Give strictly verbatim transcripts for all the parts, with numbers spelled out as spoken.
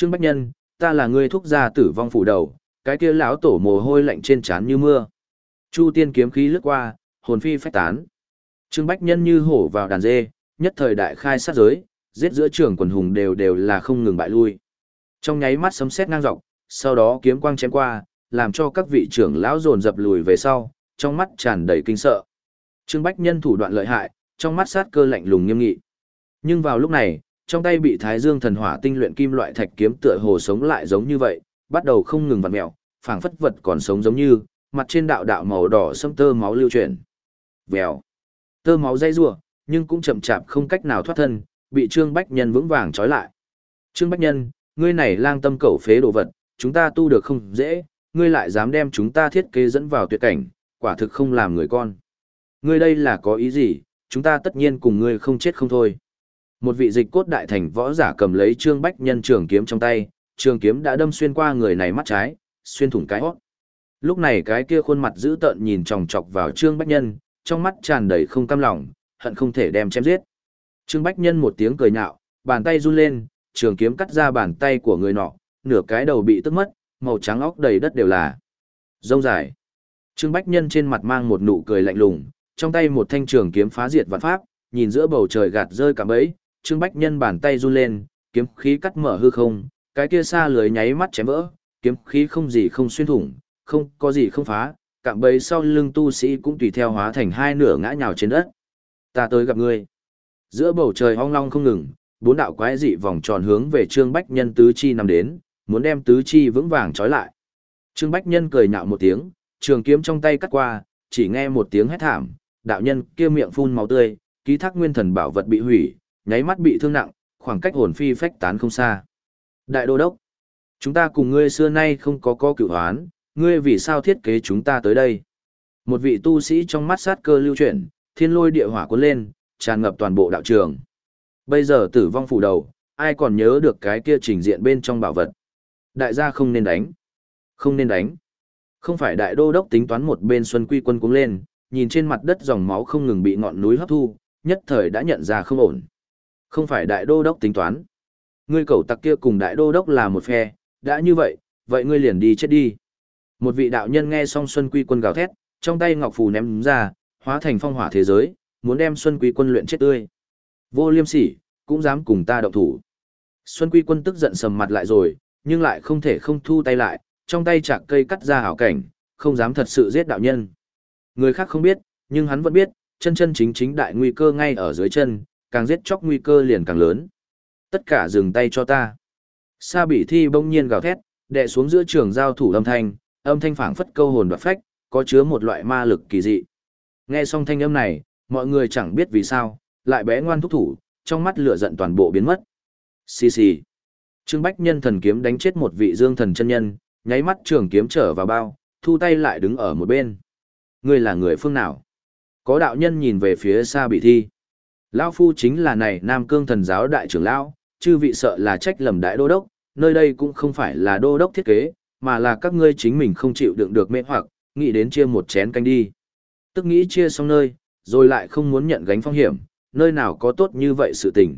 Trương Bách Nhân, ta là người thúc gia tử vong phủ đầu, cái kia lão tổ mồ hôi lạnh trên trán như mưa. Chu tiên kiếm khí lướt qua, hồn phi phách tán. Trương Bách Nhân như hổ vào đàn dê, nhất thời đại khai sát giới, giết giữa trường quần hùng đều đều là không ngừng bại lui. Trong nháy mắt sấm sét ngang dọc, sau đó kiếm quang chém qua, làm cho các vị trưởng lão dồn dập lùi về sau, trong mắt tràn đầy kinh sợ. Trương Bách Nhân thủ đoạn lợi hại, trong mắt sát cơ lạnh lùng nghiêm nghị. Nhưng vào lúc này, trong tay bị Thái Dương thần hỏa tinh luyện kim loại thạch kiếm tựa hồ sống lại giống như vậy, bắt đầu không ngừng vặn mèo, phảng phất vật còn sống giống như, mặt trên đạo đạo màu đỏ sẫm tơ máu lưu chuyển. Vèo. Tơ máu dây rủa, nhưng cũng chậm chạp không cách nào thoát thân, bị Trương Bách Nhân vững vàng trói lại. Trương Bách Nhân, ngươi này lang tâm cẩu phế đồ vật, chúng ta tu được không dễ, ngươi lại dám đem chúng ta thiết kế dẫn vào tuyệt cảnh, quả thực không làm người con. Ngươi đây là có ý gì, chúng ta tất nhiên cùng ngươi không chết không thôi. Một vị dịch cốt đại thành võ giả cầm lấy Trương Bách Nhân trường kiếm trong tay, trường kiếm đã đâm xuyên qua người này mắt trái, xuyên thủng cái hót. Lúc này cái kia khuôn mặt dữ tợn nhìn chòng chọc vào Trương Bách Nhân, trong mắt tràn đầy không cam lòng, hận không thể đem chém giết. Trương Bách Nhân một tiếng cười nhạo, bàn tay run lên, trường kiếm cắt ra bàn tay của người nọ, nửa cái đầu bị tức mất, màu trắng óc đầy đất đều là. Rông dài. Trương Bách Nhân trên mặt mang một nụ cười lạnh lùng, trong tay một thanh trường kiếm phá diệt vạn pháp, nhìn giữa bầu trời gạt rơi cả bấy, Trương Bách Nhân bàn tay run lên, kiếm khí cắt mở hư không, cái kia xa lưới nháy mắt chém vỡ, kiếm khí không gì không xuyên thủng, không có gì không phá, cạm bấy sau lưng tu sĩ cũng tùy theo hóa thành hai nửa ngã nhào trên đất. Ta tới gặp ngươi. Giữa bầu trời ong long không ngừng, bốn đạo quái dị vòng tròn hướng về Trương Bách Nhân tứ chi nằm đến, muốn đem tứ chi vững vàng trói lại. Trương Bách Nhân cười nhạo một tiếng, trường kiếm trong tay cắt qua, chỉ nghe một tiếng hét thảm, đạo nhân kia miệng phun máu tươi, ký thác nguyên thần bảo vật bị hủy, nháy mắt bị thương nặng, khoảng cách hồn phi phách tán không xa. Đại đô đốc, chúng ta cùng ngươi xưa nay không có có cửu hoán, ngươi vì sao thiết kế chúng ta tới đây? Một vị tu sĩ trong mắt sát cơ lưu chuyển, thiên lôi địa hỏa cuốn lên, tràn ngập toàn bộ đạo trường. Bây giờ tử vong phủ đầu, ai còn nhớ được cái kia trình diện bên trong bảo vật? Đại gia không nên đánh. Không nên đánh. Không phải đại đô đốc tính toán một bên Xuân Quy Quân cuống lên, nhìn trên mặt đất dòng máu không ngừng bị ngọn núi hấp thu, nhất thời đã nhận ra không ổn. Không phải đại đô đốc tính toán. Ngươi cẩu tặc kia cùng đại đô đốc là một phe, đã như vậy, vậy ngươi liền đi chết đi. Một vị đạo nhân nghe xong Xuân Quy Quân gào thét, trong tay ngọc phù ném ra, hóa thành phong hỏa thế giới, muốn đem Xuân Quy Quân luyện chết tươi. Vô liêm sỉ, cũng dám cùng ta động thủ. Xuân Quy Quân tức giận sầm mặt lại rồi, nhưng lại không thể không thu tay lại, trong tay chạc cây cắt ra hảo cảnh, không dám thật sự giết đạo nhân. Người khác không biết, nhưng hắn vẫn biết, chân chân chính chính đại nguy cơ ngay ở dưới chân, càng giết chóc nguy cơ liền càng lớn. Tất cả dừng tay cho ta. Sa Bỉ Thi bỗng nhiên gào thét, đè xuống giữa trường giao thủ âm thanh, âm thanh phảng phất câu hồn đoạt phách, có chứa một loại ma lực kỳ dị. Nghe xong thanh âm này, mọi người chẳng biết vì sao, lại bé ngoan thúc thủ, trong mắt lửa giận toàn bộ biến mất. Xì xì. Trương Bách Nhân thần kiếm đánh chết một vị dương thần chân nhân, nháy mắt trường kiếm trở vào bao, thu tay lại đứng ở một bên. Ngươi là người phương nào? Có đạo nhân nhìn về phía Sa Bỉ Thi. Lão phu chính là này Nam Cương thần giáo đại trưởng lão, chư vị sợ là trách lầm đại đô đốc, nơi đây cũng không phải là đô đốc thiết kế, mà là các ngươi chính mình không chịu đựng được mê hoặc, nghĩ đến chia một chén canh đi. Tức nghĩ chia xong nơi, rồi lại không muốn nhận gánh phong hiểm, nơi nào có tốt như vậy sự tình.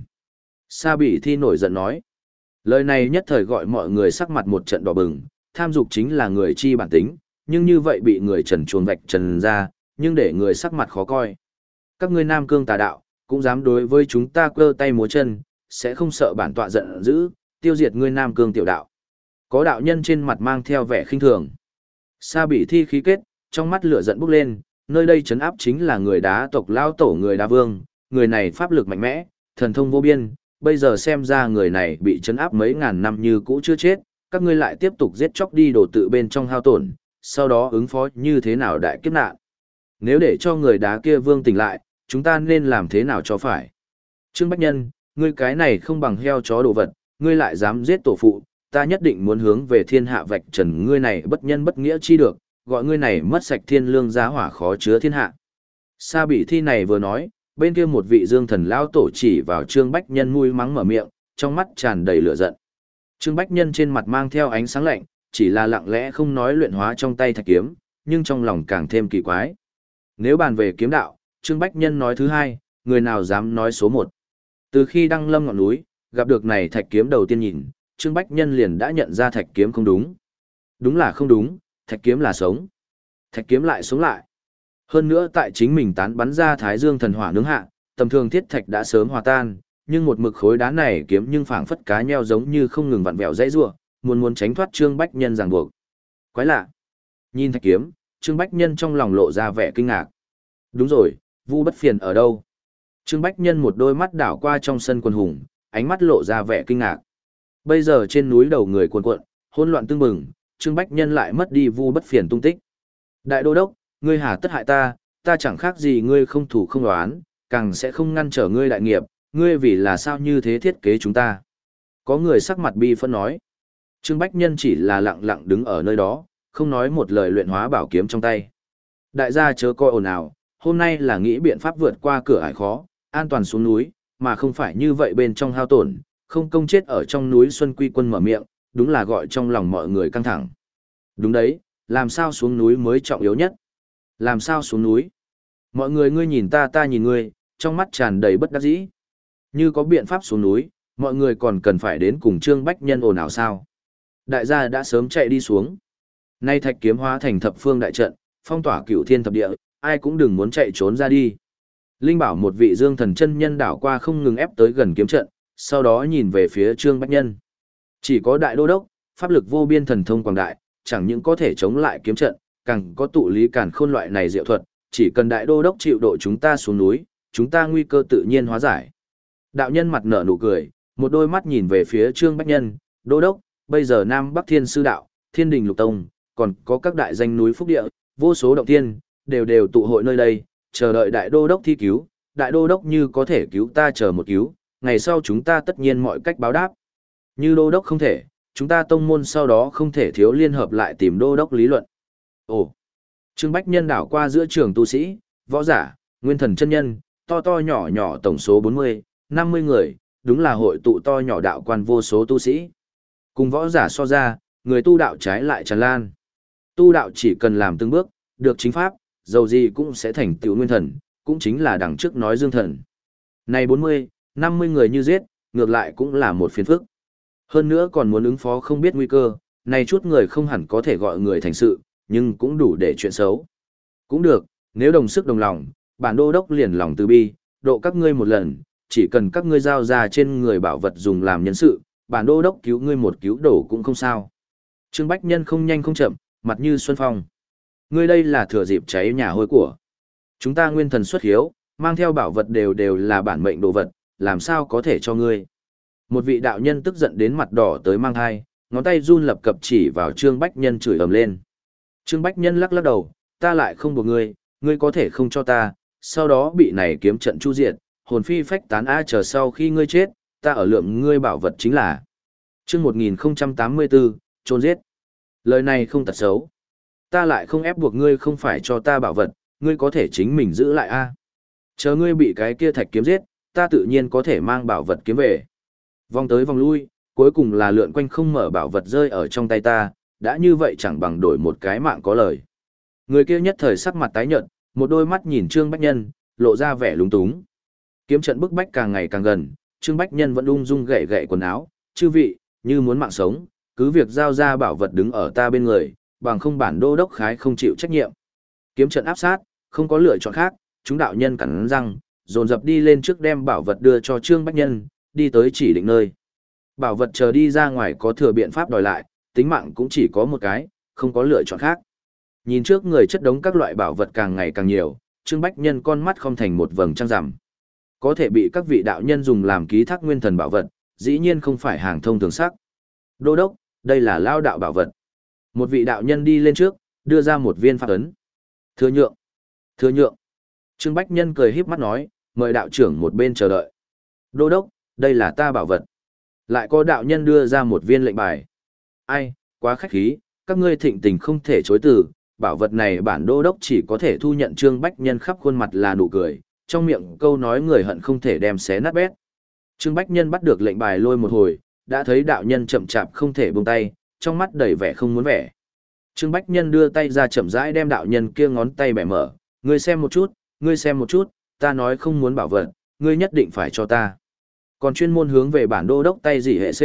Sa Bỉ Thi nổi giận nói. Lời này nhất thời gọi mọi người sắc mặt một trận đỏ bừng, tham dục chính là người chi bản tính, nhưng như vậy bị người trần chuồn vạch trần ra, nhưng để người sắc mặt khó coi. Các ngươi Nam Cương tà đạo, cũng dám đối với chúng ta cơ tay múa chân, sẽ không sợ bản tọa giận dữ, tiêu diệt ngươi Nam Cương tiểu đạo. Có đạo nhân trên mặt mang theo vẻ khinh thường. Sa Bỉ Thi khí kết, trong mắt lửa giận bốc lên, nơi đây trấn áp chính là người đá tộc lao tổ người đá vương, người này pháp lực mạnh mẽ, thần thông vô biên, bây giờ xem ra người này bị trấn áp mấy ngàn năm như cũ chưa chết, các ngươi lại tiếp tục giết chóc đi đồ tự bên trong hao tổn, sau đó ứng phó như thế nào đại kiếp nạn. Nếu để cho người đá kia vương tỉnh lại, chúng ta nên làm thế nào cho phải? Trương Bách Nhân, ngươi cái này không bằng heo chó đồ vật, ngươi lại dám giết tổ phụ, ta nhất định muốn hướng về thiên hạ vạch trần ngươi này bất nhân bất nghĩa chi được, gọi ngươi này mất sạch thiên lương giá hỏa khó chứa thiên hạ. Sa Bỉ Thi này vừa nói, bên kia một vị dương thần lão tổ chỉ vào Trương Bách Nhân mũi mắng mở miệng, trong mắt tràn đầy lửa giận. Trương Bách Nhân trên mặt mang theo ánh sáng lạnh, chỉ là lặng lẽ không nói luyện hóa trong tay thạch kiếm, nhưng trong lòng càng thêm kỳ quái. Nếu bàn về kiếm đạo, Trương Bách Nhân nói thứ hai, người nào dám nói số một. Từ khi đăng lâm ngọn núi, gặp được này thạch kiếm đầu tiên nhìn, Trương Bách Nhân liền đã nhận ra thạch kiếm không đúng. Đúng là không đúng, thạch kiếm là sống. Thạch kiếm lại sống lại. Hơn nữa tại chính mình tán bắn ra Thái Dương thần hỏa nướng hạ, tầm thường thiết thạch đã sớm hòa tan, nhưng một mực khối đá này kiếm nhưng phảng phất cá nheo giống như không ngừng vặn vẹo dãy rủa, muốn muốn tránh thoát Trương Bách Nhân ràng buộc. Quái lạ. Nhìn thạch kiếm, Trương Bách Nhân trong lòng lộ ra vẻ kinh ngạc. Đúng rồi, Vu Bất Phiền ở đâu? Trương Bách Nhân một đôi mắt đảo qua trong sân quần hùng, ánh mắt lộ ra vẻ kinh ngạc. Bây giờ trên núi đầu người cuồn cuộn, hỗn loạn tương bừng, Trương Bách Nhân lại mất đi Vu Bất Phiền tung tích. Đại đô đốc, ngươi hà tất hại ta, ta chẳng khác gì ngươi không thủ không đoán, càng sẽ không ngăn trở ngươi đại nghiệp, ngươi vì là sao như thế thiết kế chúng ta. Có người sắc mặt bi phẫn nói. Trương Bách Nhân chỉ là lặng lặng đứng ở nơi đó, không nói một lời luyện hóa bảo kiếm trong tay. Đại gia chớ coi ồn ào, hôm nay là nghĩ biện pháp vượt qua cửa ải khó, an toàn xuống núi, mà không phải như vậy bên trong hao tổn, không công chết ở trong núi. Xuân Quy Quân mở miệng, đúng là gọi trong lòng mọi người căng thẳng. Đúng đấy, làm sao xuống núi mới trọng yếu nhất? Làm sao xuống núi? Mọi người ngươi nhìn ta ta nhìn ngươi, trong mắt tràn đầy bất đắc dĩ. Như có biện pháp xuống núi, mọi người còn cần phải đến cùng Trương Bách Nhân ồn ào sao? Đại gia đã sớm chạy đi xuống. Nay thạch kiếm hóa thành thập phương đại trận, phong tỏa cửu thiên thập địa, ai cũng đừng muốn chạy trốn ra đi. Linh bảo một vị dương thần chân nhân đảo qua không ngừng ép tới gần kiếm trận, sau đó nhìn về phía Trương Bách Nhân. Chỉ có đại đô đốc, pháp lực vô biên thần thông quảng đại, chẳng những có thể chống lại kiếm trận, càng có tụ lý càn khôn loại này diệu thuật, chỉ cần đại đô đốc chịu độ chúng ta xuống núi, chúng ta nguy cơ tự nhiên hóa giải. Đạo nhân mặt nở nụ cười, một đôi mắt nhìn về phía Trương Bách Nhân, đô đốc, bây giờ Nam Bắc Thiên Sư Đạo, Thiên Đình Lục Tông, còn có các đại danh núi phúc địa, vô số động thiên, đều đều tụ hội nơi đây, chờ đợi đại đô đốc thi cứu, đại đô đốc như có thể cứu ta chờ một cứu, ngày sau chúng ta tất nhiên mọi cách báo đáp. Như đô đốc không thể, chúng ta tông môn sau đó không thể thiếu liên hợp lại tìm đô đốc lý luận. Ồ, Trương Bách Nhân đảo qua giữa trường tu sĩ, võ giả, nguyên thần chân nhân, to to nhỏ nhỏ tổng số bốn mươi, năm mươi người, đúng là hội tụ to nhỏ đạo quan vô số tu sĩ. Cùng võ giả so ra, người tu đạo trái lại tràn lan. Tu đạo chỉ cần làm từng bước, được chính pháp, dầu gì cũng sẽ thành tựu nguyên thần, cũng chính là đằng trước nói dương thần. Này bốn mươi, năm mươi người như giết, ngược lại cũng là một phiền phức. Hơn nữa còn muốn ứng phó không biết nguy cơ, này chút người không hẳn có thể gọi người thành sự, nhưng cũng đủ để chuyện xấu. Cũng được, nếu đồng sức đồng lòng, bản đô đốc liền lòng từ bi, độ các ngươi một lần, chỉ cần các ngươi giao ra trên người bảo vật dùng làm nhân sự, bản đô đốc cứu ngươi một cứu đổ cũng không sao. Trương Bách Nhân không nhanh không chậm, mặt như xuân phong. Ngươi đây là thừa dịp cháy nhà hôi của. Chúng ta nguyên thần xuất hiếu, mang theo bảo vật đều đều là bản mệnh đồ vật, làm sao có thể cho ngươi. Một vị đạo nhân tức giận đến mặt đỏ tới mang hai, ngón tay run lập cập chỉ vào Trương Bách Nhân chửi ầm lên. Trương Bách Nhân lắc lắc đầu, ta lại không buộc ngươi, ngươi có thể không cho ta, sau đó bị này kiếm trận chu diệt, hồn phi phách tán a chờ sau khi ngươi chết, ta ở lượng ngươi bảo vật chính là. Chương một nghìn tám mươi tư, trôn giết. Lời này không tật xấu. Ta lại không ép buộc ngươi không phải cho ta bảo vật, ngươi có thể chính mình giữ lại a. Chờ ngươi bị cái kia thạch kiếm giết, ta tự nhiên có thể mang bảo vật kiếm về. Vòng tới vòng lui, cuối cùng là lượn quanh không mở bảo vật rơi ở trong tay ta, đã như vậy chẳng bằng đổi một cái mạng có lời. Người kia nhất thời sắc mặt tái nhợt, một đôi mắt nhìn Trương Bách Nhân, lộ ra vẻ lúng túng. Kiếm trận bức bách càng ngày càng gần, Trương Bách Nhân vẫn ung dung gậy gậy quần áo, chư vị, như muốn mạng sống, cứ việc giao ra bảo vật đứng ở ta bên người, bằng không bản đô đốc khái không chịu trách nhiệm. Kiếm trận áp sát, không có lựa chọn khác, chúng đạo nhân cắn răng, dồn dập đi lên trước đem bảo vật đưa cho Trương Bách Nhân, đi tới chỉ định nơi. Bảo vật chờ đi ra ngoài có thừa biện pháp đòi lại, tính mạng cũng chỉ có một cái, không có lựa chọn khác. Nhìn trước người chất đống các loại bảo vật càng ngày càng nhiều, Trương Bách Nhân con mắt không thành một vầng trăng rằm. Có thể bị các vị đạo nhân dùng làm ký thác nguyên thần bảo vật, dĩ nhiên không phải hàng thông thường sắc. Đô đốc, đây là lao đạo bảo vật. Một vị đạo nhân đi lên trước, đưa ra một viên pháp ấn. Thừa nhượng, thừa nhượng. Trương Bách Nhân cười híp mắt nói, mời đạo trưởng một bên chờ đợi. Đô đốc, đây là ta bảo vật. Lại có đạo nhân đưa ra một viên lệnh bài. Ai, quá khách khí, các ngươi thịnh tình không thể chối từ, bảo vật này bản đô đốc chỉ có thể thu nhận. Trương Bách Nhân khắp khuôn mặt là nụ cười, trong miệng câu nói người hận không thể đem xé nát bét. Trương Bách Nhân bắt được lệnh bài lôi một hồi, đã thấy đạo nhân chậm chạp không thể buông tay, trong mắt đầy vẻ không muốn vẻ. Trương Bách Nhân đưa tay ra chậm rãi đem đạo nhân kia ngón tay bẻ mở, ngươi xem một chút, ngươi xem một chút, ta nói không muốn bảo vật, ngươi nhất định phải cho ta. Còn chuyên môn hướng về bản đô đốc tay gì hệ sệ,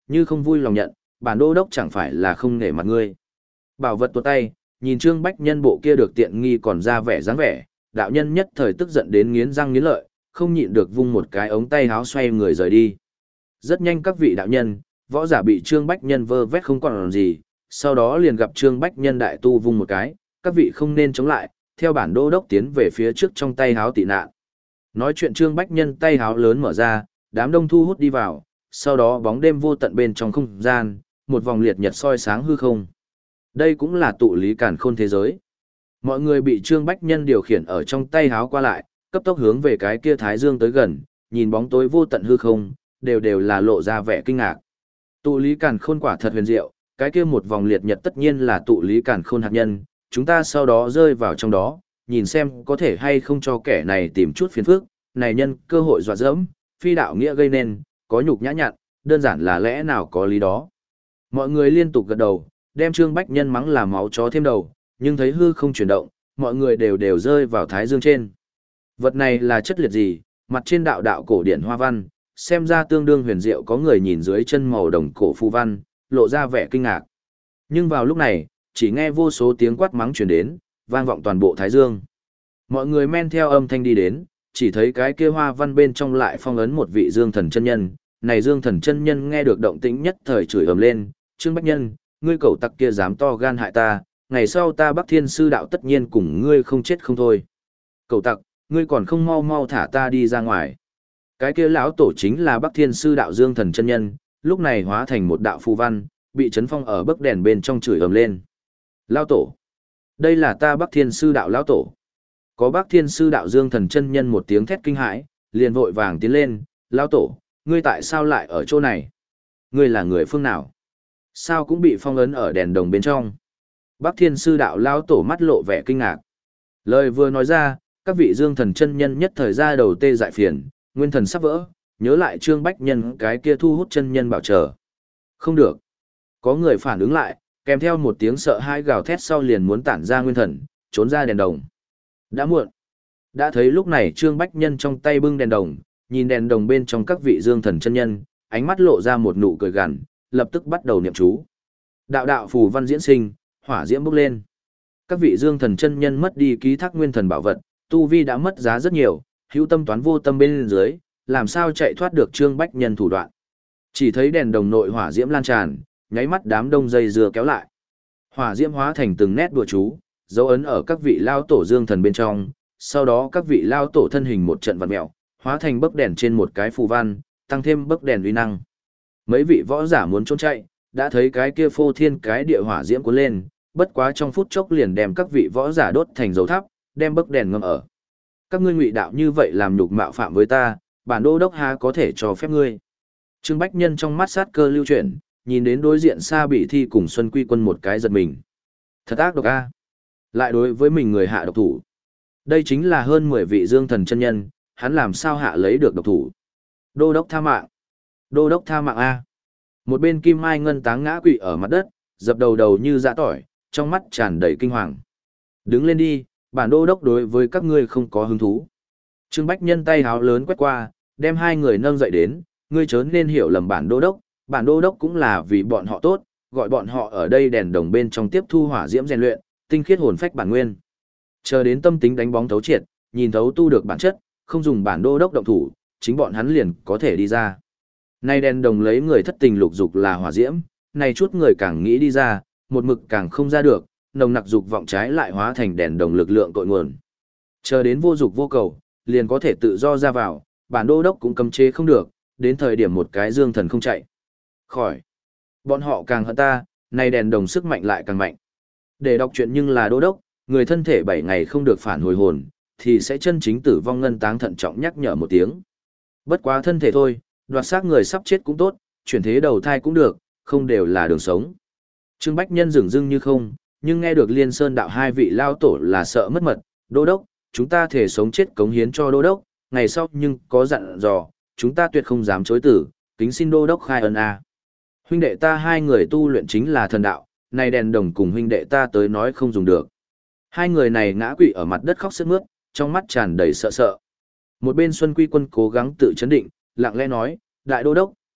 như không vui lòng nhận, bản đô đốc chẳng phải là không nể mặt ngươi. Bảo vật tuột tay, nhìn Trương Bách Nhân bộ kia được tiện nghi còn ra vẻ dáng vẻ, đạo nhân nhất thời tức giận đến nghiến răng nghiến lợi, không nhịn được vung một cái ống tay háo xoay người rời đi. Rất nhanh các vị đạo nhân, võ giả bị Trương Bách Nhân vơ vét không còn làm gì, sau đó liền gặp Trương Bách Nhân đại tu vung một cái, các vị không nên chống lại, theo bản đô đốc tiến về phía trước trong tay háo tị nạn. Nói chuyện Trương Bách Nhân tay háo lớn mở ra, đám đông thu hút đi vào, sau đó bóng đêm vô tận bên trong không gian, một vòng liệt nhật soi sáng hư không. Đây cũng là tụ lý càn khôn thế giới. Mọi người bị Trương Bách Nhân điều khiển ở trong tay háo qua lại, cấp tốc hướng về cái kia Thái Dương tới gần, nhìn bóng tối vô tận hư không, đều đều là lộ ra vẻ kinh ngạc. Tụ lý càn khôn quả thật huyền diệu, cái kia một vòng liệt nhật tất nhiên là tụ lý càn khôn hạt nhân, chúng ta sau đó rơi vào trong đó, nhìn xem có thể hay không cho kẻ này tìm chút phiền phức, này nhân cơ hội dọa dẫm, phi đạo nghĩa gây nên, có nhục nhã nhặn, đơn giản là lẽ nào có lý đó. Mọi người liên tục gật đầu, đem Trương Bách Nhân mắng là máu chó thêm đầu, nhưng thấy hư không chuyển động, mọi người đều đều rơi vào Thái Dương trên. Vật này là chất liệt gì, mặt trên đạo đạo cổ điển hoa văn, xem ra tương đương huyền diệu, có người nhìn dưới chân màu đồng cổ phù văn, lộ ra vẻ kinh ngạc. Nhưng vào lúc này, chỉ nghe vô số tiếng quát mắng truyền đến, vang vọng toàn bộ Thái Dương. Mọi người men theo âm thanh đi đến, chỉ thấy cái kia hoa văn bên trong lại phong ấn một vị Dương Thần chân nhân. Này Dương Thần chân nhân nghe được động tĩnh nhất thời chửi ầm lên, Trương Bách Nhân, ngươi cẩu tặc kia dám to gan hại ta, ngày sau ta Bắc Thiên sư đạo tất nhiên cùng ngươi không chết không thôi. Cẩu tặc, ngươi còn không mau mau thả ta đi ra ngoài. Cái kia lão tổ chính là Bắc Thiên sư đạo Dương Thần chân nhân, lúc này hóa thành một đạo phù văn, bị chấn phong ở bức đèn bên trong chửi ầm lên. Lão tổ, đây là ta Bắc Thiên sư đạo lão tổ. Có Bắc Thiên sư đạo Dương Thần chân nhân một tiếng thét kinh hãi, liền vội vàng tiến lên, lão tổ, ngươi tại sao lại ở chỗ này? Ngươi là người phương nào? Sao cũng bị phong ấn ở đèn đồng bên trong? Bắc Thiên sư đạo lão tổ mắt lộ vẻ kinh ngạc. Lời vừa nói ra, các vị Dương Thần chân nhân nhất thời ra đầu tê dại phiền, nguyên thần sắp vỡ, nhớ lại Trương Bách Nhân cái kia thu hút chân nhân bảo chờ. Không được. Có người phản ứng lại, kèm theo một tiếng sợ hãi gào thét sau liền muốn tản ra nguyên thần, trốn ra đèn đồng. Đã muộn. Đã thấy lúc này Trương Bách Nhân trong tay bưng đèn đồng, nhìn đèn đồng bên trong các vị Dương Thần chân nhân, ánh mắt lộ ra một nụ cười gằn, lập tức bắt đầu niệm chú. Đạo đạo phù văn diễn sinh, hỏa diễm bốc lên. Các vị Dương Thần chân nhân mất đi ký thác nguyên thần bảo vật, tu vi đã mất giá rất nhiều, hữu tâm toán vô tâm bên dưới, làm sao chạy thoát được Trương Bách Nhân thủ đoạn. Chỉ thấy đèn đồng nội hỏa diễm lan tràn, nháy mắt đám đông dây dưa kéo lại. Hỏa diễm hóa thành từng nét đùa chú, dấu ấn ở các vị lao tổ Dương Thần bên trong, sau đó các vị lao tổ thân hình một trận vặn mèo, hóa thành bấc đèn trên một cái phù văn, tăng thêm bấc đèn uy năng. Mấy vị võ giả muốn trốn chạy, đã thấy cái kia phô thiên cái địa hỏa diễm cuốn lên, bất quá trong phút chốc liền đem các vị võ giả đốt thành dầu thắp, đem bấc đèn ngâm ở. Các ngươi ngụy đạo như vậy làm nhục mạo phạm với ta, bản đô đốc há có thể cho phép ngươi. Trương Bách Nhân trong mắt sát cơ lưu chuyển, nhìn đến đối diện Sa Bị Thi cùng Xuân Quy Quân một cái giật mình. Thật ác độc a. Lại đối với mình người hạ độc thủ. Đây chính là hơn mười vị Dương Thần chân nhân, hắn làm sao hạ lấy được độc thủ. Đô đốc tha mạng. Đô đốc tha mạng a. Một bên Kim Mai Ngân táng ngã quỵ ở mặt đất, dập đầu đầu như dã tỏi, trong mắt tràn đầy kinh hoàng. Đứng lên đi, bản đô đốc đối với các ngươi không có hứng thú. Trương Bách Nhân tay háo lớn quét qua, đem hai người nâng dậy đến, ngươi chớ nên hiểu lầm bản đô đốc, bản đô đốc cũng là vì bọn họ tốt, gọi bọn họ ở đây đèn đồng bên trong tiếp thu hỏa diễm rèn luyện, tinh khiết hồn phách bản nguyên. Chờ đến tâm tính đánh bóng thấu triệt, nhìn thấu tu được bản chất, không dùng bản đô đốc động thủ, chính bọn hắn liền có thể đi ra. Nay đèn đồng lấy người thất tình lục dục là hỏa diễm, này chút người càng nghĩ đi ra, một mực càng không ra được, nồng nặc dục vọng trái lại hóa thành đèn đồng lực lượng cội nguồn. Chờ đến vô dục vô cầu, liền có thể tự do ra vào, bản đô đốc cũng cấm chế không được, đến thời điểm một cái Dương Thần không chạy khỏi. Bọn họ càng hận ta, nay đèn đồng sức mạnh lại càng mạnh. Để đọc chuyện nhưng là đô đốc, người thân thể bảy ngày không được phản hồi hồn, thì sẽ chân chính tử vong. Ngân táng thận trọng nhắc nhở một tiếng. Bất quá thân thể thôi, đoạt xác người sắp chết cũng tốt, chuyển thế đầu thai cũng được, không đều là đường sống. Trương Bách Nhân dửng dưng như không, nhưng nghe được Liên Sơn đạo hai vị lao tổ là sợ mất mật, đô đốc, chúng ta thể sống chết cống hiến cho đô đốc, ngày sau nhưng có dặn dò, chúng ta tuyệt không dám chối tử, kính xin đô đốc khai ân a. Huynh đệ ta hai người tu luyện chính là thần đạo, này đèn đồng cùng huynh đệ ta tới nói không dùng được. Hai người này ngã quỵ ở mặt đất khóc sướt mướt, trong mắt tràn đầy sợ sợ. Một bên Xuân Quy Quân cố gắng tự chấn định, lặng lẽ nói, đại đô đốc,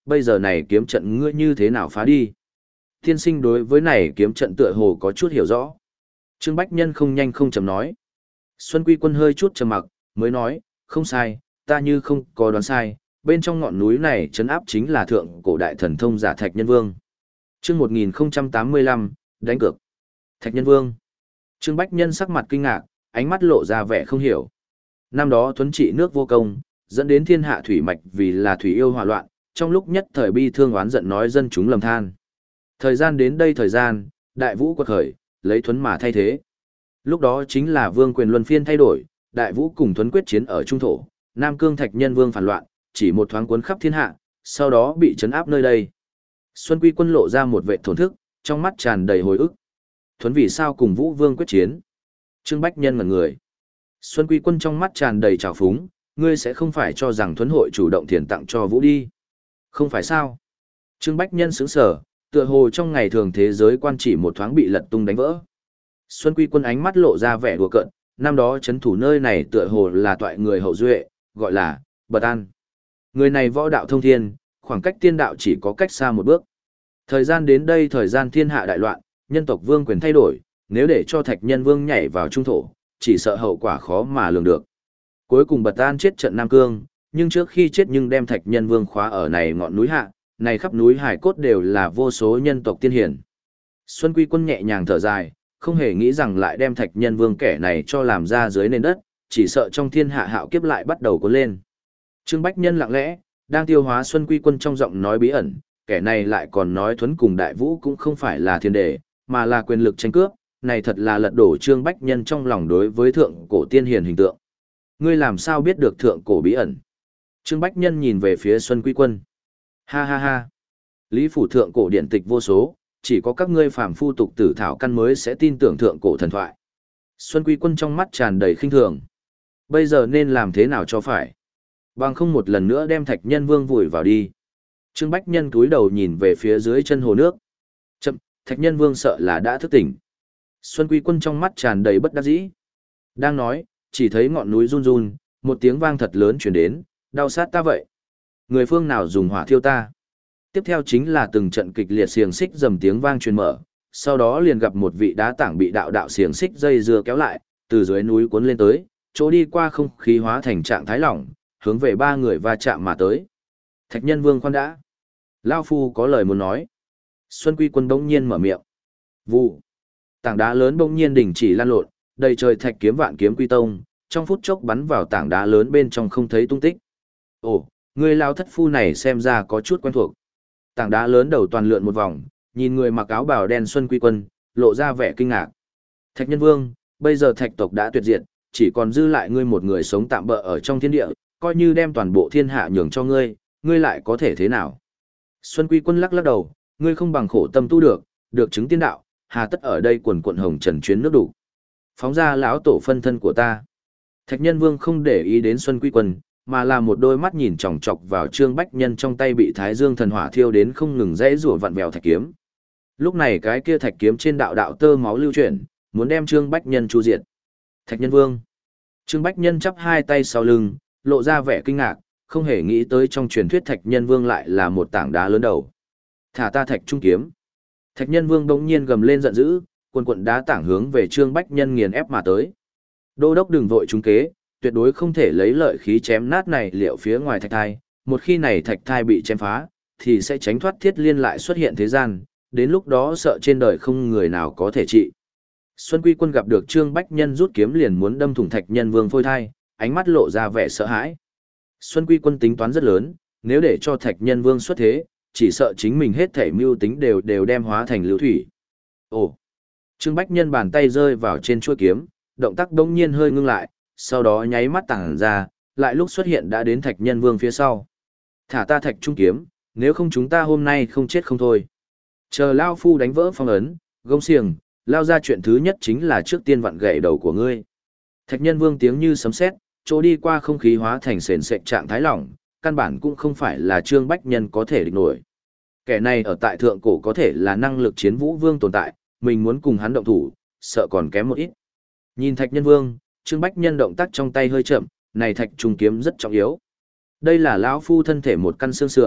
bây giờ này kiếm trận ngươi như thế nào phá đi? Tiên sinh đối với này kiếm trận tựa hồ có chút hiểu rõ. Trương Bách Nhân không nhanh không chậm nói. Xuân Quy Quân hơi chút trầm mặc, mới nói, không sai, ta như không có đoán sai, bên trong ngọn núi này trấn áp chính là thượng cổ đại thần thông giả Thạch Nhân Vương. Chương một nghìn tám mươi lăm, đánh cược. Thạch Nhân Vương. Trương Bách Nhân sắc mặt kinh ngạc, ánh mắt lộ ra vẻ không hiểu. Năm đó thuấn trị nước vô công, dẫn đến thiên hạ thủy mạch vì là thủy yêu hỏa loạn, trong lúc nhất thời bi thương oán giận nói dân chúng lầm than. Thời gian đến đây thời gian, đại vũ quật khởi, lấy thuấn mà thay thế. Lúc đó chính là vương quyền luân phiên thay đổi, đại vũ cùng thuấn quyết chiến ở trung thổ, Nam Cương Thạch Nhân Vương phản loạn, chỉ một thoáng cuốn khắp thiên hạ, sau đó bị trấn áp nơi đây. Xuân Quy Quân lộ ra một vẻ thổn thức, trong mắt tràn đầy hồi ức. Thuấn vì sao cùng Vũ Vương quyết chiến? Trương Bách Nhân ngẩn người. Xuân Quy Quân trong mắt tràn đầy trào phúng, ngươi sẽ không phải cho rằng Thuấn hội chủ động thiền tặng cho Vũ đi. Không phải sao? Trương Bách Nhân sững sờ, tựa hồ trong ngày thường thế giới quan chỉ một thoáng bị lật tung đánh vỡ. Xuân Quy Quân ánh mắt lộ ra vẻ đùa cợt, năm đó chấn thủ nơi này tựa hồ là toại người hậu duệ, gọi là Bật An. Người này võ đạo thông thiên, khoảng cách tiên đạo chỉ có cách xa một bước. Thời gian đến đây thời gian thiên hạ đại loạn, nhân tộc vương quyền thay đổi, nếu để cho Thạch Nhân Vương nhảy vào trung thổ, chỉ sợ hậu quả khó mà lường được. Cuối cùng Bật An chết trận Nam Cương, nhưng trước khi chết nhưng đem Thạch Nhân Vương khóa ở này ngọn núi hạ, này khắp núi hải cốt đều là vô số nhân tộc tiên hiển. Xuân Quy Quân nhẹ nhàng thở dài, không hề nghĩ rằng lại đem Thạch Nhân Vương kẻ này cho làm ra dưới nền đất, chỉ sợ trong thiên hạ hạo kiếp lại bắt đầu cuốn lên. Trương Bách Nhân lặng lẽ, đang tiêu hóa Xuân Quy Quân trong giọng nói bí ẩn, kẻ này lại còn nói Thuấn cùng Đại Vũ cũng không phải là thiên đề, mà là quyền lực tranh cướp, này thật là lật đổ Trương Bách Nhân trong lòng đối với thượng cổ tiên hiền hình tượng. Ngươi làm sao biết được thượng cổ bí ẩn? Trương Bách Nhân nhìn về phía Xuân Quy Quân. Ha ha ha. Lý phủ thượng cổ điện tịch vô số, chỉ có các ngươi phàm phu tục tử thảo căn mới sẽ tin tưởng thượng cổ thần thoại. Xuân Quy Quân trong mắt tràn đầy khinh thường. Bây giờ nên làm thế nào cho phải? Bằng không một lần nữa đem Thạch Nhân Vương vùi vào đi. Trương Bách Nhân cúi đầu nhìn về phía dưới chân hồ nước. Chậm, Thạch Nhân Vương sợ là đã thức tỉnh. Xuân Quy Quân trong mắt tràn đầy bất đắc dĩ. Đang nói, chỉ thấy ngọn núi run run, một tiếng vang thật lớn truyền đến, đau sát ta vậy. Người phương nào dùng hỏa thiêu ta? Tiếp theo chính là từng trận kịch liệt xiềng xích dầm tiếng vang truyền mở, sau đó liền gặp một vị đá tảng bị đạo đạo xiềng xích dây dưa kéo lại, từ dưới núi cuốn lên tới, chỗ đi qua không khí hóa thành trạng thái lỏng, hướng về ba người va chạm mà tới. Thạch Nhân Vương khoan đã. Lao Phu có lời muốn nói. Xuân Quy Quân bỗng nhiên mở miệng. Vụ. Tảng đá lớn bỗng nhiên đình chỉ lan lộn, đầy trời thạch kiếm vạn kiếm quy tông, trong phút chốc bắn vào tảng đá lớn bên trong không thấy tung tích. Ồ, người lao thất phu này xem ra có chút quen thuộc. Tảng đá lớn đầu toàn lượn một vòng, nhìn người mặc áo bào đen Xuân Quy Quân, lộ ra vẻ kinh ngạc. Thạch Nhân Vương, bây giờ thạch tộc đã tuyệt diệt, chỉ còn dư lại ngươi một người sống tạm bỡ ở trong thiên địa, coi như đem toàn bộ thiên hạ nhường cho ngươi, ngươi lại có thể thế nào? Xuân Quy Quân lắc lắc đầu, ngươi không bằng khổ tâm tu được, được chứng tiên đạo, hà tất ở đây quần quận hồng trần chuyến nước đủ. Phóng ra lão tổ phân thân của ta. Thạch Nhân Vương không để ý đến Xuân Quy Quân, mà là một đôi mắt nhìn chòng chọc vào Trương Bách Nhân trong tay bị Thái Dương thần hỏa thiêu đến không ngừng rẽ rủa vặn vẹo thạch kiếm. Lúc này cái kia thạch kiếm trên đạo đạo tơ máu lưu chuyển, muốn đem Trương Bách Nhân chu diệt. Thạch Nhân Vương. Trương Bách Nhân chắp hai tay sau lưng, lộ ra vẻ kinh ngạc, không hề nghĩ tới trong truyền thuyết Thạch Nhân Vương lại là một tảng đá lớn đầu. Thả ta thạch trung kiếm. Thạch Nhân Vương bỗng nhiên gầm lên giận dữ, quần quần đá tảng hướng về Trương Bách Nhân nghiền ép mà tới. Đô đốc đừng vội trúng kế, tuyệt đối không thể lấy lợi khí chém nát này liệu phía ngoài thạch thai, một khi này thạch thai bị chém phá, thì sẽ tránh thoát thiết liên lại xuất hiện thế gian, đến lúc đó sợ trên đời không người nào có thể trị. Xuân Quy Quân gặp được Trương Bách Nhân rút kiếm liền muốn đâm thủng Thạch Nhân Vương phôi thai, ánh mắt lộ ra vẻ sợ hãi. Xuân Quy Quân tính toán rất lớn, nếu để cho Thạch Nhân Vương xuất thế, chỉ sợ chính mình hết thể mưu tính đều đều đem hóa thành lưu thủy. Ồ! Trương Bách Nhân bàn tay rơi vào trên chuôi kiếm, động tác đống nhiên hơi ngưng lại, sau đó nháy mắt tàng ra, lại lúc xuất hiện đã đến Thạch Nhân Vương phía sau. Thả ta Thạch Trung kiếm, nếu không chúng ta hôm nay không chết không thôi. Chờ Lao Phu đánh vỡ phong ấn, gông xiềng, lao ra chuyện thứ nhất chính là trước tiên vặn gãy đầu của ngươi. Thạch Nhân Vương tiếng như sấm sét, chỗ đi qua không khí hóa thành sền sệt trạng thái lỏng, căn bản cũng không phải là Trương Bách Nhân có thể địch nổi. Kẻ này ở tại thượng cổ có thể là năng lực chiến vũ vương tồn tại, mình muốn cùng hắn động thủ, sợ còn kém một ít. Nhìn Thạch Nhân Vương, Trương Bách Nhân động tác trong tay hơi chậm, này Thạch Trung kiếm rất trọng yếu. Đây là lão phu thân thể một căn xương sườn,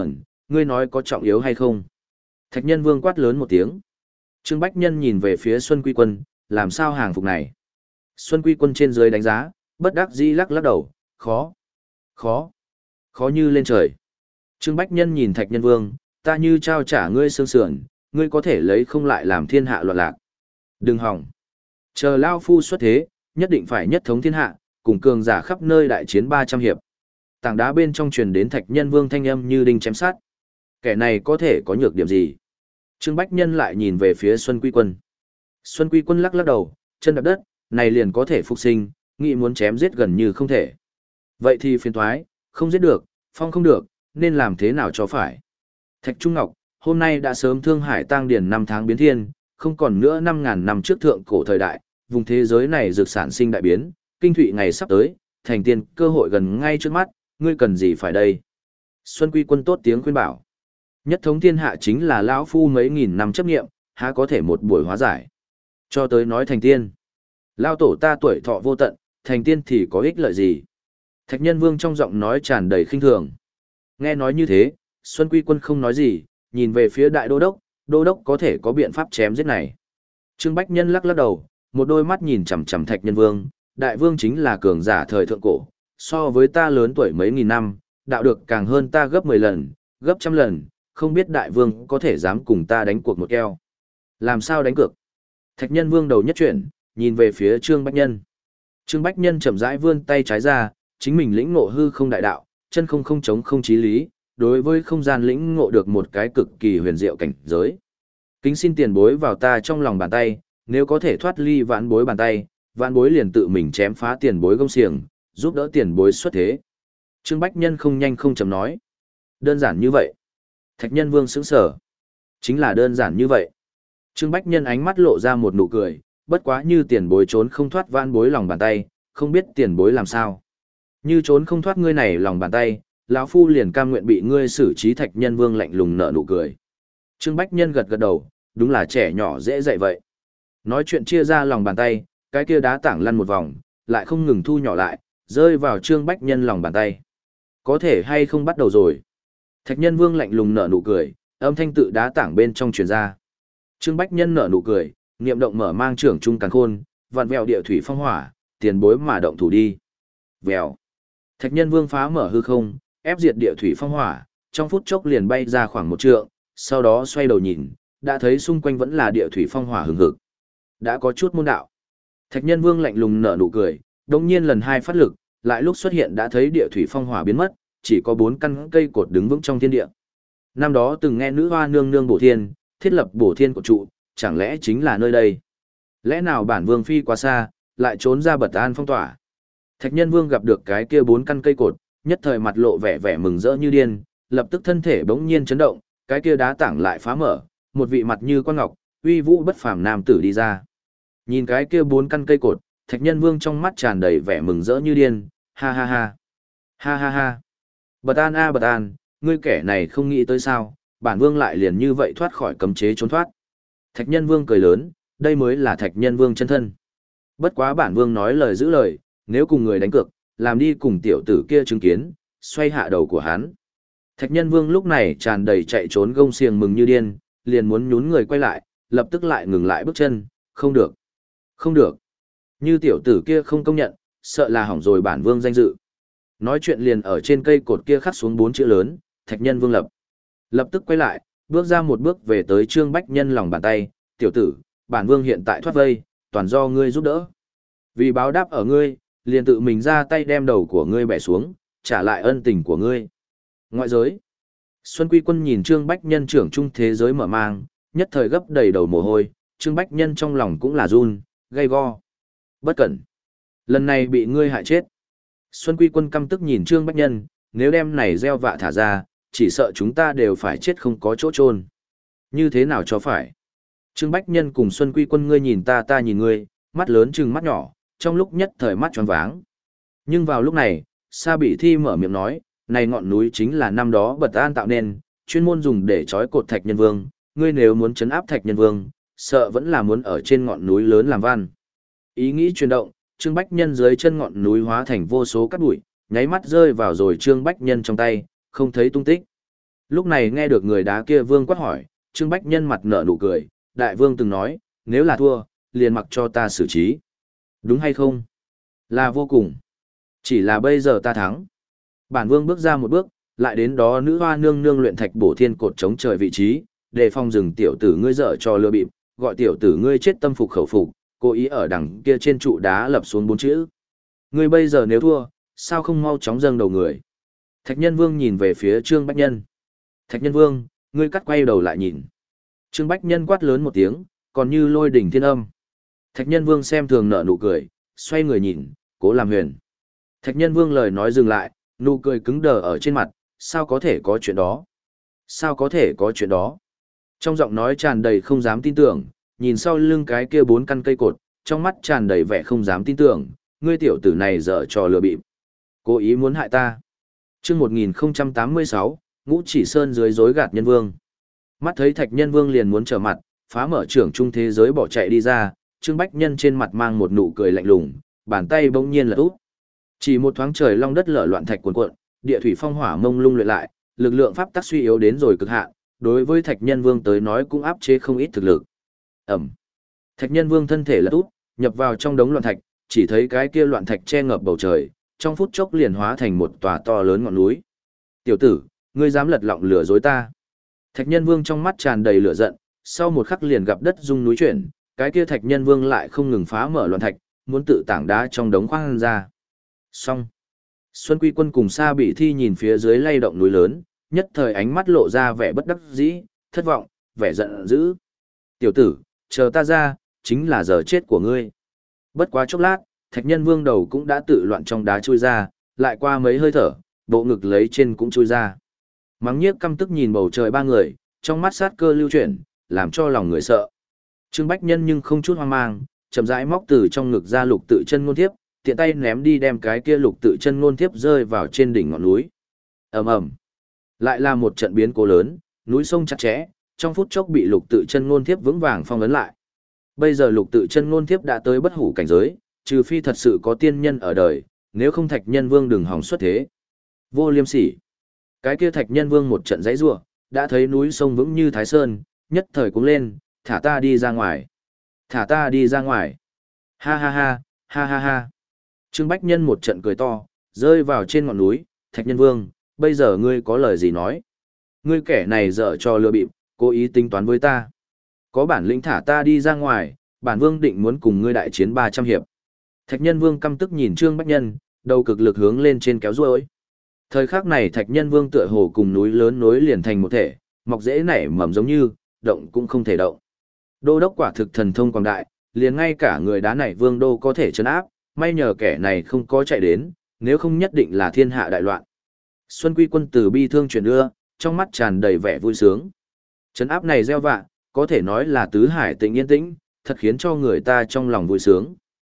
ngươi nói có trọng yếu hay không? Thạch Nhân Vương quát lớn một tiếng. Trương Bách Nhân nhìn về phía Xuân Quy Quân, làm sao hàng phục này? Xuân Quy Quân trên dưới đánh giá, bất đắc dĩ lắc lắc đầu, khó, khó, khó như lên trời. Trương Bách Nhân nhìn Thạch Nhân Vương, ta như trao trả ngươi xương sườn, ngươi có thể lấy không lại làm thiên hạ loạn lạc. Đừng hỏng. Chờ Lao Phu xuất thế, nhất định phải nhất thống thiên hạ, cùng cường giả khắp nơi đại chiến ba trăm hiệp. Tảng đá bên trong truyền đến Thạch Nhân Vương thanh âm như đinh chém sát. Kẻ này có thể có nhược điểm gì? Trương Bách Nhân lại nhìn về phía Xuân Quy Quân. Xuân Quy Quân lắc lắc đầu, chân đạp đất, này liền có thể phục sinh, nghĩ muốn chém giết gần như không thể. Vậy thì phiền toái, không giết được, phong không được, nên làm thế nào cho phải? Thạch Trung Ngọc, hôm nay đã sớm thương hải tang điền năm tháng biến thiên, không còn nữa năm ngàn năm trước thượng cổ thời đại, vùng thế giới này dược sản sinh đại biến, kinh thụy ngày sắp tới, thành tiên cơ hội gần ngay trước mắt, ngươi cần gì phải đây? Xuân Quy Quân tốt tiếng khuyên bảo. Nhất thống thiên hạ chính là lão phu mấy nghìn năm chấp nghiệm, há có thể một buổi hóa giải. Cho tới nói thành tiên. Lao tổ ta tuổi thọ vô tận, thành tiên thì có ích lợi gì? Thạch Nhân Vương trong giọng nói tràn đầy khinh thường. Nghe nói như thế, Xuân Quy Quân không nói gì, nhìn về phía đại đô đốc, đô đốc có thể có biện pháp chém giết này. Trương Bách Nhân lắc lắc đầu, một đôi mắt nhìn chằm chằm Thạch Nhân Vương, đại vương chính là cường giả thời thượng cổ, so với ta lớn tuổi mấy nghìn năm, đạo được càng hơn ta gấp mười lần, gấp trăm lần, không biết đại vương có thể dám cùng ta đánh cuộc một keo. Làm sao đánh cược? Thạch Nhân Vương đầu nhất chuyển, nhìn về phía Trương Bách Nhân. Trương Bách Nhân chậm rãi vươn tay trái ra, chính mình lĩnh ngộ hư không đại đạo, chân không không chống không chí lý, đối với không gian lĩnh ngộ được một cái cực kỳ huyền diệu cảnh giới. Kính xin tiền bối vào ta trong lòng bàn tay, nếu có thể thoát ly vãn bối bàn tay, vãn bối liền tự mình chém phá tiền bối gông xiềng, giúp đỡ tiền bối xuất thế. Trương Bách Nhân không nhanh không chậm nói. Đơn giản như vậy. Thạch Nhân Vương sững sờ. Chính là đơn giản như vậy. Trương Bách Nhân ánh mắt lộ ra một nụ cười, bất quá như tiền bối trốn không thoát vãn bối lòng bàn tay, không biết tiền bối làm sao. Như trốn không thoát ngươi này lòng bàn tay, lão phu liền cam nguyện bị ngươi xử trí. Thạch Nhân Vương lạnh lùng nở nụ cười. Trương Bách Nhân gật gật đầu, đúng là trẻ nhỏ dễ dạy vậy. Nói chuyện chia ra lòng bàn tay, cái kia đá tảng lăn một vòng, lại không ngừng thu nhỏ lại, rơi vào Trương Bách Nhân lòng bàn tay. Có thể hay không bắt đầu rồi. Thạch Nhân Vương lạnh lùng nở nụ cười, âm thanh tự đá tảng bên trong truyền ra. Trương Bách Nhân nở nụ cười, niệm động mở mang trưởng trung càn khôn, vặn vẹo địa thủy phong hỏa, tiền bối mà động thủ đi. Vèo. Thạch Nhân Vương phá mở hư không, ép diệt địa thủy phong hỏa, trong phút chốc liền bay ra khoảng một trượng, sau đó xoay đầu nhìn, đã thấy xung quanh vẫn là địa thủy phong hỏa hừng hực. Đã có chút môn đạo. Thạch Nhân Vương lạnh lùng nở nụ cười, đồng nhiên lần hai phát lực, lại lúc xuất hiện đã thấy địa thủy phong hỏa biến mất, chỉ có bốn căn cây cột đứng vững trong thiên địa. Năm đó từng nghe nữ hoa nương nương bổ thiên, thiết lập bổ thiên của trụ, chẳng lẽ chính là nơi đây? Lẽ nào bản vương phi quá xa, lại trốn ra bật an phong tỏa? Thạch Nhân Vương gặp được cái kia bốn căn cây cột, nhất thời mặt lộ vẻ vẻ mừng rỡ như điên, lập tức thân thể bỗng nhiên chấn động, cái kia đá tảng lại phá mở, một vị mặt như quan ngọc, uy vũ bất phàm nam tử đi ra. Nhìn cái kia bốn căn cây cột, Thạch Nhân Vương trong mắt tràn đầy vẻ mừng rỡ như điên, ha ha ha. Ha ha ha. Bật an a bật an, ngươi kẻ này không nghĩ tới sao, bản vương lại liền như vậy thoát khỏi cấm chế trốn thoát. Thạch Nhân Vương cười lớn, đây mới là Thạch Nhân Vương chân thân. Bất quá bản vương nói lời giữ lời, nếu cùng người đánh cược, làm đi cùng tiểu tử kia chứng kiến, xoay hạ đầu của hắn. Thạch Nhân Vương lúc này tràn đầy chạy trốn gông xiềng mừng như điên, liền muốn nhún người quay lại, lập tức lại ngừng lại bước chân, không được, không được. Như tiểu tử kia không công nhận, sợ là hỏng rồi bản vương danh dự. Nói chuyện liền ở trên cây cột kia khắc xuống bốn chữ lớn, Thạch Nhân Vương lập. Lập tức quay lại, bước ra một bước về tới Trương Bách Nhân lòng bàn tay, tiểu tử, bản vương hiện tại thoát vây, toàn do ngươi giúp đỡ. Vì báo đáp ở ngươi, liền tự mình ra tay đem đầu của ngươi bẻ xuống, trả lại ân tình của ngươi. Ngoại giới. Xuân Quy Quân nhìn Trương Bách Nhân trưởng trung thế giới mở mang, nhất thời gấp đầy đầu mồ hôi, Trương Bách Nhân trong lòng cũng là run, gay go. Bất cẩn. Lần này bị ngươi hại chết. Xuân Quy Quân căm tức nhìn Trương Bách Nhân, nếu đem này gieo vạ thả ra, chỉ sợ chúng ta đều phải chết không có chỗ chôn. Như thế nào cho phải? Trương Bách Nhân cùng Xuân Quy Quân ngươi nhìn ta ta nhìn ngươi, mắt lớn trừng mắt nhỏ, trong lúc nhất thời mắt tròn váng. Nhưng vào lúc này, Sa Bị Thi mở miệng nói, này ngọn núi chính là năm đó Bật An tạo nên, chuyên môn dùng để trói cột Thạch Nhân Vương, ngươi nếu muốn trấn áp Thạch Nhân Vương, sợ vẫn là muốn ở trên ngọn núi lớn làm văn. Ý nghĩ chuyển động, Trương Bách Nhân dưới chân ngọn núi hóa thành vô số cát bụi, nháy mắt rơi vào rồi Trương Bách Nhân trong tay, không thấy tung tích. Lúc này nghe được người đá kia vương quát hỏi, Trương Bách Nhân mặt nở nụ cười, đại vương từng nói, nếu là thua, liền mặc cho ta xử trí. Đúng hay không? Là vô cùng. Chỉ là bây giờ ta thắng. Bản vương bước ra một bước, lại đến đó nữ hoa nương nương luyện thạch bổ thiên cột chống trời vị trí, đề phòng rừng tiểu tử ngươi dở cho lừa bịp, gọi tiểu tử ngươi chết tâm phục khẩu phục, cố ý ở đằng kia trên trụ đá lập xuống bốn chữ. Ngươi bây giờ nếu thua, sao không mau chóng dâng đầu người? Thạch Nhân Vương nhìn về phía Trương Bách Nhân. Thạch Nhân Vương, ngươi cắt quay đầu lại nhìn. Trương Bách Nhân quát lớn một tiếng, còn như lôi đỉnh thiên âm. Thạch Nhân Vương xem thường nở nụ cười, xoay người nhìn, cố làm huyền. Thạch Nhân Vương lời nói dừng lại, nụ cười cứng đờ ở trên mặt, sao có thể có chuyện đó? Sao có thể có chuyện đó? Trong giọng nói tràn đầy không dám tin tưởng, nhìn sau lưng cái kia bốn căn cây cột, trong mắt tràn đầy vẻ không dám tin tưởng, ngươi tiểu tử này dở trò lừa bịp. Cố ý muốn hại ta. Chương một nghìn tám mươi sáu, Ngũ Chỉ Sơn dưới dối gạt Nhân Vương. Mắt thấy Thạch Nhân Vương liền muốn trở mặt, phá mở trưởng trung thế giới bỏ chạy đi ra, Trương Bách Nhân trên mặt mang một nụ cười lạnh lùng, bàn tay bỗng nhiên lật úp. Chỉ một thoáng trời long đất lở loạn thạch cuồn cuộn, địa thủy phong hỏa mông lung luyện lại, lực lượng pháp tắc suy yếu đến rồi cực hạn, đối với Thạch Nhân Vương tới nói cũng áp chế không ít thực lực. Ẩm. Thạch Nhân Vương thân thể lật úp, nhập vào trong đống loạn thạch, chỉ thấy cái kia loạn thạch che ngập bầu trời, trong phút chốc liền hóa thành một tòa to lớn ngọn núi. Tiểu tử, ngươi dám lật lọng lừa dối ta. Thạch Nhân Vương trong mắt tràn đầy lửa giận, sau một khắc liền gặp đất rung núi chuyển, cái kia Thạch Nhân Vương lại không ngừng phá mở loạn thạch, muốn tự tảng đá trong đống khoang ra. Xong. Xuân Quy Quân cùng Sa Bị Thi nhìn phía dưới lay động núi lớn, nhất thời ánh mắt lộ ra vẻ bất đắc dĩ, thất vọng, vẻ giận dữ. Tiểu tử, chờ ta ra, chính là giờ chết của ngươi. Bất quá chốc lát, Thạch Nhân Vương đầu cũng đã tự loạn trong đá chui ra, lại qua mấy hơi thở, bộ ngực lấy trên cũng chui ra. Mắng nhiếc căm tức nhìn bầu trời ba người, trong mắt sát cơ lưu chuyển, làm cho lòng người sợ. Trương Bách Nhân nhưng không chút hoang mang, chậm rãi móc từ trong ngực ra lục tự chân ngôn thiếp, tiện tay ném đi đem cái kia lục tự chân ngôn thiếp rơi vào trên đỉnh ngọn núi. Ầm ầm. Lại là một trận biến cố lớn, núi sông chặt chẽ, trong phút chốc bị lục tự chân ngôn thiếp vững vàng phong ấn lại. Bây giờ lục tự chân ngôn thiếp đã tới bất hủ cảnh giới, trừ phi thật sự có tiên nhân ở đời, nếu không Thạch Nhân Vương đừng hòng xuất thế. Vô Liêm Sỉ. Cái kia Thạch Nhân Vương một trận giãy giụa, đã thấy núi sông vững như Thái Sơn, nhất thời cuống lên, thả ta đi ra ngoài. Thả ta đi ra ngoài. Ha ha ha, ha ha ha. Trương Bách Nhân một trận cười to, rơi vào trên ngọn núi, Thạch Nhân Vương, bây giờ ngươi có lời gì nói? Ngươi kẻ này dở trò lừa bịp, cố ý tính toán với ta. Có bản lĩnh thả ta đi ra ngoài, bản vương định muốn cùng ngươi đại chiến ba trăm hiệp. Thạch Nhân Vương căm tức nhìn Trương Bách Nhân, đầu cực lực hướng lên trên kéo ruôi. Thời khắc này Thạch Nhân Vương tựa hồ cùng núi lớn nối liền thành một thể, mọc rễ nảy mầm giống như, động cũng không thể động. Đô đốc quả thực thần thông quảng đại, liền ngay cả người đá này vương đô có thể trấn áp, may nhờ kẻ này không có chạy đến, nếu không nhất định là thiên hạ đại loạn. Xuân Quy Quân từ bi thương chuyển đưa, trong mắt tràn đầy vẻ vui sướng. Trấn áp này gieo vạ, có thể nói là tứ hải tĩnh yên tĩnh, thật khiến cho người ta trong lòng vui sướng.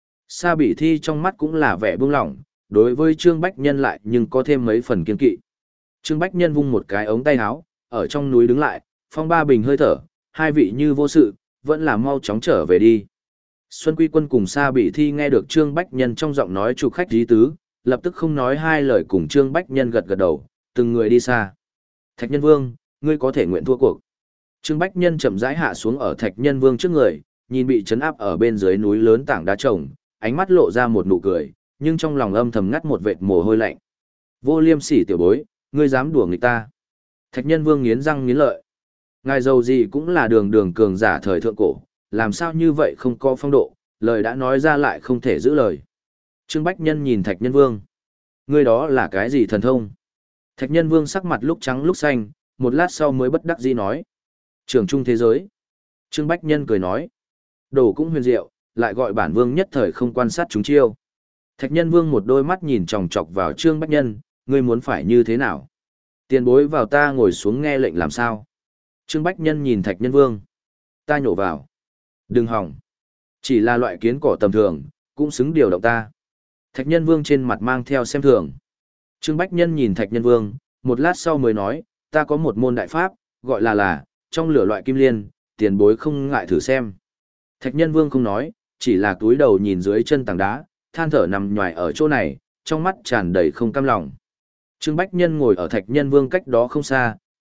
Sa Bị Thi trong mắt cũng là vẻ buông lỏng, đối với Trương Bách Nhân lại nhưng có thêm mấy phần kiên kỵ. Trương Bách Nhân vung một cái ống tay áo, ở trong núi đứng lại, phong ba bình hơi thở, hai vị như vô sự, vẫn là mau chóng trở về đi. Xuân Quy Quân cùng Sa Bị Thi nghe được Trương Bách Nhân trong giọng nói chủ khách dí tứ, lập tức không nói hai lời cùng Trương Bách Nhân gật gật đầu, từng người đi xa. Thạch Nhân Vương, ngươi có thể nguyện thua cuộc. Trương Bách Nhân chậm rãi hạ xuống ở Thạch Nhân Vương trước người, nhìn bị trấn áp ở bên dưới núi lớn tảng đá trồng, ánh mắt lộ ra một nụ cười, nhưng trong lòng âm thầm ngắt một vệt mồ hôi lạnh. Vô Liêm Sỉ tiểu bối, ngươi dám đùa nghịch ta. Thạch Nhân Vương nghiến răng nghiến lợi. Ngài giàu gì cũng là đường đường cường giả thời thượng cổ, làm sao như vậy không có phong độ, lời đã nói ra lại không thể giữ lời. Trương Bách Nhân nhìn Thạch Nhân Vương. Ngươi đó là cái gì thần thông? Thạch Nhân Vương sắc mặt lúc trắng lúc xanh, một lát sau mới bất đắc dĩ nói. Trường trung thế giới. Trương Bách Nhân cười nói. Đồ cũng huyền diệu, lại gọi bản vương nhất thời không quan sát chúng chiêu. Thạch Nhân Vương một đôi mắt nhìn chòng chọc vào Trương Bách Nhân, ngươi muốn phải như thế nào? Tiền bối vào ta ngồi xuống nghe lệnh làm sao? Trương Bách Nhân nhìn Thạch Nhân Vương. Ta nhổ vào. Đừng hỏng. Chỉ là loại kiến cỏ tầm thường, cũng xứng điều động ta. Thạch Nhân Vương trên mặt mang theo xem thường. Trương Bách Nhân nhìn Thạch Nhân Vương, một lát sau mới nói, ta có một môn đại pháp, gọi là là, trong lửa loại kim liên, tiền bối không ngại thử xem. Thạch Nhân Vương không nói, chỉ là túi đầu nhìn dưới chân tảng đá, than thở nằm nhòi ở chỗ này, trong mắt tràn đầy không cam lòng. Trương Bách Nhân ngồi ở Thạch Nhân Vương cách đó không xa,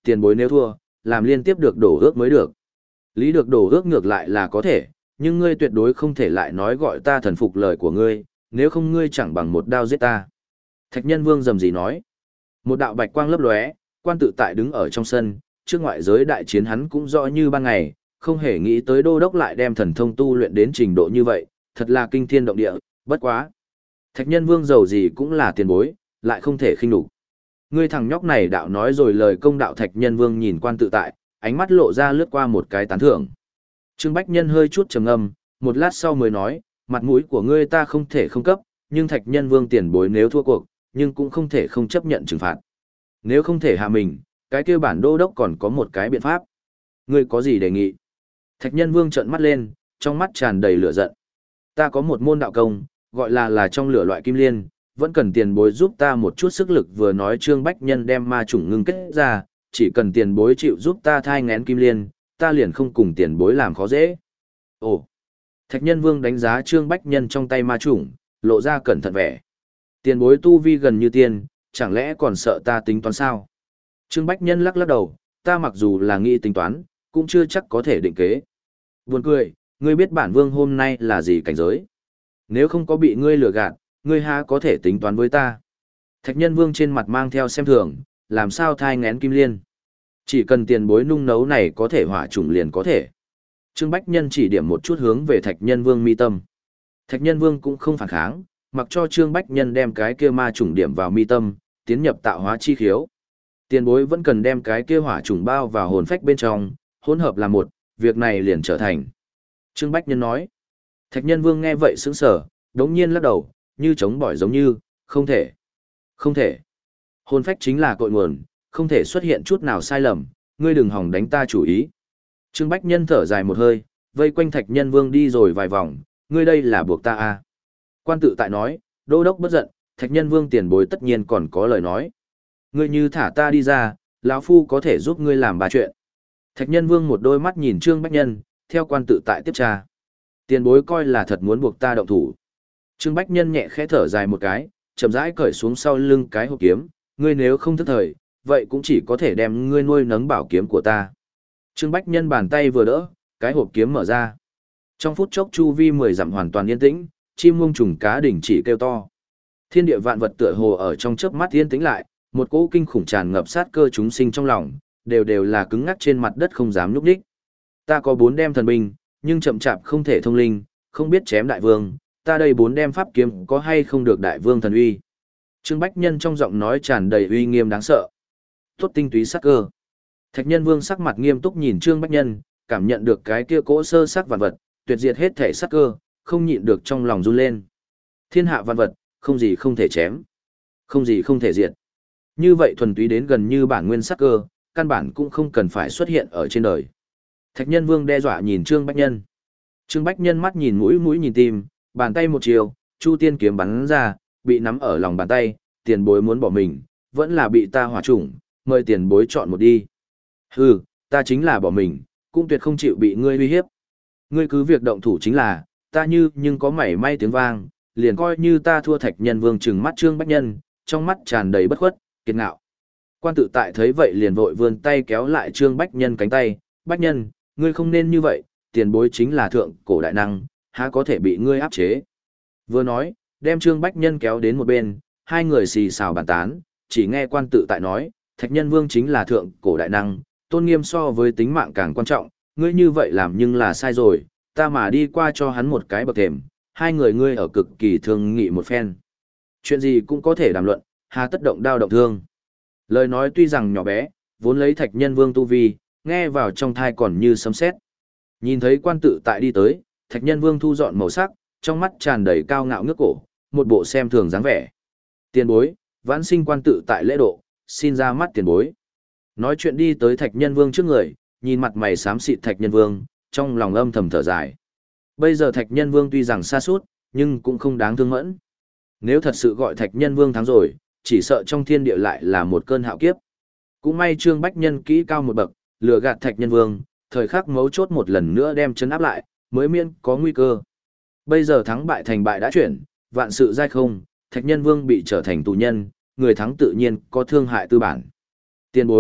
tiền bối nếu thua, làm liên tiếp được đổ ước mới được. Lý được đổ ước ngược lại là có thể, nhưng ngươi tuyệt đối không thể lại nói gọi ta thần phục lời của ngươi, nếu không ngươi chẳng bằng một đao giết ta. Thạch Nhân Vương rầm rì nói. Một đạo bạch quang lấp lóe, Quan Tự Tại đứng ở trong sân, trước ngoại giới đại chiến hắn cũng rõ như ban ngày, không hề nghĩ tới đô đốc lại đem thần thông tu luyện đến trình độ như vậy, thật là kinh thiên động địa, bất quá. Thạch Nhân Vương giàu gì cũng là tiền bối, lại không thể khinh nhục. Ngươi thằng nhóc này đạo nói rồi lời công đạo. Thạch Nhân Vương nhìn Quan Tự Tại, ánh mắt lộ ra lướt qua một cái tán thưởng. Trương Bách Nhân hơi chút trầm ngâm, một lát sau mới nói, mặt mũi của ngươi ta không thể không cấp, nhưng Thạch Nhân Vương tiền bối nếu thua cuộc, nhưng cũng không thể không chấp nhận trừng phạt. Nếu không thể hạ mình, cái kia bản đô đốc còn có một cái biện pháp. Ngươi có gì đề nghị? Thạch Nhân Vương trợn mắt lên, trong mắt tràn đầy lửa giận. Ta có một môn đạo công, gọi là là trong lửa loại kim liên, vẫn cần tiền bối giúp ta một chút sức lực. Vừa nói Trương Bách Nhân đem ma chủng ngưng kết ra, chỉ cần tiền bối chịu giúp ta thai ngén kim liên, ta liền không cùng tiền bối làm khó dễ. Ồ! Thạch Nhân Vương đánh giá Trương Bách Nhân trong tay ma chủng, lộ ra cẩn thận vẻ. Tiền bối tu vi gần như tiên, chẳng lẽ còn sợ ta tính toán sao? Trương Bách Nhân lắc lắc đầu, ta mặc dù là nghĩ tính toán, cũng chưa chắc có thể định kế. Buồn cười, ngươi biết bản vương hôm nay là gì cảnh giới? Nếu không có bị ngươi lừa gạt, ngươi há có thể tính toán với ta? Thạch Nhân Vương trên mặt mang theo xem thường, làm sao thai ngén kim liên? Chỉ cần tiền bối nung nấu này có thể hỏa chủng liền có thể. Trương Bách Nhân chỉ điểm một chút hướng về Thạch Nhân Vương mi tâm. Thạch Nhân Vương cũng không phản kháng, mặc cho Trương Bách Nhân đem cái kia ma chủng điểm vào mi tâm, tiến nhập tạo hóa chi khiếu. Tiền bối vẫn cần đem cái kia hỏa chủng bao vào hồn phách bên trong, hỗn hợp là một, việc này liền trở thành. Trương Bách Nhân nói. Thạch Nhân Vương nghe vậy sững sờ, đống nhiên lắc đầu, như chống bỏi giống như, không thể. Không thể. Hồn phách chính là cội nguồn, không thể xuất hiện chút nào sai lầm, ngươi đừng hòng đánh ta chủ ý. Trương Bách Nhân thở dài một hơi, vây quanh Thạch Nhân Vương đi rồi vài vòng, ngươi đây là buộc ta à. Quan Tự Tại nói, đô đốc bất giận, Thạch Nhân Vương tiền bối tất nhiên còn có lời nói. Ngươi như thả ta đi ra, lão phu có thể giúp ngươi làm ba chuyện. Thạch Nhân Vương một đôi mắt nhìn Trương Bách Nhân, theo Quan Tự Tại tiếp tra. Tiền bối coi là thật muốn buộc ta động thủ. Trương Bách Nhân nhẹ khẽ thở dài một cái, chậm rãi cởi xuống sau lưng cái hộp kiếm, ngươi nếu không thức thời, vậy cũng chỉ có thể đem ngươi nuôi nấng bảo kiếm của ta. Trương Bách Nhân bàn tay vừa đỡ, cái hộp kiếm mở ra. Trong phút chốc chu vi mười dặm hoàn toàn yên tĩnh, chim muông trùng cá đình chỉ kêu to. Thiên địa vạn vật tựa hồ ở trong chớp mắt yên tĩnh lại, một cỗ kinh khủng tràn ngập sát cơ chúng sinh trong lòng, đều đều là cứng ngắc trên mặt đất không dám nhúc nhích. Ta có bốn đem thần binh, nhưng chậm chạp không thể thông linh, không biết chém đại vương, ta đây bốn đem pháp kiếm có hay không được đại vương thần uy. Trương Bách Nhân trong giọng nói tràn đầy uy nghiêm đáng sợ. Tốt tinh túy sát cơ. Thạch Nhân Vương sắc mặt nghiêm túc nhìn Trương Bách Nhân, cảm nhận được cái kia cỗ sơ sắc vạn vật, tuyệt diệt hết thể sát cơ, không nhịn được trong lòng run lên. Thiên hạ vạn vật, không gì không thể chém, không gì không thể diệt. Như vậy thuần túy đến gần như bản nguyên sát cơ, căn bản cũng không cần phải xuất hiện ở trên đời. Thạch Nhân Vương đe dọa nhìn Trương Bách Nhân. Trương Bách Nhân mắt nhìn mũi mũi nhìn tim, bàn tay một chiều, Chu Tiên kiếm bắn ra, bị nắm ở lòng bàn tay, tiền bối muốn bỏ mình, vẫn là bị ta hỏa chủng, mời tiền bối chọn một đi. Hừ, ta chính là bỏ mình, cũng tuyệt không chịu bị ngươi uy hiếp. Ngươi cứ việc động thủ chính là, ta như nhưng có mảy may tiếng vang, liền coi như ta thua. Thạch Nhân Vương trừng mắt Trương Bách Nhân, trong mắt tràn đầy bất khuất, kiệt ngạo. Quan Tự Tại thấy vậy liền vội vươn tay kéo lại Trương Bách Nhân cánh tay, Bách Nhân, ngươi không nên như vậy, tiền bối chính là thượng cổ đại năng, há có thể bị ngươi áp chế. Vừa nói, đem Trương Bách Nhân kéo đến một bên, hai người xì xào bàn tán, chỉ nghe Quan Tự Tại nói, Thạch Nhân Vương chính là thượng cổ đại năng, tôn nghiêm so với tính mạng càng quan trọng, ngươi như vậy làm nhưng là sai rồi, ta mà đi qua cho hắn một cái bậc thềm, hai người ngươi ở cực kỳ thương nghị một phen. Chuyện gì cũng có thể đàm luận, hà tất động đao động thương. Lời nói tuy rằng nhỏ bé, vốn lấy Thạch Nhân Vương tu vi, nghe vào trong thai còn như sấm sét. Nhìn thấy Quan Tự Tại đi tới, Thạch Nhân Vương thu dọn màu sắc, trong mắt tràn đầy cao ngạo ngước cổ, một bộ xem thường dáng vẻ. Tiền bối, vãn sinh Quan Tự Tại lễ độ, xin ra mắt tiền bối. Nói chuyện đi tới Thạch Nhân Vương trước người, nhìn mặt mày xám xịt Thạch Nhân Vương, trong lòng âm thầm thở dài. Bây giờ Thạch Nhân Vương tuy rằng xa suốt, nhưng cũng không đáng thương mẫn. Nếu thật sự gọi Thạch Nhân Vương thắng rồi, chỉ sợ trong thiên địa lại là một cơn hạo kiếp. Cũng may Trương Bách Nhân kỹ cao một bậc, lừa gạt Thạch Nhân Vương, thời khắc mấu chốt một lần nữa đem chấn áp lại, mới miễn có nguy cơ. Bây giờ thắng bại thành bại đã chuyển, vạn sự giai không, Thạch Nhân Vương bị trở thành tù nhân, người thắng tự nhiên có thương hại tư bản. Tiền bối,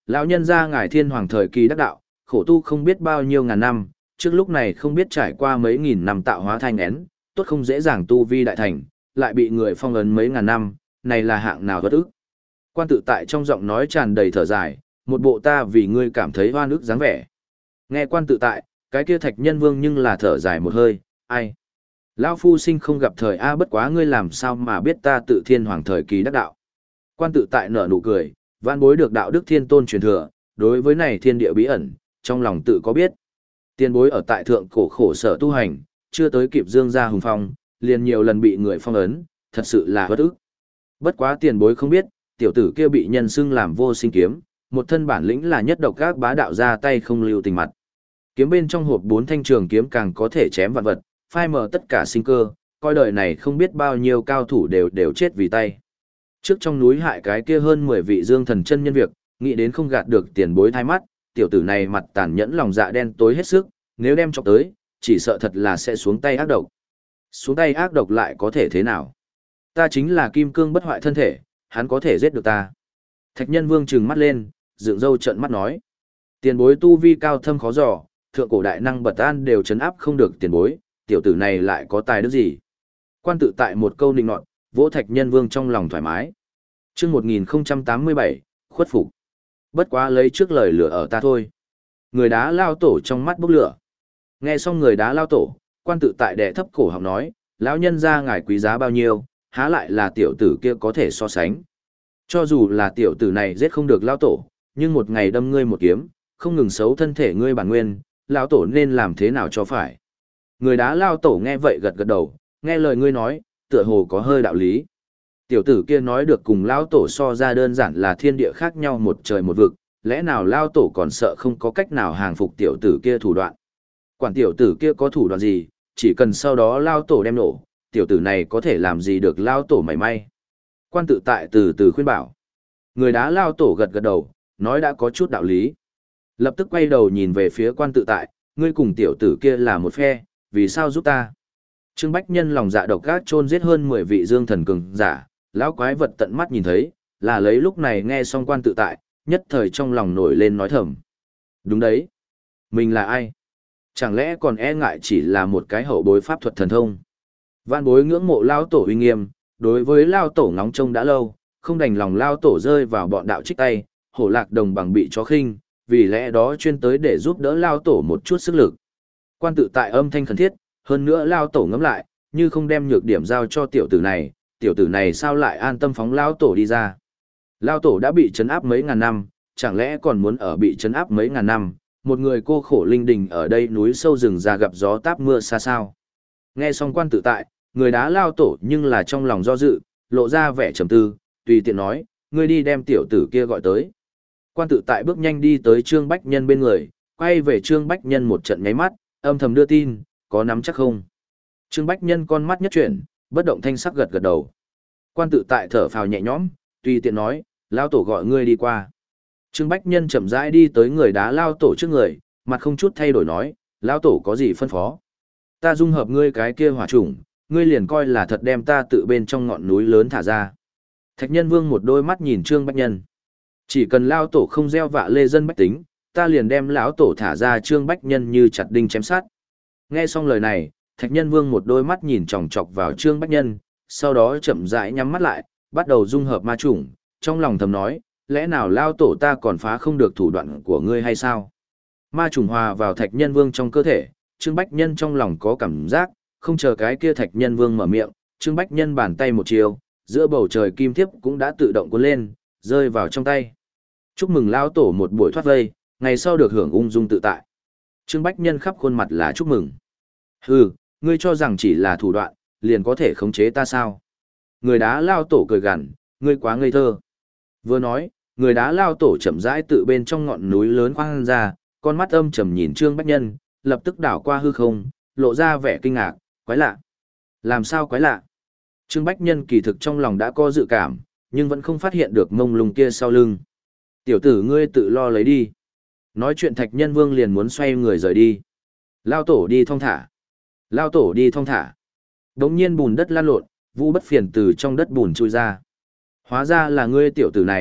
Lão nhân gia ngài thiên hoàng thời kỳ đắc đạo, khổ tu không biết bao nhiêu ngàn năm, trước lúc này không biết trải qua mấy nghìn năm tạo hóa thanh én, tốt không dễ dàng tu vi đại thành, lại bị người phong ấn mấy ngàn năm, này là hạng nào bất ức. Quan tự tại trong giọng nói tràn đầy thở dài, một bộ ta vì ngươi cảm thấy oan ức dáng vẻ. Nghe quan tự tại, cái kia thạch nhân vương nhưng là thở dài một hơi, ai? Lão phu sinh không gặp thời A, bất quá ngươi làm sao mà biết ta tự thiên hoàng thời kỳ đắc đạo. Quan tự tại nở nụ cười, vãn bối được đạo đức thiên tôn truyền thừa, đối với này thiên địa bí ẩn, trong lòng tự có biết. Tiền bối ở tại thượng cổ khổ sở tu hành, chưa tới kịp dương ra hùng phong, liền nhiều lần bị người phong ấn, thật sự là bất ức. Bất quá tiền bối không biết, tiểu tử kia bị nhân xưng làm vô sinh kiếm, một thân bản lĩnh là nhất độc các bá đạo ra tay không lưu tình mặt. Kiếm bên trong hộp bốn thanh trường kiếm càng có thể chém vạn vật, phai mờ tất cả sinh cơ, coi đời này không biết bao nhiêu cao thủ đều đều chết vì tay. Trước trong núi hại cái kia hơn mười vị dương thần chân nhân việc, nghĩ đến không gạt được tiền bối thai mắt, tiểu tử này mặt tàn nhẫn lòng dạ đen tối hết sức, nếu đem chọc tới, chỉ sợ thật là sẽ xuống tay ác độc. Xuống tay ác độc lại có thể thế nào? Ta chính là kim cương bất hoại thân thể, hắn có thể giết được ta. Thạch nhân vương trừng mắt lên, dựng râu trợn mắt nói. Tiền bối tu vi cao thâm khó dò, thượng cổ đại năng bật an đều chấn áp không được tiền bối, tiểu tử này lại có tài đức gì? Quan tự tại một câu nịnh nọt, vỗ thạch nhân vương trong lòng thoải mái. Trước một nghìn không trăm tám mươi bảy, khuất phục. Bất quá lấy trước lời lửa ở ta thôi. Người đá lao tổ trong mắt bốc lửa. Nghe xong người đá lao tổ, quan tự tại đè thấp cổ họng nói, lão nhân gia ngài quý giá bao nhiêu, há lại là tiểu tử kia có thể so sánh. Cho dù là tiểu tử này giết không được lao tổ, nhưng một ngày đâm ngươi một kiếm, không ngừng xấu thân thể ngươi bản nguyên, lão tổ nên làm thế nào cho phải. Người đá lao tổ nghe vậy gật gật đầu, nghe lời ngươi nói, tựa hồ có hơi đạo lý. Tiểu tử kia nói được cùng lao tổ so ra đơn giản là thiên địa khác nhau một trời một vực, lẽ nào lao tổ còn sợ không có cách nào hàng phục tiểu tử kia thủ đoạn. Quản tiểu tử kia có thủ đoạn gì, chỉ cần sau đó lao tổ đem nổ, tiểu tử này có thể làm gì được lao tổ mảy may. Quan tự tại từ từ khuyên bảo. Người đá lao tổ gật gật đầu, nói đã có chút đạo lý. Lập tức quay đầu nhìn về phía quan tự tại, ngươi cùng tiểu tử kia là một phe, vì sao giúp ta? Trương Bách Nhân lòng dạ độc ác chôn giết hơn mười vị dương thần cường giả, lão quái vật tận mắt nhìn thấy, là lấy lúc này nghe xong quan tự tại, nhất thời trong lòng nổi lên nói thầm. Đúng đấy. Mình là ai? Chẳng lẽ còn e ngại chỉ là một cái hậu bối pháp thuật thần thông? Vạn bối ngưỡng mộ lao tổ uy nghiêm, đối với lao tổ ngóng trông đã lâu, không đành lòng lao tổ rơi vào bọn đạo trích tay, hổ lạc đồng bằng bị chó khinh, vì lẽ đó chuyên tới để giúp đỡ lao tổ một chút sức lực. Quan tự tại âm thanh khẩn thiết, hơn nữa lao tổ ngẫm lại, như không đem nhược điểm giao cho tiểu tử này, tiểu tử này sao lại an tâm phóng lao tổ đi ra. Lao tổ đã bị trấn áp mấy ngàn năm, chẳng lẽ còn muốn ở bị trấn áp mấy ngàn năm, một người cô khổ linh đình ở đây núi sâu rừng già gặp gió táp mưa xa sao. Nghe xong quan tự tại, người đá lao tổ nhưng là trong lòng do dự, lộ ra vẻ trầm tư, tùy tiện nói, ngươi đi đem tiểu tử kia gọi tới. Quan tự tại bước nhanh đi tới Trương Bách Nhân bên người, quay về Trương Bách Nhân một trận nháy mắt, âm thầm đưa tin, có nắm chắc không? Trương Bách Nhân con mắt nhất chuyển, bất động thanh sắc gật gật đầu. Quan tự tại thở phào nhẹ nhõm, tùy tiện nói, lao tổ gọi ngươi đi qua. Trương Bách Nhân chậm rãi đi tới người đá lao tổ trước người, mặt không chút thay đổi nói, lao tổ có gì phân phó? Ta dung hợp ngươi cái kia hỏa chủng, ngươi liền coi là thật đem ta tự bên trong ngọn núi lớn thả ra. Thạch Nhân Vương một đôi mắt nhìn Trương Bách Nhân. Chỉ cần lao tổ không gieo vạ lê dân bách tính, ta liền đem lão tổ thả ra. Trương Bách Nhân như chặt đinh chém sát. Nghe xong lời này, Thạch Nhân Vương một đôi mắt nhìn chòng chọc vào Trương Bách Nhân, sau đó chậm rãi nhắm mắt lại, bắt đầu dung hợp ma chủng, trong lòng thầm nói, lẽ nào lao tổ ta còn phá không được thủ đoạn của ngươi hay sao? Ma chủng hòa vào Thạch Nhân Vương trong cơ thể, Trương Bách Nhân trong lòng có cảm giác, không chờ cái kia Thạch Nhân Vương mở miệng, Trương Bách Nhân bàn tay một chiều, giữa bầu trời kim thiếp cũng đã tự động cuốn lên, rơi vào trong tay. Chúc mừng lao tổ một buổi thoát vây, ngày sau được hưởng ung dung tự tại. Trương Bách Nhân khắp khuôn mặt là chúc mừng. Hừ, ngươi cho rằng chỉ là thủ đoạn, liền có thể khống chế ta sao? Người đá lao tổ cười gằn, ngươi quá ngây thơ. Vừa nói, người đá lao tổ chậm rãi tự bên trong ngọn núi lớn khoan ra, con mắt âm trầm nhìn Trương Bách Nhân, lập tức đảo qua hư không, lộ ra vẻ kinh ngạc, quái lạ. Làm sao quái lạ? Trương Bách Nhân kỳ thực trong lòng đã có dự cảm, nhưng vẫn không phát hiện được mông lung kia sau lưng. Tiểu tử ngươi tự lo lấy đi. Nói chuyện Thạch Nhân Vương liền muốn xoay người rời đi. Lao tổ đi thong thả. Lao tổ đi thong thả. Đống nhiên bùn đất lan lộn, Vũ Bất Phiền từ trong đất bùn chui ra. Hóa ra là ngươi tiểu tử này,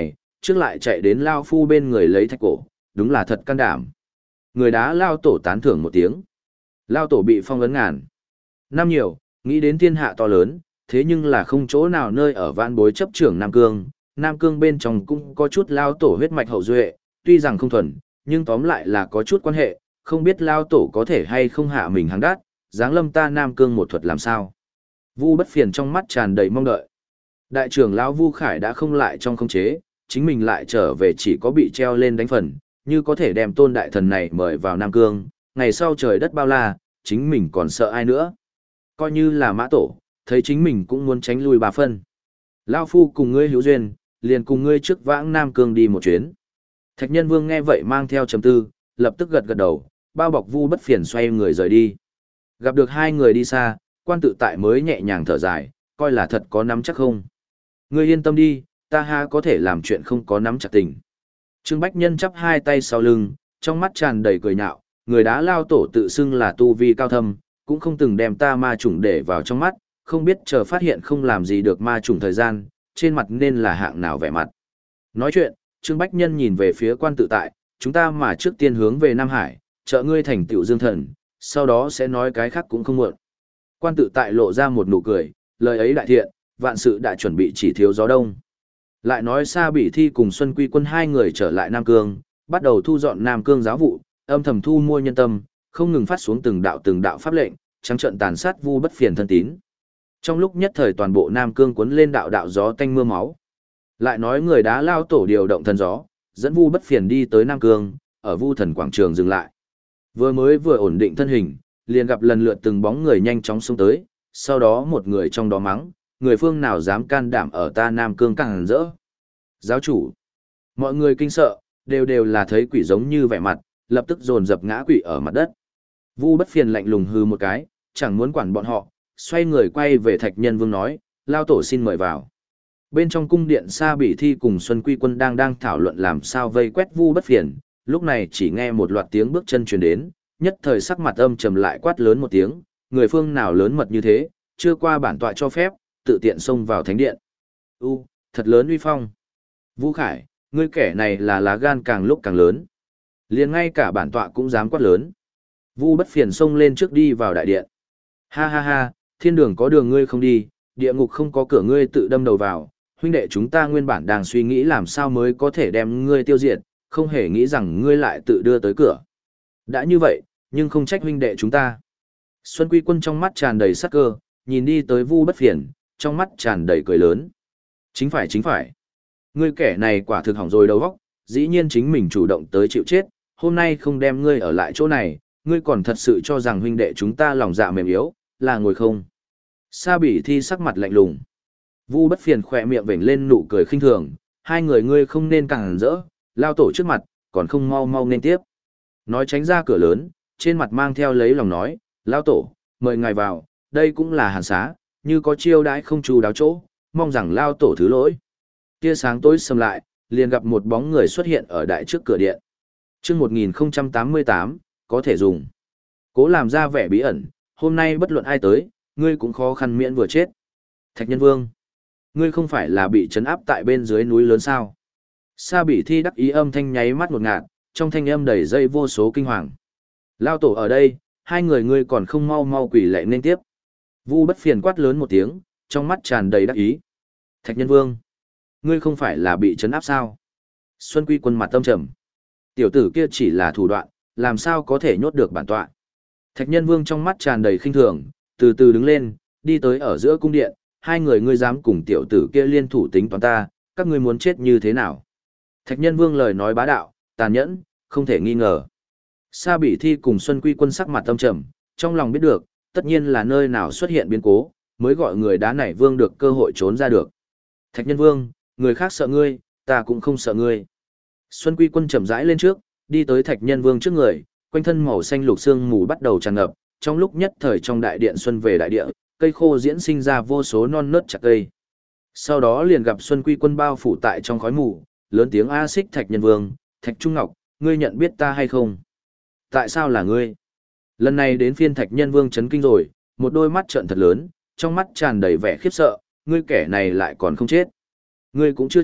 trước lại chạy đến Lao Phu bên người lấy thạch cổ, đúng là thật can đảm. Người đá Lao Tổ tán thưởng một tiếng. Lao Tổ bị phong ấn ngàn. Năm nhiều, nghĩ đến thiên hạ to lớn, thế nhưng là không chỗ nào nơi ở vạn bối chấp trưởng Nam Cương. Nam Cương bên trong cũng có chút Lao Tổ huyết mạch hậu duệ, tuy rằng không thuần, nhưng tóm lại là có chút quan hệ, không biết Lao Tổ có thể hay không hạ mình hàng đát, giáng lâm ta Nam Cương một thuật làm sao. Vu Bất Phiền trong mắt tràn đầy mong đợi. Đại trưởng lão Vu Khải đã không lại trong khống chế, chính mình lại trở về chỉ có bị treo lên đánh phần, như có thể đem tôn đại thần này mời vào Nam Cương, ngày sau trời đất bao la, chính mình còn sợ ai nữa. Coi như là Mã Tổ, thấy chính mình cũng muốn tránh lui ba phân. Lão Phu cùng ngươi hữu duyên, liền cùng ngươi trước vãng Nam Cương đi một chuyến. Thạch Nhân Vương nghe vậy mang theo trầm tư, lập tức gật gật đầu, bao bọc Vu Bất Phiền xoay người rời đi. Gặp được hai người đi xa, Quan Tự Tại mới nhẹ nhàng thở dài, coi là thật có nắm chắc không. Ngươi yên tâm đi, ta ha có thể làm chuyện không có nắm chặt tình. Trương Bách Nhân chắp hai tay sau lưng, trong mắt tràn đầy cười nhạo, người đá Lao Tổ tự xưng là tu vi cao thâm, cũng không từng đem ta ma chủng để vào trong mắt, không biết chờ phát hiện không làm gì được ma chủng thời gian, trên mặt nên là hạng nào vẻ mặt. Nói chuyện, Trương Bách Nhân nhìn về phía Quan Tự Tại, chúng ta mà trước tiên hướng về Nam Hải, trợ ngươi thành tựu dương thần, sau đó sẽ nói cái khác cũng không muộn. Quan Tự Tại lộ ra một nụ cười, lời ấy đại thiện, vạn sự đã chuẩn bị chỉ thiếu gió đông. Lại nói Sa Bỉ Thi cùng Xuân Quy Quân hai người trở lại Nam Cương, bắt đầu thu dọn Nam Cương giáo vụ, âm thầm thu mua nhân tâm, không ngừng phát xuống từng đạo từng đạo pháp lệnh, trắng trợn tàn sát Vu Bất Phiền thân tín. Trong lúc nhất thời toàn bộ Nam Cương cuốn lên đạo đạo gió tanh mưa máu. Lại nói người đá Lao Tổ điều động thần gió, dẫn Vu Bất Phiền đi tới Nam Cương, ở Vu Thần quảng trường dừng lại. Vừa mới vừa ổn định thân hình, liền gặp lần lượt từng bóng người nhanh chóng xông tới, sau đó một người trong đó mắng, người phương nào dám can đảm ở ta Nam Cương càng rỡ. Giáo chủ, mọi người kinh sợ, đều đều là thấy quỷ giống như vẻ mặt, lập tức dồn dập ngã quỷ ở mặt đất. Vu Bất Phiền lạnh lùng hư một cái, chẳng muốn quản bọn họ, xoay người quay về Thạch Nhân Vương nói, Lao Tổ xin mời vào. Bên trong cung điện Sa Bỉ Thi cùng Xuân Quy Quân đang đang thảo luận làm sao vây quét Vu Bất Phiền, lúc này chỉ nghe một loạt tiếng bước chân truyền đến, nhất thời sắc mặt âm trầm lại quát lớn một tiếng, người phương nào lớn mật như thế, chưa qua bản tọa cho phép, tự tiện xông vào thánh điện. U, thật lớn uy phong. Vũ Khải, ngươi kẻ này là lá gan càng lúc càng lớn. Liền ngay cả bản tọa cũng dám quát lớn. Vu Bất Phiền xông lên trước đi vào đại điện. Ha ha ha, thiên đường có đường ngươi không đi, địa ngục không có cửa ngươi tự đâm đầu vào. Huynh đệ chúng ta nguyên bản đang suy nghĩ làm sao mới có thể đem ngươi tiêu diệt, không hề nghĩ rằng ngươi lại tự đưa tới cửa. Đã như vậy, nhưng không trách huynh đệ chúng ta. Xuân Quy Quân trong mắt tràn đầy sắc cơ, nhìn đi tới Vu Bất Phiền, trong mắt tràn đầy cười lớn. Chính phải chính phải. Ngươi kẻ này quả thực hỏng rồi đầu óc, dĩ nhiên chính mình chủ động tới chịu chết, hôm nay không đem ngươi ở lại chỗ này, ngươi còn thật sự cho rằng huynh đệ chúng ta lòng dạ mềm yếu, là ngồi không. Sa Bỉ Thi sắc mặt lạnh lùng. Vu Bất Phiền khỏe miệng vểnh lên nụ cười khinh thường, hai người ngươi không nên càng rỡ, Lao Tổ trước mặt, còn không mau mau nên tiếp. Nói tránh ra cửa lớn, trên mặt mang theo lấy lòng nói, Lao Tổ, mời ngài vào, đây cũng là hàn xá, như có chiêu đãi không chú đáo chỗ, mong rằng Lao Tổ thứ lỗi. Tia sáng tối sầm lại, liền gặp một bóng người xuất hiện ở đại trước cửa điện. Chương một nghìn không trăm tám mươi tám, có thể dùng. Cố làm ra vẻ bí ẩn, hôm nay bất luận ai tới, ngươi cũng khó khăn miễn vừa chết. Thạch Nhân Vương, ngươi không phải là bị trấn áp tại bên dưới núi lớn sao? Sa Bỉ Thi đắc ý âm thanh nháy mắt một ngạt, trong thanh âm đầy dây vô số kinh hoàng. Lao Tổ ở đây, hai người ngươi còn không mau mau quỳ lạy nên tiếp. Vu Bất Phiền quát lớn một tiếng, trong mắt tràn đầy đắc ý. Thạch Nhân Vương, ngươi không phải là bị trấn áp sao? Xuân Quy Quân mặt tâm trầm. Tiểu tử kia chỉ là thủ đoạn, làm sao có thể nhốt được bản tọa. Thạch Nhân Vương trong mắt tràn đầy khinh thường, từ từ đứng lên, đi tới ở giữa cung điện, hai người ngươi dám cùng tiểu tử kia liên thủ tính toán ta, các ngươi muốn chết như thế nào? Thạch Nhân Vương lời nói bá đạo, tàn nhẫn, không thể nghi ngờ. Sa Bỉ Thi cùng Xuân Quy Quân sắc mặt tâm trầm, trong lòng biết được, tất nhiên là nơi nào xuất hiện biến cố, mới gọi người đá nảy vương được cơ hội trốn ra được. Thạch Nhân Vương, người khác sợ ngươi, ta cũng không sợ ngươi. Xuân Quy Quân chậm rãi lên trước, đi tới Thạch Nhân Vương trước người, quanh thân màu xanh lục sương mù bắt đầu tràn ngập, trong lúc nhất thời trong đại điện xuân về đại địa, cây khô diễn sinh ra vô số non nớt chặt cây. Sau đó liền gặp Xuân Quy Quân bao phủ tại trong khói mù, lớn tiếng a xích Thạch Nhân Vương, Thạch Trung Ngọc, ngươi nhận biết ta hay không? Tại sao là ngươi? Lần này đến phiên Thạch Nhân Vương chấn kinh rồi, một đôi mắt trợn thật lớn, trong mắt tràn đầy vẻ khiếp sợ, ngươi kẻ này lại còn không chết. Ngươi cũng chưa chết,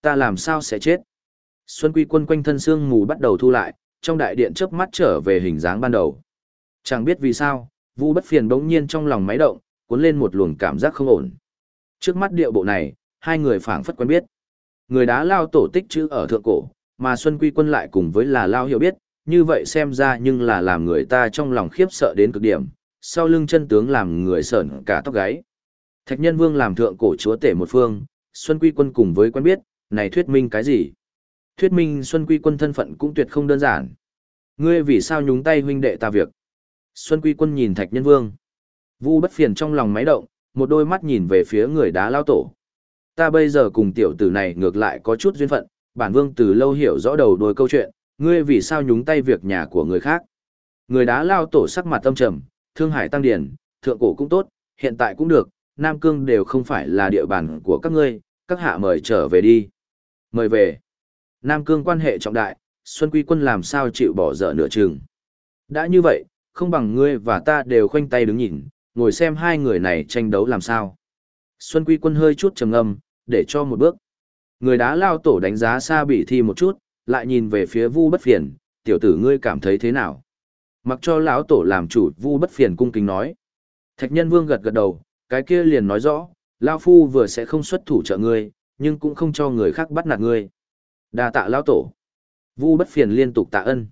Ta làm sao sẽ chết? Xuân Quy Quân quanh thân xương mù bắt đầu thu lại, trong đại điện chớp mắt trở về hình dáng ban đầu. Chẳng biết vì sao, Vu Bất Phiền bỗng nhiên trong lòng máy động, cuốn lên một luồng cảm giác không ổn. Trước mắt điệu bộ này, hai người phảng phất quen biết. Người đá lao tổ tích chữ ở thượng cổ, mà Xuân Quy Quân lại cùng với là lao hiểu biết, như vậy xem ra nhưng là làm người ta trong lòng khiếp sợ đến cực điểm, sau lưng chân tướng làm người sởn cả tóc gáy. Thạch Nhân Vương làm thượng cổ chúa tể một phương, Xuân Quy Quân cùng với quen biết, này thuyết minh cái gì? Thuyết minh Xuân Quy Quân thân phận cũng tuyệt không đơn giản. Ngươi vì sao nhúng tay huynh đệ ta việc? Xuân Quy Quân nhìn Thạch Nhân Vương. Vu Bất Phiền trong lòng máy động, một đôi mắt nhìn về phía người đá lao tổ. Ta bây giờ cùng tiểu tử này ngược lại có chút duyên phận, bản vương từ lâu hiểu rõ đầu đuôi câu chuyện, ngươi vì sao nhúng tay việc nhà của người khác? Người đá lao tổ sắc mặt âm trầm, Thương Hải Tăng Điển, thượng cổ cũng tốt, hiện tại cũng được, Nam Cương đều không phải là địa bàn của các ngươi, các hạ mời trở về đi. Mời về. Nam Cương quan hệ trọng đại, Xuân Quy Quân làm sao chịu bỏ dở nửa chừng. Đã như vậy, không bằng ngươi và ta đều khoanh tay đứng nhìn, ngồi xem hai người này tranh đấu làm sao. Xuân Quy Quân hơi chút trầm ngâm, để cho một bước. Người đá lao tổ đánh giá Sa Bỉ Thi một chút, lại nhìn về phía Vu Bất Phiền, tiểu tử ngươi cảm thấy thế nào? Mặc cho lão tổ làm chủ, Vu Bất Phiền cung kính nói. Thạch Nhân Vương gật gật đầu, cái kia liền nói rõ, lão phu vừa sẽ không xuất thủ trợ ngươi, nhưng cũng không cho người khác bắt nạt ngươi. Đa tạ lão tổ. Vu Bất Phiền liên tục tạ ân.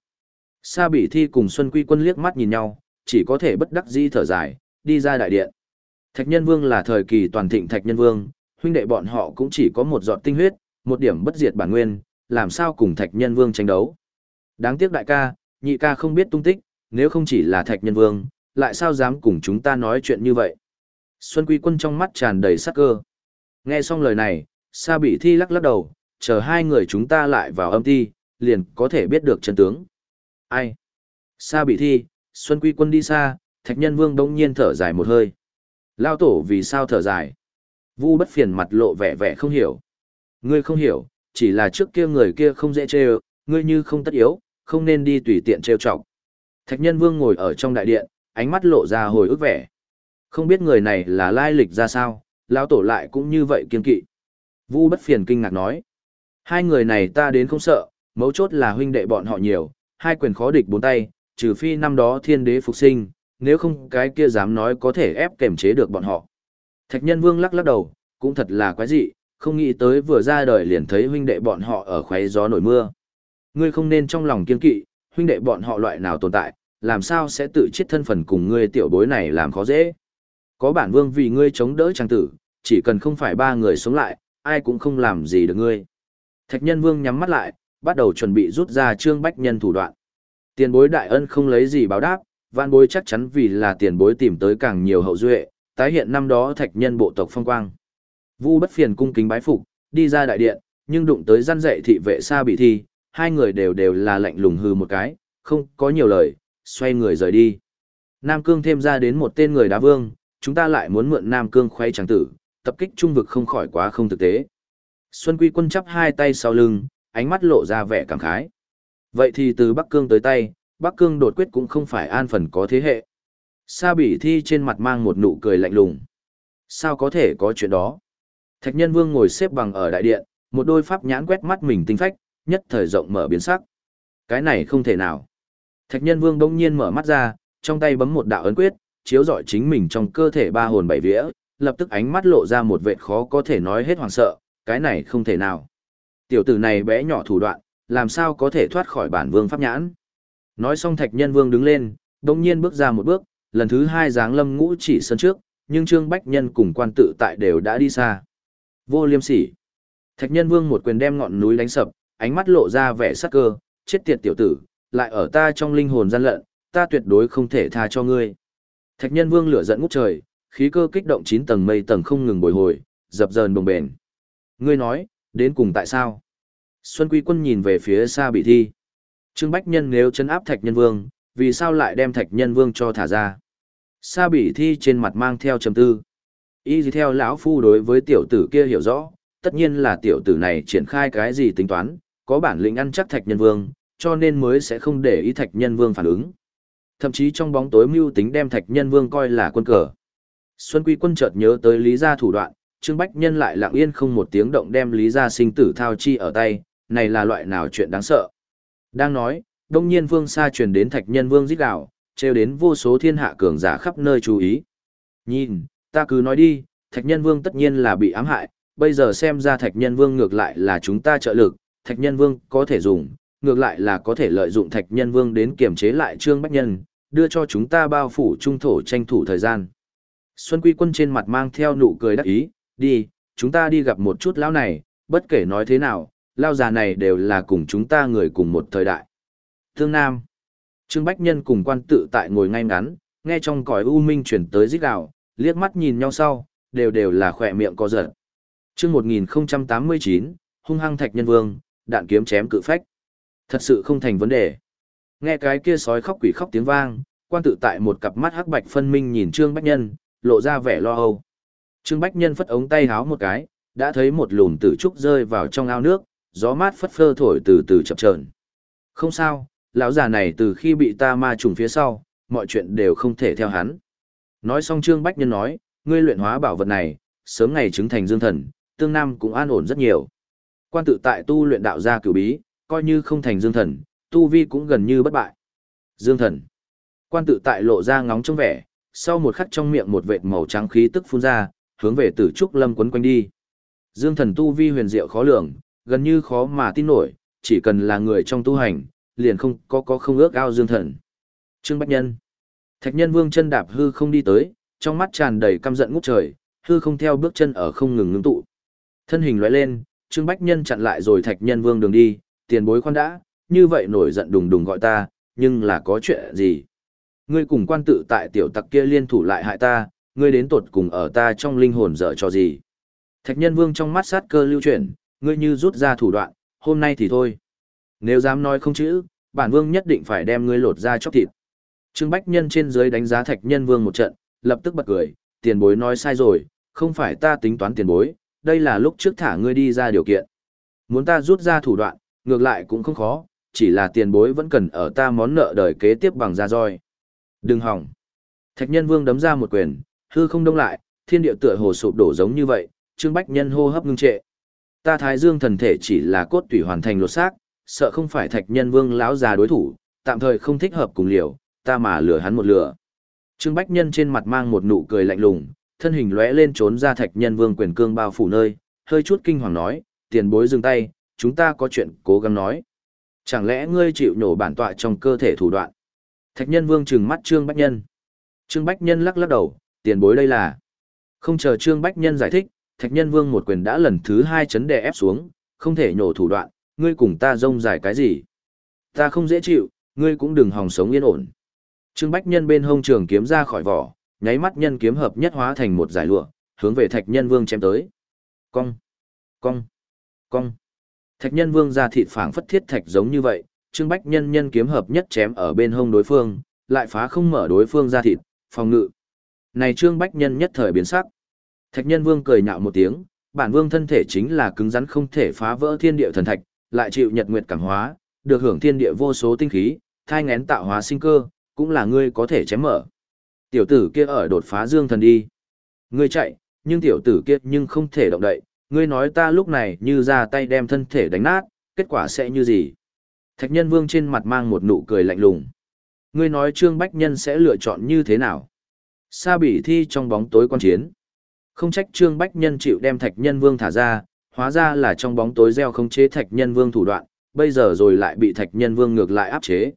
Sa Bỉ Thi cùng Xuân Quy Quân liếc mắt nhìn nhau, chỉ có thể bất đắc dĩ thở dài, đi ra đại điện. Thạch Nhân Vương là thời kỳ toàn thịnh Thạch Nhân Vương, huynh đệ bọn họ cũng chỉ có một giọt tinh huyết, một điểm bất diệt bản nguyên, làm sao cùng Thạch Nhân Vương tranh đấu. Đáng tiếc đại ca, nhị ca không biết tung tích, nếu không chỉ là Thạch Nhân Vương, lại sao dám cùng chúng ta nói chuyện như vậy. Xuân Quy Quân trong mắt tràn đầy sắc cơ. Nghe xong lời này, Sa Bỉ Thi lắc lắc đầu, chờ hai người chúng ta lại vào âm ti, liền có thể biết được chân tướng. Ai? Sa Bỉ Thi, Xuân Quy Quân đi xa, Thạch Nhân Vương đông nhiên thở dài một hơi. Lao tổ vì sao thở dài? Vu Bất Phiền mặt lộ vẻ vẻ không hiểu. Ngươi không hiểu, chỉ là trước kia người kia không dễ trêu, ngươi như không tất yếu, không nên đi tùy tiện trêu chọc. Thạch Nhân Vương ngồi ở trong đại điện, ánh mắt lộ ra hồi ức vẻ. Không biết người này là lai lịch ra sao, lão tổ lại cũng như vậy kiên kỵ. Vu Bất Phiền kinh ngạc nói. Hai người này ta đến không sợ, mấu chốt là huynh đệ bọn họ nhiều, hai quyền khó địch bốn tay, trừ phi năm đó thiên đế phục sinh, nếu không cái kia dám nói có thể ép kềm chế được bọn họ. Thạch Nhân Vương lắc lắc đầu, cũng thật là quái dị, không nghĩ tới vừa ra đời liền thấy huynh đệ bọn họ ở khoáy gió nổi mưa. Ngươi không nên trong lòng kiên kỵ, huynh đệ bọn họ loại nào tồn tại, làm sao sẽ tự chết thân phần cùng ngươi tiểu bối này làm khó dễ. Có bản vương vì ngươi chống đỡ trang tử, chỉ cần không phải ba người sống lại, ai cũng không làm gì được ngươi. Thạch Nhân Vương nhắm mắt lại, bắt đầu chuẩn bị rút ra Trương Bách Nhân thủ đoạn. Tiền bối đại ân không lấy gì báo đáp, vạn bối chắc chắn vì là tiền bối tìm tới càng nhiều hậu duệ, tái hiện năm đó Thạch Nhân bộ tộc phong quang. Vu Bất Phiền cung kính bái phục, đi ra đại điện, nhưng đụng tới răn dạy thị vệ Sa Bỉ Thi, hai người đều đều là lạnh lùng hừ một cái, không có nhiều lời, xoay người rời đi. Nam Cương thêm ra đến một tên người đá vương, chúng ta lại muốn mượn Nam Cương khoe trắng tử, tập kích trung vực không khỏi quá không thực tế. Xuân Quy Quân chắp hai tay sau lưng, ánh mắt lộ ra vẻ cảm khái. Vậy thì từ Bắc Cương tới tay, Bắc Cương đột quyết cũng không phải an phần có thế hệ. Sa Bỉ Thi trên mặt mang một nụ cười lạnh lùng. Sao có thể có chuyện đó? Thạch Nhân Vương ngồi xếp bằng ở đại điện, một đôi pháp nhãn quét mắt mình tinh phách, nhất thời rộng mở biến sắc. Cái này không thể nào. Thạch Nhân Vương bỗng nhiên mở mắt ra, trong tay bấm một đạo ấn quyết, chiếu rọi chính mình trong cơ thể ba hồn bảy vía, lập tức ánh mắt lộ ra một vẻ khó có thể nói hết hoảng sợ, cái này không thể nào. Tiểu tử này bé nhỏ thủ đoạn, làm sao có thể thoát khỏi bản vương pháp nhãn. Nói xong Thạch Nhân Vương đứng lên, bỗng nhiên bước ra một bước, lần thứ hai giáng lâm ngũ chỉ sân trước, nhưng Trương Bách Nhân cùng quan tự tại đều đã đi xa. Vô liêm sỉ. Thạch Nhân Vương một quyền đem ngọn núi đánh sập, ánh mắt lộ ra vẻ sắc cơ, chết tiệt tiểu tử, lại ở ta trong linh hồn gian lận, ta tuyệt đối không thể tha cho ngươi. Thạch Nhân Vương lửa giận ngút trời, khí cơ kích động chín tầng mây tầng không ngừng bồi hồi, dập dờn bồng bềnh. Ngươi nói, đến cùng tại sao? Xuân Quy Quân nhìn về phía Sa Bỉ Thi. Trương Bách Nhân nếu trấn áp Thạch Nhân Vương, vì sao lại đem Thạch Nhân Vương cho thả ra? Sa Bỉ Thi trên mặt mang theo trầm tư. Y gì theo lão phu đối với tiểu tử kia hiểu rõ, tất nhiên là tiểu tử này triển khai cái gì tính toán, có bản lĩnh ăn chắc Thạch Nhân Vương, cho nên mới sẽ không để ý Thạch Nhân Vương phản ứng. Thậm chí trong bóng tối mưu tính đem Thạch Nhân Vương coi là quân cờ. Xuân Quy Quân chợt nhớ tới Lý gia thủ đoạn, Trương Bách Nhân lại lặng yên không một tiếng động đem Lý Gia Sinh tử thao chi ở tay, này là loại nào chuyện đáng sợ. Đang nói, đông nhiên vương xa truyền đến Thạch Nhân Vương rít gào, trêu đến vô số thiên hạ cường giả khắp nơi chú ý. Nhìn, ta cứ nói đi, Thạch Nhân Vương tất nhiên là bị ám hại, bây giờ xem ra Thạch Nhân Vương ngược lại là chúng ta trợ lực, Thạch Nhân Vương có thể dùng, ngược lại là có thể lợi dụng Thạch Nhân Vương đến kiềm chế lại Trương Bách Nhân, đưa cho chúng ta bao phủ trung thổ tranh thủ thời gian. Xuân Quy Quân trên mặt mang theo nụ cười đắc ý, đi, chúng ta đi gặp một chút lão này, bất kể nói thế nào, lão già này đều là cùng chúng ta người cùng một thời đại. Tương Nam, Trương Bách Nhân cùng Quan Tự Tại ngồi ngay ngắn, nghe trong cõi u minh chuyển tới rít gào, liếc mắt nhìn nhau sau, đều đều là khỏe miệng co giật. Chương một nghìn không trăm tám mươi chín, hung hăng Thạch Nhân Vương, đạn kiếm chém cự phách. Thật sự không thành vấn đề. Nghe cái kia sói khóc quỷ khóc tiếng vang, Quan Tự Tại một cặp mắt hắc bạch phân minh nhìn Trương Bách Nhân, lộ ra vẻ lo âu. Trương Bách Nhân phất ống tay háo một cái, đã thấy một lùm tử trúc rơi vào trong ao nước, gió mát phất phơ thổi từ từ chập chờn. Không sao, lão già này từ khi bị ta ma trùng phía sau, mọi chuyện đều không thể theo hắn. Nói xong Trương Bách Nhân nói, ngươi luyện hóa bảo vật này, sớm ngày chứng thành dương thần, Tương Nam cũng an ổn rất nhiều. Quan Tự Tại tu luyện đạo gia cửu bí, coi như không thành dương thần, tu vi cũng gần như bất bại. Dương thần. Quan Tự Tại lộ ra ngóng trong vẻ, sau một khắc trong miệng một vệt màu trắng khí tức phun ra, hướng về Tử Trúc Lâm quấn quanh đi. Dương thần tu vi huyền diệu khó lường, gần như khó mà tin nổi, chỉ cần là người trong tu hành, liền không có có không ước ao dương thần. Trương Bách Nhân. Thạch Nhân Vương chân đạp hư không đi tới, trong mắt tràn đầy căm giận ngút trời, hư không theo bước chân ở không ngừng ngưng tụ. Thân hình lóe lên, Trương Bách Nhân chặn lại rồi Thạch Nhân Vương đường đi, tiền bối khoan đã, như vậy nổi giận đùng đùng gọi ta, nhưng là có chuyện gì? Ngươi cùng Quan Tự Tại tiểu tặc kia liên thủ lại hại ta, ngươi đến tột cùng ở ta trong linh hồn dở cho gì? Thạch Nhân Vương trong mắt sát cơ lưu chuyển, ngươi như rút ra thủ đoạn, hôm nay thì thôi. Nếu dám nói không chữ, bản vương nhất định phải đem ngươi lột ra chóc thịt. Trương Bách Nhân trên dưới đánh giá Thạch Nhân Vương một trận, lập tức bật cười, tiền bối nói sai rồi, không phải ta tính toán tiền bối, đây là lúc trước thả ngươi đi ra điều kiện. Muốn ta rút ra thủ đoạn, ngược lại cũng không khó, chỉ là tiền bối vẫn cần ở ta món nợ đời kế tiếp bằng da roi. Đừng hỏng. Thạch Nhân Vương đấm ra một quyền, hư không đông lại, thiên địa tựa hồ sụp đổ giống như vậy, Trương Bách Nhân hô hấp ngưng trệ. Ta Thái Dương thần thể chỉ là cốt tủy hoàn thành lột xác, sợ không phải Thạch Nhân Vương lão già đối thủ, tạm thời không thích hợp cùng liều, ta mà lừa hắn một lừa. Trương Bách Nhân trên mặt mang một nụ cười lạnh lùng, thân hình lóe lên trốn ra Thạch Nhân Vương quyền cương bao phủ nơi, hơi chút kinh hoàng nói, tiền bối dừng tay, chúng ta có chuyện cố gắng nói. Chẳng lẽ ngươi chịu nhổ bản tọa trong cơ thể thủ đoạn? Thạch Nhân Vương trừng mắt Trương Bách Nhân. Trương Bách Nhân lắc lắc đầu, tiền bối đây là. Không chờ Trương Bách Nhân giải thích, Thạch Nhân Vương một quyền đã lần thứ hai chấn đè ép xuống, không thể nhổ thủ đoạn, ngươi cùng ta rông dài cái gì? Ta không dễ chịu, ngươi cũng đừng hòng sống yên ổn. Trương Bách Nhân bên hông trường kiếm ra khỏi vỏ, nháy mắt nhân kiếm hợp nhất hóa thành một giải lụa, hướng về Thạch Nhân Vương chém tới. Cong, cong, cong. Thạch Nhân Vương ra thịt phảng phất thiết thạch giống như vậy, Trương Bách Nhân nhân kiếm hợp nhất chém ở bên hông đối phương, lại phá không mở đối phương ra thịt, phòng ngự. Này Trương Bách Nhân nhất thời biến sắc. Thạch Nhân Vương cười nhạo một tiếng, bản vương thân thể chính là cứng rắn không thể phá vỡ thiên địa thần thạch, lại chịu nhật nguyệt cảm hóa, được hưởng thiên địa vô số tinh khí, thai nghén tạo hóa sinh cơ, cũng là ngươi có thể chém mở. Tiểu tử kia ở đột phá dương thần đi. Ngươi chạy, nhưng tiểu tử kia nhưng không thể động đậy, ngươi nói ta lúc này như ra tay đem thân thể đánh nát, kết quả sẽ như gì? Thạch Nhân Vương trên mặt mang một nụ cười lạnh lùng. Ngươi nói Trương Bách Nhân sẽ lựa chọn như thế nào? Sa Bỉ Thi trong bóng tối quan chiến. Không trách Trương Bách Nhân chịu đem Thạch Nhân Vương thả ra, hóa ra là trong bóng tối gieo khống chế Thạch Nhân Vương thủ đoạn, bây giờ rồi lại bị Thạch Nhân Vương ngược lại áp chế.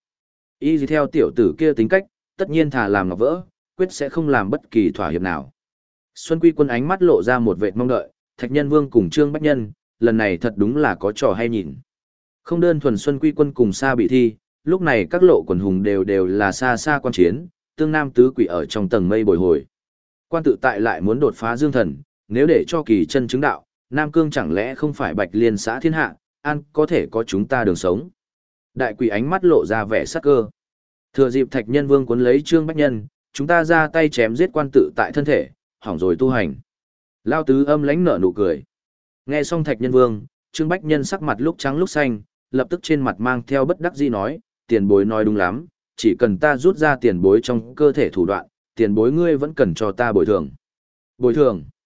Y theo tiểu tử kia tính cách, tất nhiên thà làm ngọc vỡ, quyết sẽ không làm bất kỳ thỏa hiệp nào. Xuân Quy Quân ánh mắt lộ ra một vệt mong đợi, Thạch Nhân Vương cùng Trương Bách Nhân, lần này thật đúng là có trò hay nhìn. Không đơn thuần Xuân Quy Quân cùng Sa Bỉ Thi, lúc này các lộ quần hùng đều đều là xa xa quan chiến, tương nam tứ quỷ ở trong tầng mây bồi hồi. Quan Tự Tại lại muốn đột phá dương thần, nếu để cho kỳ chân chứng đạo, Nam Cương chẳng lẽ không phải Bạch Liên xã thiên hạ, an có thể có chúng ta đường sống. Đại quỷ ánh mắt lộ ra vẻ sắc cơ. Thừa dịp Thạch Nhân Vương cuốn lấy Trương Bách Nhân, chúng ta ra tay chém giết Quan Tự Tại thân thể, hỏng rồi tu hành. Lao tứ âm lãnh nở nụ cười. Nghe xong Thạch Nhân Vương, Trương Bách Nhân sắc mặt lúc trắng lúc xanh, lập tức trên mặt mang theo bất đắc dĩ nói, tiền bối nói đúng lắm, chỉ cần ta rút ra tiền bối trong cơ thể thủ đoạn, tiền bối ngươi vẫn cần cho ta bồi thường. Bồi thường.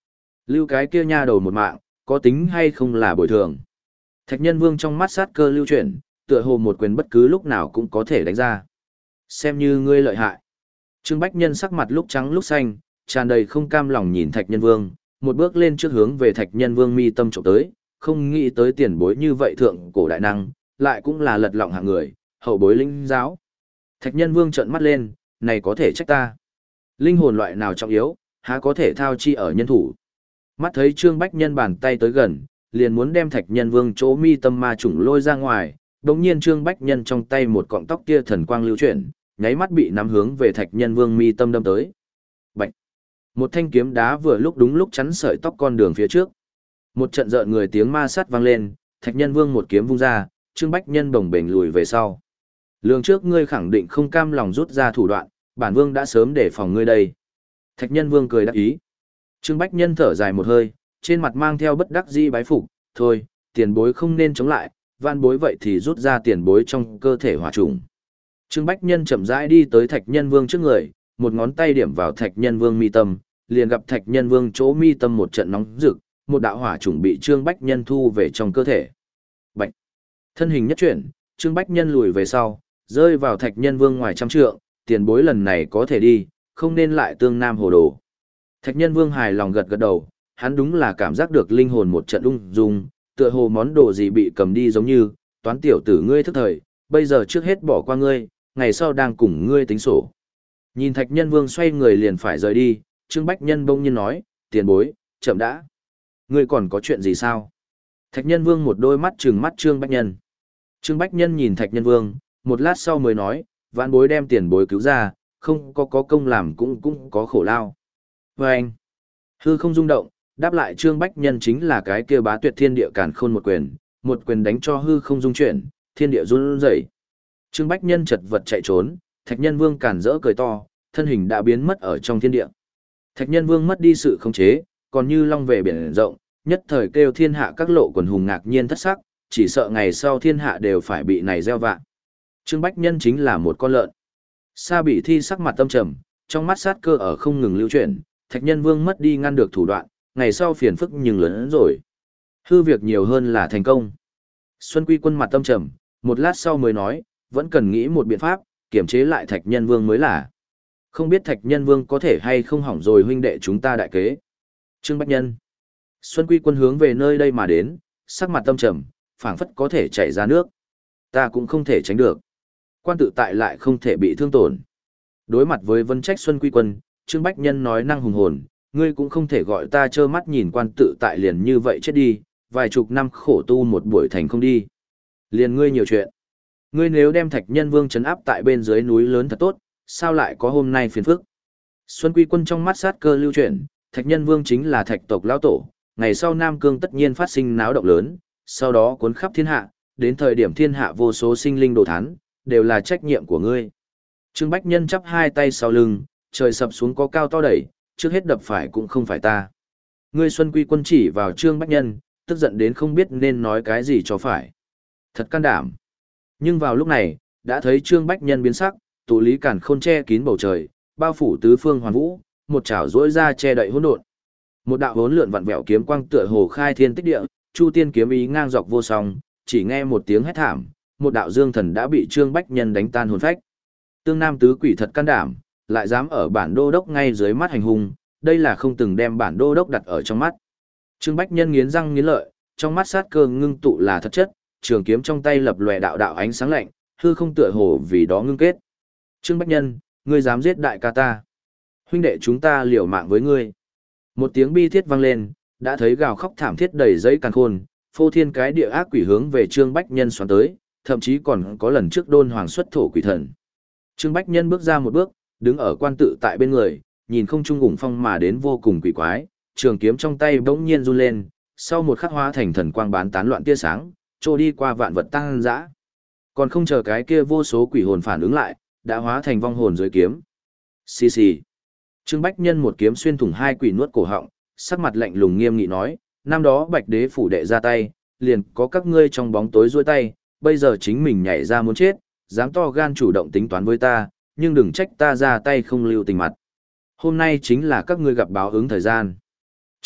Lưu cái kia nha đầu một mạng, có tính hay không là bồi thường. Thạch Nhân Vương trong mắt sát cơ lưu chuyển, tựa hồ một quyền bất cứ lúc nào cũng có thể đánh ra. Xem như ngươi lợi hại. Trương Bách Nhân sắc mặt lúc trắng lúc xanh, tràn đầy không cam lòng nhìn Thạch Nhân Vương, một bước lên trước hướng về Thạch Nhân Vương mi tâm trộm tới, không nghĩ tới tiền bối như vậy thượng cổ đại năng, lại cũng là lật lọng hạng người, hậu bối linh giáo. Thạch Nhân Vương trợn mắt lên, này có thể trách ta. Linh hồn loại nào trọng yếu, há có thể thao chi ở nhân thủ. Mắt thấy Trương Bách Nhân bàn tay tới gần, liền muốn đem Thạch Nhân Vương chỗ mi tâm ma trùng lôi ra ngoài, đột nhiên Trương Bách Nhân trong tay một cọng tóc kia thần quang lưu chuyển, nháy mắt bị nắm hướng về Thạch Nhân Vương mi tâm đâm tới. Bạch! Một thanh kiếm đá vừa lúc đúng lúc chắn sợi tóc con đường phía trước. Một trận rợn người tiếng ma sát vang lên, Thạch Nhân Vương một kiếm vung ra, Trương Bách Nhân bồng bềnh lùi về sau. Lường trước ngươi khẳng định không cam lòng rút ra thủ đoạn, bản vương đã sớm để phòng ngươi đây. Thạch Nhân Vương cười đáp ý. Trương Bách Nhân thở dài một hơi, trên mặt mang theo bất đắc dĩ bái phục, thôi, tiền bối không nên chống lại, van bối vậy thì rút ra tiền bối trong cơ thể hỏa trùng. Trương Bách Nhân chậm rãi đi tới Thạch Nhân Vương trước người, một ngón tay điểm vào Thạch Nhân Vương mi tâm, liền gặp Thạch Nhân Vương chỗ mi tâm một trận nóng rực, một đạo hỏa trùng bị Trương Bách Nhân thu về trong cơ thể. Bạch! Thân hình nhất chuyển, Trương Bách Nhân lùi về sau, rơi vào Thạch Nhân Vương ngoài trăm trượng, tiền bối lần này có thể đi, không nên lại tương nam hồ đồ. Thạch Nhân Vương hài lòng gật gật đầu, hắn đúng là cảm giác được linh hồn một trận ung dung, tựa hồ món đồ gì bị cầm đi giống như, toán tiểu tử ngươi thức thời, bây giờ trước hết bỏ qua ngươi, ngày sau đang cùng ngươi tính sổ. Nhìn Thạch Nhân Vương xoay người liền phải rời đi, Trương Bách Nhân bỗng nhiên nói, tiền bối, chậm đã. Ngươi còn có chuyện gì sao? Thạch Nhân Vương một đôi mắt trừng mắt Trương Bách Nhân. Trương Bách Nhân nhìn Thạch Nhân Vương, một lát sau mới nói, vãn bối đem tiền bối cứu ra, không có có công làm cũng cũng có khổ lao. Và anh, hư không rung động, đáp lại Trương Bách Nhân chính là cái kia bá tuyệt thiên địa càn khôn một quyền, một quyền đánh cho hư không rung chuyển, thiên địa run rẩy. Trương Bách Nhân chật vật chạy trốn, Thạch Nhân Vương cản rỡ cười to, thân hình đã biến mất ở trong thiên địa. Thạch Nhân Vương mất đi sự khống chế, còn như long về biển rộng, nhất thời kêu thiên hạ các lộ quần hùng ngạc nhiên thất sắc, chỉ sợ ngày sau thiên hạ đều phải bị này gieo vạ. Trương Bách Nhân chính là một con lợn. Sa Bỉ Thi sắc mặt tâm trầm, trong mắt sát cơ ở không ngừng lưu chuyển, Thạch Nhân Vương mất đi ngăn được thủ đoạn, ngày sau phiền phức nhưng lớn hơn rồi. Hư việc nhiều hơn là thành công. Xuân Quy Quân mặt tâm trầm, một lát sau mới nói, vẫn cần nghĩ một biện pháp, kiểm chế lại Thạch Nhân Vương mới là. Không biết Thạch Nhân Vương có thể hay không hỏng rồi huynh đệ chúng ta đại kế. Trương Bách Nhân. Xuân Quy Quân hướng về nơi đây mà đến, sắc mặt tâm trầm, phảng phất có thể chảy ra nước. Ta cũng không thể tránh được. Quan tự tại lại không thể bị thương tổn. Đối mặt với vấn trách Xuân Quy Quân, Trương Bách Nhân nói năng hùng hồn, ngươi cũng không thể gọi ta trơ mắt nhìn quan tự tại liền như vậy chết đi, vài chục năm khổ tu một buổi thành không đi. Liền ngươi nhiều chuyện. Ngươi nếu đem Thạch Nhân Vương trấn áp tại bên dưới núi lớn thật tốt, sao lại có hôm nay phiền phức? Xuân Quy Quân trong mắt sát cơ lưu chuyển, Thạch Nhân Vương chính là Thạch tộc lão tổ, ngày sau Nam Cương tất nhiên phát sinh náo động lớn, sau đó cuốn khắp thiên hạ, đến thời điểm thiên hạ vô số sinh linh đồ thán, đều là trách nhiệm của ngươi. Trương Bách Nhân chắp hai tay sau lưng, trời sập xuống có cao to đẩy, trước hết đập phải cũng không phải ta. Ngươi Xuân Quy Quân chỉ vào Trương Bách Nhân, tức giận đến không biết nên nói cái gì cho phải. Thật can đảm. Nhưng vào lúc này, đã thấy Trương Bách Nhân biến sắc, tụ lý cản khôn che kín bầu trời, bao phủ tứ phương hoàn vũ, một chảo rỗi ra che đậy hỗn độn. Một đạo hỗn lượn vặn vẹo kiếm quang tựa hồ khai thiên tích địa, chu tiên kiếm ý ngang dọc vô song, chỉ nghe một tiếng hét thảm, một đạo dương thần đã bị Trương Bách Nhân đánh tan hồn phách. Tương Nam tứ quỷ thật can đảm, lại dám ở bản đô đốc ngay dưới mắt hành hung, đây là không từng đem bản đô đốc đặt ở trong mắt. Trương Bách Nhân nghiến răng nghiến lợi, trong mắt sát cơ ngưng tụ là thật chất, trường kiếm trong tay lập lòe đạo đạo ánh sáng lạnh, hư không tựa hồ vì đó ngưng kết. Trương Bách Nhân, ngươi dám giết đại ca ta? Huynh đệ chúng ta liều mạng với ngươi. Một tiếng bi thiết vang lên, đã thấy gào khóc thảm thiết đầy giấy càn khôn, phô thiên cái địa ác quỷ hướng về Trương Bách Nhân xoắn tới, thậm chí còn có lần trước đôn hoàng xuất thổ quỷ thần. Trương Bách Nhân bước ra một bước, đứng ở quan tự tại bên người, nhìn không trung ủng phong mà đến vô cùng quỷ quái, trường kiếm trong tay bỗng nhiên run lên, sau một khắc hóa thành thần quang bán tán loạn tia sáng, trôi đi qua vạn vật tăng dã. Còn không chờ cái kia vô số quỷ hồn phản ứng lại, đã hóa thành vong hồn dưới kiếm. Xì xì. Trương Bách Nhân một kiếm xuyên thủng hai quỷ nuốt cổ họng, sắc mặt lạnh lùng nghiêm nghị nói, năm đó Bạch Đế phủ đệ ra tay, liền có các ngươi trong bóng tối duỗi tay, bây giờ chính mình nhảy ra muốn chết, dám to gan chủ động tính toán với ta, nhưng đừng trách ta ra tay không lưu tình mặt. Hôm nay chính là các ngươi gặp báo ứng thời gian.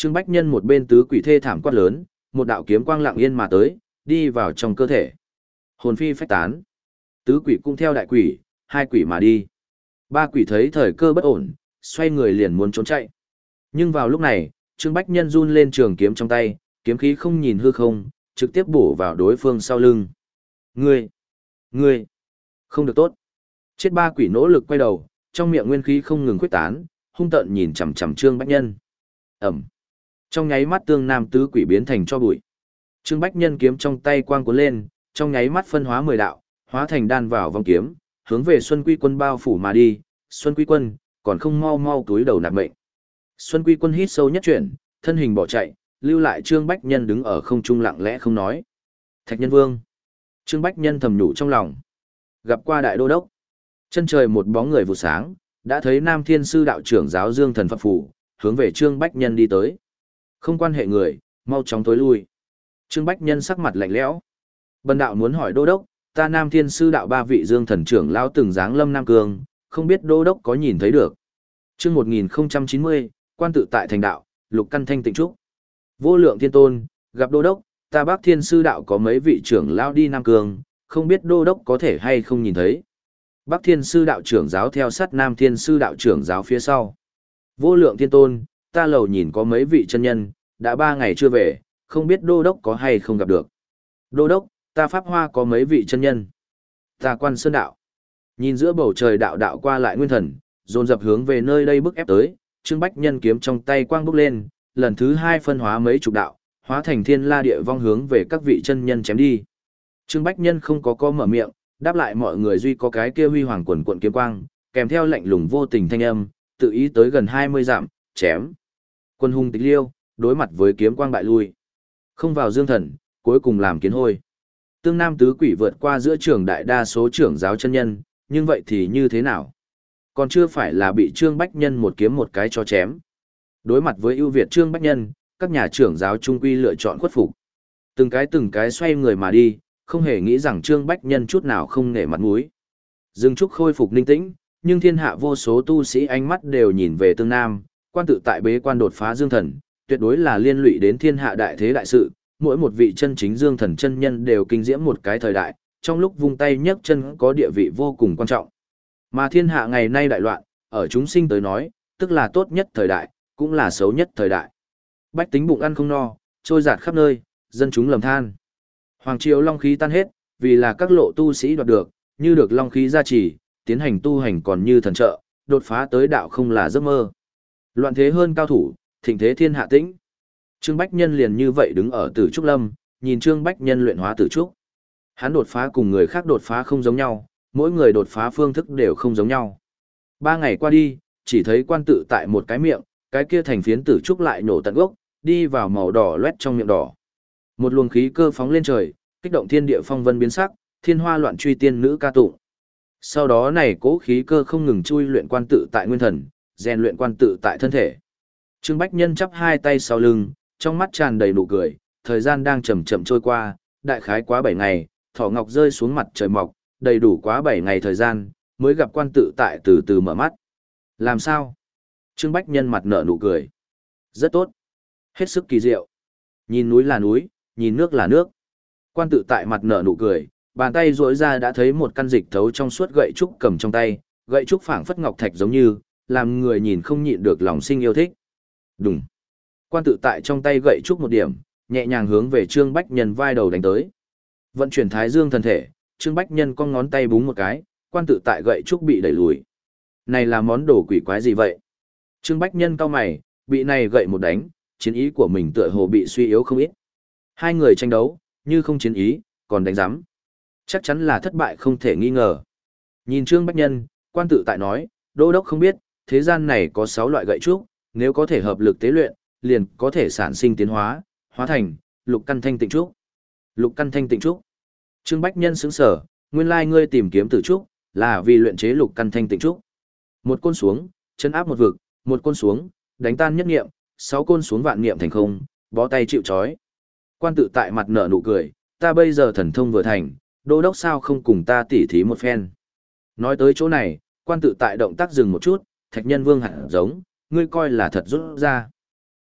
Trương Bách Nhân một bên tứ quỷ thê thảm quát lớn, một đạo kiếm quang lặng yên mà tới, đi vào trong cơ thể. Hồn phi phách tán. Tứ quỷ cũng theo đại quỷ, hai quỷ mà đi. Ba quỷ thấy thời cơ bất ổn, xoay người liền muốn trốn chạy. Nhưng vào lúc này, Trương Bách Nhân run lên trường kiếm trong tay, kiếm khí không nhìn hư không, trực tiếp bổ vào đối phương sau lưng. Ngươi! Ngươi! Không được tốt! Chết ba quỷ nỗ lực quay đầu, trong miệng nguyên khí không ngừng khuếch tán, hung tợn nhìn chằm chằm Trương Bách Nhân. Ẩm! Trong nháy mắt tương nam tứ quỷ biến thành cho bụi. Trương Bách Nhân kiếm trong tay quang cuốn lên, trong nháy mắt phân hóa mười đạo, hóa thành đan vào vòng kiếm, hướng về Xuân Quy Quân bao phủ mà đi. Xuân Quy Quân, còn không mau mau túi đầu nạp mệnh. Xuân Quy Quân hít sâu nhất chuyển, thân hình bỏ chạy, lưu lại Trương Bách Nhân đứng ở không trung lặng lẽ không nói. Thạch Nhân Vương. Trương Bách Nhân thầm nhủ trong lòng. Gặp qua đại đô đốc. Chân trời một bóng người vụ sáng, đã thấy Nam Thiên Sư đạo trưởng giáo Dương Thần Phật Phủ, hướng về Trương Bách Nhân đi tới. Không quan hệ người, mau chóng tối lui. Trương Bách Nhân sắc mặt lạnh lẽo. Bần đạo muốn hỏi đô đốc, ta Nam Thiên Sư đạo ba vị Dương Thần trưởng lao từng giáng lâm Nam Cương, không biết đô đốc có nhìn thấy được. Chương một nghìn chín mươi, quan tự tại thành đạo, Lục Căn Thanh Tịnh Trúc. Vô Lượng Thiên Tôn, gặp đô đốc, ta Bắc Thiên Sư đạo có mấy vị trưởng lao đi Nam Cương, không biết đô đốc có thể hay không nhìn thấy. Bắc Thiên Sư đạo trưởng giáo theo sát Nam Thiên Sư đạo trưởng giáo phía sau. Vô Lượng Thiên Tôn, ta lầu nhìn có mấy vị chân nhân, đã ba ngày chưa về, không biết đô đốc có hay không gặp được. Đô đốc, ta Pháp Hoa có mấy vị chân nhân. Ta Quan Sơn đạo. Nhìn giữa bầu trời đạo đạo qua lại nguyên thần, dồn dập hướng về nơi đây bức ép tới, Trương Bách Nhân kiếm trong tay quang bốc lên, lần thứ hai phân hóa mấy chục đạo, hóa thành thiên la địa vong hướng về các vị chân nhân chém đi. Trương Bách Nhân không có có mở miệng, đáp lại mọi người duy có cái kia huy hoàng quần quận kiếm quang, kèm theo lạnh lùng vô tình thanh âm, tự ý tới gần hai mươi dặm, chém. Quân hùng tịch liêu, đối mặt với kiếm quang bại lui. Không vào Dương Thần, cuối cùng làm kiến hôi. Tương Nam tứ quỷ vượt qua giữa trường đại đa số trưởng giáo chân nhân, nhưng vậy thì như thế nào? Còn chưa phải là bị Trương Bách Nhân một kiếm một cái cho chém. Đối mặt với ưu việt Trương Bách Nhân, các nhà trưởng giáo trung quy lựa chọn khuất phục. Từng cái từng cái xoay người mà đi, không hề nghĩ rằng Trương Bách Nhân chút nào không nể mặt mũi. Dương Trúc khôi phục ninh tĩnh, nhưng thiên hạ vô số tu sĩ ánh mắt đều nhìn về Tương Nam, quan tự tại bế quan đột phá Dương Thần, tuyệt đối là liên lụy đến thiên hạ đại thế đại sự, mỗi một vị chân chính Dương Thần chân nhân đều kinh diễm một cái thời đại, trong lúc vung tay nhấc chân có địa vị vô cùng quan trọng. Mà thiên hạ ngày nay đại loạn, ở chúng sinh tới nói, tức là tốt nhất thời đại, cũng là xấu nhất thời đại. Bách tính bụng ăn không no, trôi giạt khắp nơi, dân chúng lầm than. Hoàng triều long khí tan hết, vì là các lộ tu sĩ đoạt được, như được long khí gia trì, tiến hành tu hành còn như thần trợ, đột phá tới đạo không là giấc mơ. Loạn thế hơn cao thủ, thịnh thế thiên hạ tĩnh. Trương Bách Nhân liền như vậy đứng ở Tử Trúc Lâm, nhìn Trương Bách Nhân luyện hóa Tử Trúc. Hắn đột phá cùng người khác đột phá không giống nhau, mỗi người đột phá phương thức đều không giống nhau. Ba ngày qua đi, chỉ thấy quan tự tại một cái miệng, cái kia thành phiến Tử Trúc lại nổ tận gốc, đi vào màu đỏ loét trong miệng đỏ. Một luồng khí cơ phóng lên trời, kích động thiên địa phong vân biến sắc, thiên hoa loạn truy tiên nữ ca tụng. Sau đó này cố khí cơ không ngừng chui luyện quan tự tại nguyên thần, rèn luyện quan tự tại thân thể. Trương Bách Nhân chắp hai tay sau lưng, trong mắt tràn đầy nụ cười, thời gian đang chậm chậm trôi qua, đại khái quá bảy ngày, thỏ ngọc rơi xuống mặt trời mọc, đầy đủ quá bảy ngày thời gian, mới gặp quan tự tại từ từ mở mắt. Làm sao? Trương Bách Nhân mặt nở nụ cười. Rất tốt. Hết sức kỳ diệu. Nhìn núi là núi, nhìn nước là nước. Quan tự tại mặt nở nụ cười, bàn tay duỗi ra đã thấy một căn dịch thấu trong suốt gậy trúc cầm trong tay, gậy trúc phảng phất ngọc thạch giống như, làm người nhìn không nhịn được lòng sinh yêu thích. Đùng. Quan tự tại trong tay gậy trúc một điểm, nhẹ nhàng hướng về Trương Bách Nhân vai đầu đánh tới. Vận chuyển Thái Dương thần thể, Trương Bách Nhân con ngón tay búng một cái, quan tự tại gậy trúc bị đẩy lùi. Này là món đồ quỷ quái gì vậy? Trương Bách Nhân cau mày, bị này gậy một đánh, chiến ý của mình tựa hồ bị suy yếu không ít. Hai người tranh đấu, như không chiến ý, còn đánh giám. Chắc chắn là thất bại không thể nghi ngờ. Nhìn Trương Bách Nhân, quan tự tại nói, đô đốc không biết, thế gian này có sáu loại gậy trúc, nếu có thể hợp lực tế luyện, liền có thể sản sinh tiến hóa, hóa thành lục căn thanh tịnh trúc. Lục căn thanh tịnh trúc. Trương Bách Nhân sững sở, nguyên lai ngươi tìm kiếm tử trúc, là vì luyện chế lục căn thanh tịnh trúc. Một côn xuống, chân áp một vực, một côn xuống, đánh tan nhất niệm, sáu côn xuống vạn niệm thành không, bó tay chịu trói. Quan tự tại mặt nở nụ cười, ta bây giờ thần thông vừa thành, đô đốc sao không cùng ta tỉ thí một phen. Nói tới chỗ này, quan tự tại động tác dừng một chút, Thạch Nhân Vương hẳn giống, ngươi coi là thật rút ra.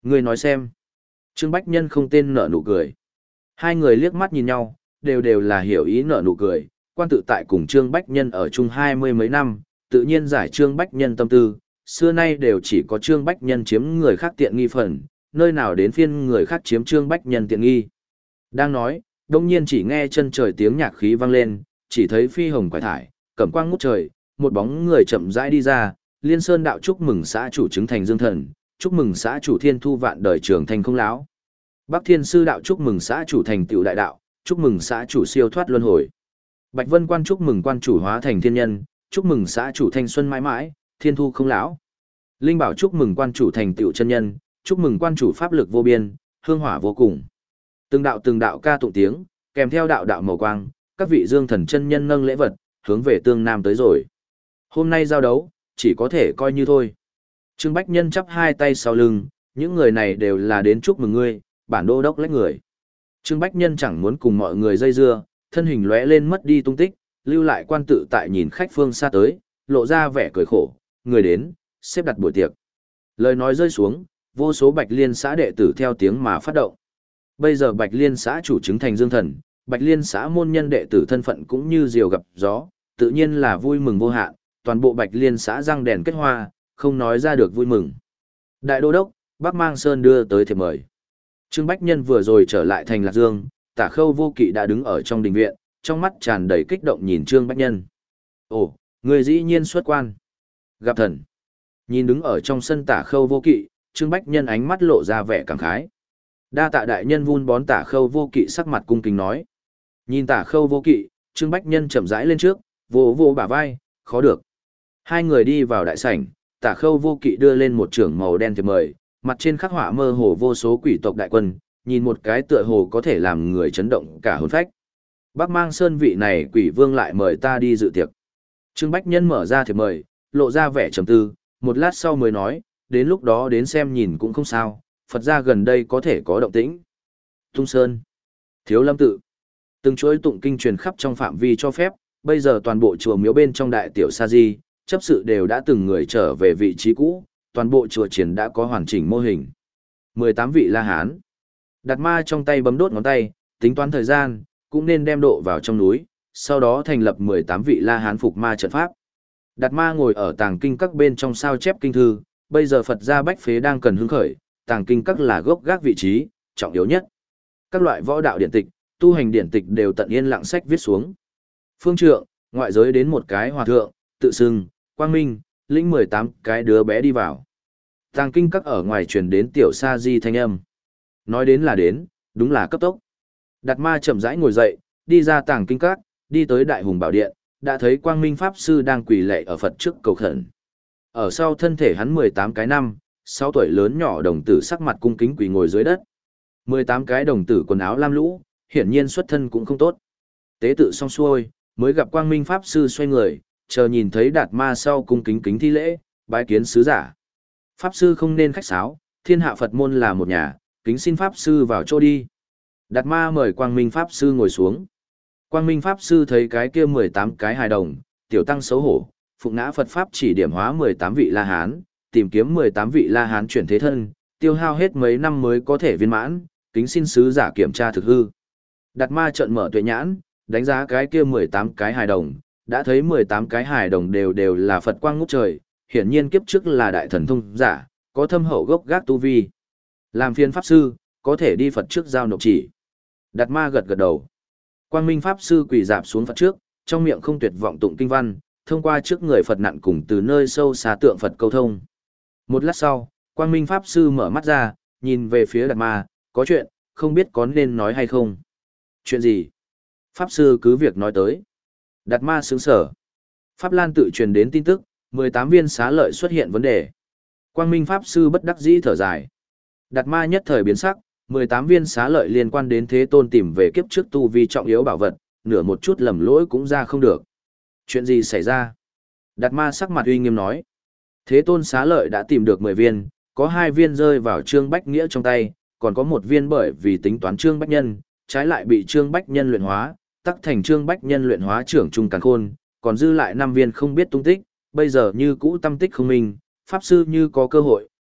Ngươi nói xem. Trương Bách Nhân không tên nở nụ cười. Hai người liếc mắt nhìn nhau, đều đều là hiểu ý nở nụ cười. Quan tự tại cùng Trương Bách Nhân ở chung hai mươi mấy năm, tự nhiên giải Trương Bách Nhân tâm tư, xưa nay đều chỉ có Trương Bách Nhân chiếm người khác tiện nghi phần, nơi nào đến phiên người khác chiếm Trương Bách Nhân tiện nghi. Đang nói, đông nhiên chỉ nghe chân trời tiếng nhạc khí vang lên, chỉ thấy phi hồng quải thải, cẩm quang ngút trời, một bóng người chậm rãi đi ra, Liên Sơn đạo chúc mừng xã chủ chứng thành dương thần, chúc mừng xã chủ thiên thu vạn đời trường thành không lão. Bắc Thiên sư đạo chúc mừng xã chủ thành tựu đại đạo, chúc mừng xã chủ siêu thoát luân hồi. Bạch Vân quan chúc mừng quan chủ hóa thành thiên nhân, chúc mừng xã chủ thanh xuân mãi mãi, thiên thu không lão. Linh Bảo chúc mừng quan chủ thành tựu chân nhân, chúc mừng quan chủ pháp lực vô biên, hương hỏa vô cùng. Từng đạo từng đạo ca tụng tiếng, kèm theo đạo đạo màu quang, các vị dương thần chân nhân nâng lễ vật, hướng về tương nam tới rồi. Hôm nay giao đấu, chỉ có thể coi như thôi. Trương Bách Nhân chắp hai tay sau lưng, những người này đều là đến chúc mừng ngươi, bản đô đốc lách người. Trương Bách Nhân chẳng muốn cùng mọi người dây dưa, thân hình lóe lên mất đi tung tích, lưu lại quan tự tại nhìn khách phương xa tới, lộ ra vẻ cười khổ, người đến, xếp đặt buổi tiệc. Lời nói rơi xuống, vô số Bạch Liên xã đệ tử theo tiếng mà phát động. Bây giờ Bạch Liên xã chủ chứng thành dương thần, Bạch Liên xã môn nhân đệ tử thân phận cũng như diều gặp gió, tự nhiên là vui mừng vô hạn, toàn bộ Bạch Liên xã răng đèn kết hoa, không nói ra được vui mừng. Đại đô đốc, Bắc Mang Sơn đưa tới thiệp mời. Trương Bách Nhân vừa rồi trở lại thành Lạc Dương, Tả Khâu Vô Kỵ đã đứng ở trong đình viện, trong mắt tràn đầy kích động nhìn Trương Bách Nhân. Ồ, người dĩ nhiên xuất quan. Gặp thần. Nhìn đứng ở trong sân Tả Khâu Vô Kỵ, Trương Bách Nhân ánh mắt lộ ra vẻ cảm khái. Đa tạ đại nhân vun bón Tả Khâu Vô Kỵ sắc mặt cung kính nói. Nhìn Tả Khâu Vô Kỵ, Trương Bách Nhân chậm rãi lên trước, vỗ vỗ bả vai, khó được. Hai người đi vào đại sảnh, Tả Khâu Vô Kỵ đưa lên một trưởng màu đen thiệp mời, mặt trên khắc họa mơ hồ vô số quỷ tộc đại quân, nhìn một cái tựa hồ có thể làm người chấn động cả hồn phách. Bắc Mang Sơn vị này quỷ vương lại mời ta đi dự tiệc. Trương Bách Nhân mở ra thiệp mời, lộ ra vẻ trầm tư, một lát sau mới nói, đến lúc đó đến xem nhìn cũng không sao, Phật gia gần đây có thể có động tĩnh. Tung Sơn, Thiếu Lâm Tự, từng chuỗi tụng kinh truyền khắp trong phạm vi cho phép, bây giờ toàn bộ chùa miếu bên trong đại tiểu sa di, chấp sự đều đã từng người trở về vị trí cũ, toàn bộ chùa triển đã có hoàn chỉnh mô hình. mười tám vị La Hán. Đạt ma trong tay bấm đốt ngón tay, tính toán thời gian, cũng nên đem độ vào trong núi, sau đó thành lập mười tám vị La Hán phục ma trận pháp. Đạt ma ngồi ở tàng kinh các bên trong sao chép kinh thư, bây giờ Phật gia bách phế đang cần hứng khởi, tàng kinh các là gốc gác vị trí, trọng yếu nhất. Các loại võ đạo điển tịch, tu hành điển tịch đều tận yên lặng sách viết xuống. Phương trượng, ngoại giới đến một cái hòa thượng, tự xưng, quang minh, lĩnh mười tám cái đứa bé đi vào. Tàng kinh các ở ngoài truyền đến tiểu sa di thanh âm. Nói đến là đến, đúng là cấp tốc. Đạt ma chậm rãi ngồi dậy, đi ra tàng kinh các, đi tới đại hùng bảo điện, đã thấy quang minh pháp sư đang quỳ lạy ở Phật trước cầu khẩn. Ở sau thân thể hắn mười tám cái năm, sáu tuổi lớn nhỏ đồng tử sắc mặt cung kính quỳ ngồi dưới đất. mười tám cái đồng tử quần áo lam lũ, hiển nhiên xuất thân cũng không tốt. Tế tự xong xuôi, mới gặp quang minh pháp sư xoay người, chờ nhìn thấy đạt ma sau cung kính kính thi lễ, bái kiến sứ giả. Pháp sư không nên khách sáo, thiên hạ Phật môn là một nhà, kính xin pháp sư vào chỗ đi. Đạt ma mời quang minh pháp sư ngồi xuống. Quang minh pháp sư thấy cái kia mười tám cái hài đồng, tiểu tăng xấu hổ, phụng ngã Phật pháp chỉ điểm hóa mười tám vị La Hán, tìm kiếm mười tám vị La Hán chuyển thế thân, tiêu hao hết mấy năm mới có thể viên mãn, kính xin sứ giả kiểm tra thực hư. Đạt ma trợn mở tuệ nhãn, đánh giá cái kia mười tám cái hài đồng, đã thấy mười tám cái hài đồng đều đều là Phật quang ngút trời, hiển nhiên kiếp trước là đại thần thông giả, có thâm hậu gốc gác tu vi. Làm phiên pháp sư, có thể đi Phật trước giao nộp chỉ. Đạt ma gật gật đầu. Quang minh pháp sư quỳ dạp xuống Phật trước, trong miệng không tuyệt vọng tụng kinh văn, thông qua trước người Phật nặn cùng từ nơi sâu xa tượng Phật câu thông. Một lát sau, Quang minh pháp sư mở mắt ra, nhìn về phía Đạt ma, có chuyện, không biết có nên nói hay không. Chuyện gì? Pháp sư cứ việc nói tới. Đạt ma sướng sở. Pháp Lan tự truyền đến tin tức, mười tám viên xá lợi xuất hiện vấn đề. Quang minh pháp sư bất đắc dĩ thở dài. Đạt ma nhất thời biến sắc, mười tám viên xá lợi liên quan đến Thế Tôn tìm về kiếp trước tu vi trọng yếu bảo vật, nửa một chút lầm lỗi cũng ra không được. Chuyện gì xảy ra? Đạt ma sắc mặt uy nghiêm nói. Thế Tôn xá lợi đã tìm được mười viên, có hai viên rơi vào Trương Bách Nghĩa trong tay, còn có một viên bởi vì tính toán Trương Bách Nhân, trái lại bị Trương Bách Nhân luyện hóa, tắc thành Trương Bách Nhân luyện hóa trưởng trung càn khôn, còn dư lại năm viên không biết tung tích, bây giờ như cũ tâm tích không minh, pháp sư như có cơ hội,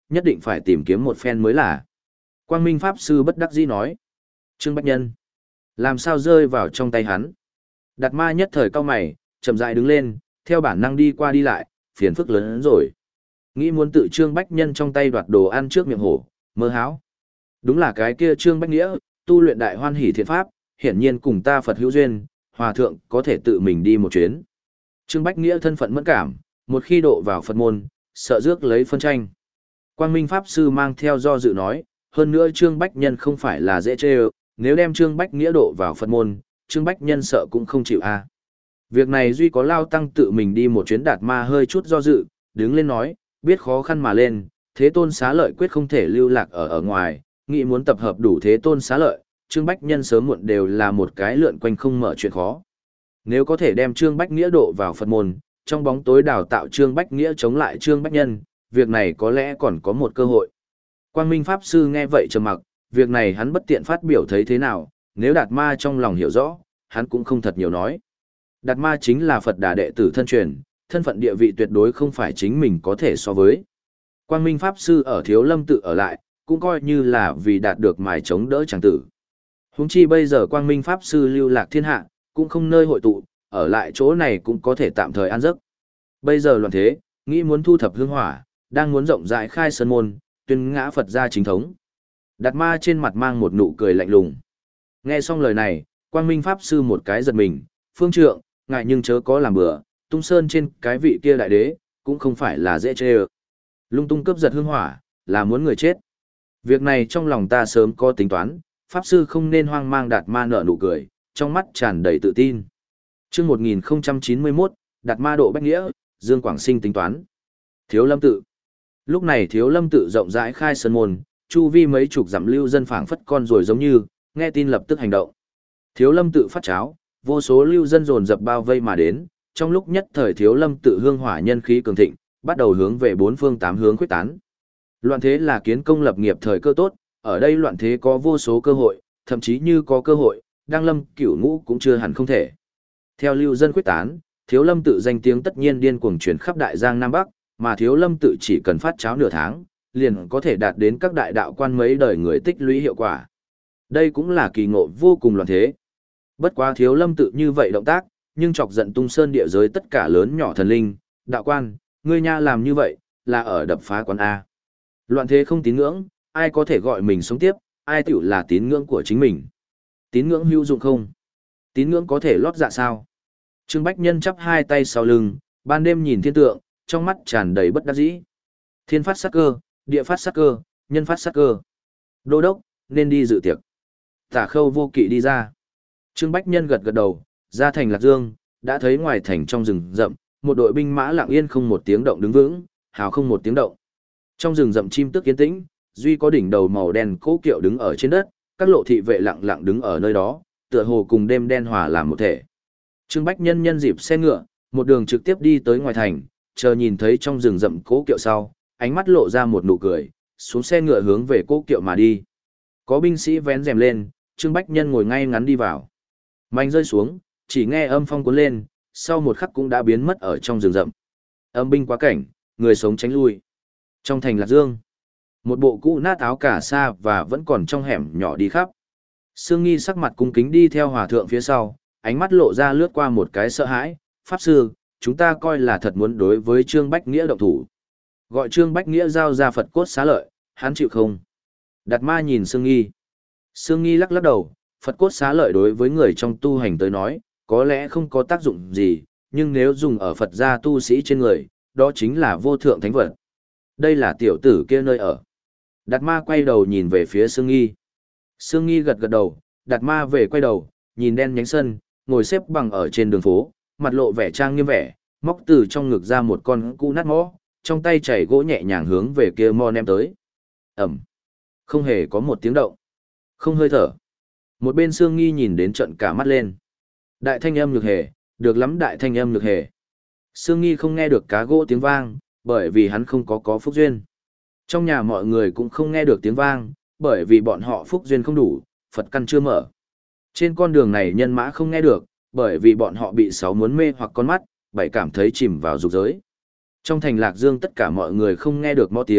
nhất định phải tìm kiếm một phen mới là. Quang Minh Pháp Sư bất đắc dĩ nói. Trương Bách Nhân. Làm sao rơi vào trong tay hắn? Đạt ma nhất thời cao mày, chậm rãi đứng lên, theo bản năng đi qua đi lại, phiền phức lớn hơn rồi. Nghĩ muốn tự Trương Bách Nhân trong tay đoạt đồ ăn trước miệng hổ, mơ háo. Đúng là cái kia Trương Bách Nghĩa, tu luyện đại hoan hỷ thiện pháp, hiển nhiên cùng ta Phật hữu duyên, hòa thượng có thể tự mình đi một chuyến. Trương Bách Nghĩa thân phận mẫn cảm, một khi độ vào Phật môn, sợ rước lấy phân tranh. Quang Minh Pháp Sư mang theo do dự nói, hơn nữa Trương Bách Nhân không phải là dễ chê ơ, nếu đem Trương Bách Nghĩa độ vào Phật môn, Trương Bách Nhân sợ cũng không chịu a. Việc này duy có Lao Tăng tự mình đi một chuyến. Đạt ma hơi chút do dự, đứng lên nói, biết khó khăn mà lên, Thế Tôn xá lợi quyết không thể lưu lạc ở ở ngoài, nghĩ muốn tập hợp đủ Thế Tôn xá lợi, Trương Bách Nhân sớm muộn đều là một cái lượn quanh không mở chuyện khó. Nếu có thể đem Trương Bách Nghĩa độ vào Phật môn, trong bóng tối đào tạo Trương Bách Nghĩa chống lại Trương Bách Nhân, việc này có lẽ còn có một cơ hội. Quang Minh Pháp Sư nghe vậy trầm mặc, việc này hắn bất tiện phát biểu thấy thế nào, nếu Đạt ma trong lòng hiểu rõ, hắn cũng không thật nhiều nói. Đạt ma chính là Phật Đà đệ tử thân truyền, thân phận địa vị tuyệt đối không phải chính mình có thể so với. Quang Minh Pháp Sư ở Thiếu Lâm tự ở lại, cũng coi như là vì đạt được mài chống đỡ chàng tử. Huống chi bây giờ Quang Minh Pháp Sư lưu lạc thiên hạ, cũng không nơi hội tụ, ở lại chỗ này cũng có thể tạm thời an giấc. Bây giờ loạn thế, nghĩ muốn thu thập hương hỏa, đang muốn rộng rãi khai sơn môn, tuyên ngã Phật gia chính thống. Đạt ma trên mặt mang một nụ cười lạnh lùng. Nghe xong lời này, Quang Minh Pháp Sư một cái giật mình, phương trượng, ngại nhưng chớ có làm bừa, tung sơn trên cái vị kia đại đế, cũng không phải là dễ chê ơ. Lung tung cướp giật hương hỏa, là muốn người chết. Việc này trong lòng ta sớm có tính toán, Pháp Sư không nên hoang mang. Đạt ma nở nụ cười, trong mắt tràn đầy tự tin. Trước một nghìn không trăm chín mươi mốt, Đạt ma độ Bách Nghĩa, Dương Quảng Sinh tính toán. Thiếu Lâm tự. Lúc này Thiếu Lâm tự rộng rãi khai sơn môn, chu vi mấy chục dặm lưu dân phảng phất con rồi giống như, nghe tin lập tức hành động. Thiếu Lâm tự phát cháo, vô số lưu dân dồn dập bao vây mà đến, trong lúc nhất thời Thiếu Lâm tự hương hỏa nhân khí cường thịnh, bắt đầu hướng về bốn phương tám hướng khuếch tán. Loạn thế là kiến công lập nghiệp thời cơ tốt, ở đây loạn thế có vô số cơ hội, thậm chí như có cơ hội, Đăng Lâm Cửu Ngũ cũng chưa hẳn không thể. Theo lưu dân khuếch tán, Thiếu Lâm tự danh tiếng tất nhiên điên cuồng truyền khắp Đại Giang Nam Bắc, mà Thiếu Lâm tự chỉ cần phát cháo nửa tháng, liền có thể đạt đến các đại đạo quan mấy đời người tích lũy hiệu quả. Đây cũng là kỳ ngộ vô cùng loạn thế. Bất quá Thiếu Lâm tự như vậy động tác, nhưng chọc giận tung sơn địa giới tất cả lớn nhỏ thần linh, đạo quan, ngươi nha làm như vậy, là ở đập phá quán A. Loạn thế không tín ngưỡng, ai có thể gọi mình sống tiếp, ai tiểu là tín ngưỡng của chính mình. Tín ngưỡng hữu dụng không? Tín ngưỡng có thể lót dạ sao? Trương Bách Nhân chắp hai tay sau lưng, ban đêm nhìn thiên tượng, trong mắt tràn đầy bất đắc dĩ. Thiên phát sát cơ, địa phát sát cơ, nhân phát sát cơ. Đô đốc, nên đi dự tiệc. Tả Khâu Vô Kỵ đi ra. Trương Bách Nhân gật gật đầu, ra thành Lạc Dương, đã thấy ngoài thành trong rừng rậm, một đội binh mã lặng yên không một tiếng động đứng vững, hào không một tiếng động. Trong rừng rậm chim tức yên tĩnh, duy có đỉnh đầu màu đen cố kiệu đứng ở trên đất, các lộ thị vệ lặng lặng đứng ở nơi đó, tựa hồ cùng đêm đen hòa làm một thể. Trương Bách Nhân nhân dịp xe ngựa, một đường trực tiếp đi tới ngoài thành, chờ nhìn thấy trong rừng rậm cố kiệu sau, ánh mắt lộ ra một nụ cười, xuống xe ngựa hướng về cố kiệu mà đi. Có binh sĩ vén rèm lên, Trương Bách Nhân ngồi ngay ngắn đi vào. Mảnh rơi xuống, chỉ nghe âm phong cuốn lên, sau một khắc cũng đã biến mất ở trong rừng rậm. Âm binh quá cảnh, người sống tránh lui. Trong thành Lạc Dương, một bộ cũ nát áo cà sa và vẫn còn trong hẻm nhỏ đi khắp. Sương Nghi sắc mặt cung kính đi theo hòa thượng phía sau, ánh mắt lộ ra lướt qua một cái sợ hãi. Pháp sư, chúng ta coi là thật muốn đối với Trương Bách Nghĩa động thủ. Gọi Trương Bách Nghĩa giao ra Phật cốt xá lợi, hắn chịu không? Đạt ma nhìn Sương Nghi. Sương Nghi lắc lắc đầu, Phật cốt xá lợi đối với người trong tu hành tới nói, có lẽ không có tác dụng gì, nhưng nếu dùng ở Phật gia tu sĩ trên người, đó chính là vô thượng thánh vật. Đây là tiểu tử kia nơi ở. Đạt ma quay đầu nhìn về phía Sương Nghi. Sương Nghi gật gật đầu, Đạt ma về quay đầu, nhìn đen nhánh sân, ngồi xếp bằng ở trên đường phố, mặt lộ vẻ trang nghiêm vẻ, móc từ trong ngực ra một con cũ nát mõ, trong tay chảy gỗ nhẹ nhàng hướng về kia mò ném tới. Ẩm. Không hề có một tiếng động. Không hơi thở. Một bên Sương Nghi nhìn đến trận cả mắt lên. Đại thanh âm nhược hề, được lắm đại thanh âm nhược hề. Sương Nghi không nghe được cá gỗ tiếng vang, bởi vì hắn không có có phúc duyên. Trong nhà mọi người cũng không nghe được tiếng vang, bởi vì bọn họ phúc duyên không đủ, Phật căn chưa mở. Trên con đường này nhân mã không nghe được, bởi vì bọn họ bị sáu muốn mê hoặc con mắt, bảy cảm thấy chìm vào dục giới. Trong thành Lạc Dương tất cả mọi người không nghe được mõ tiếng,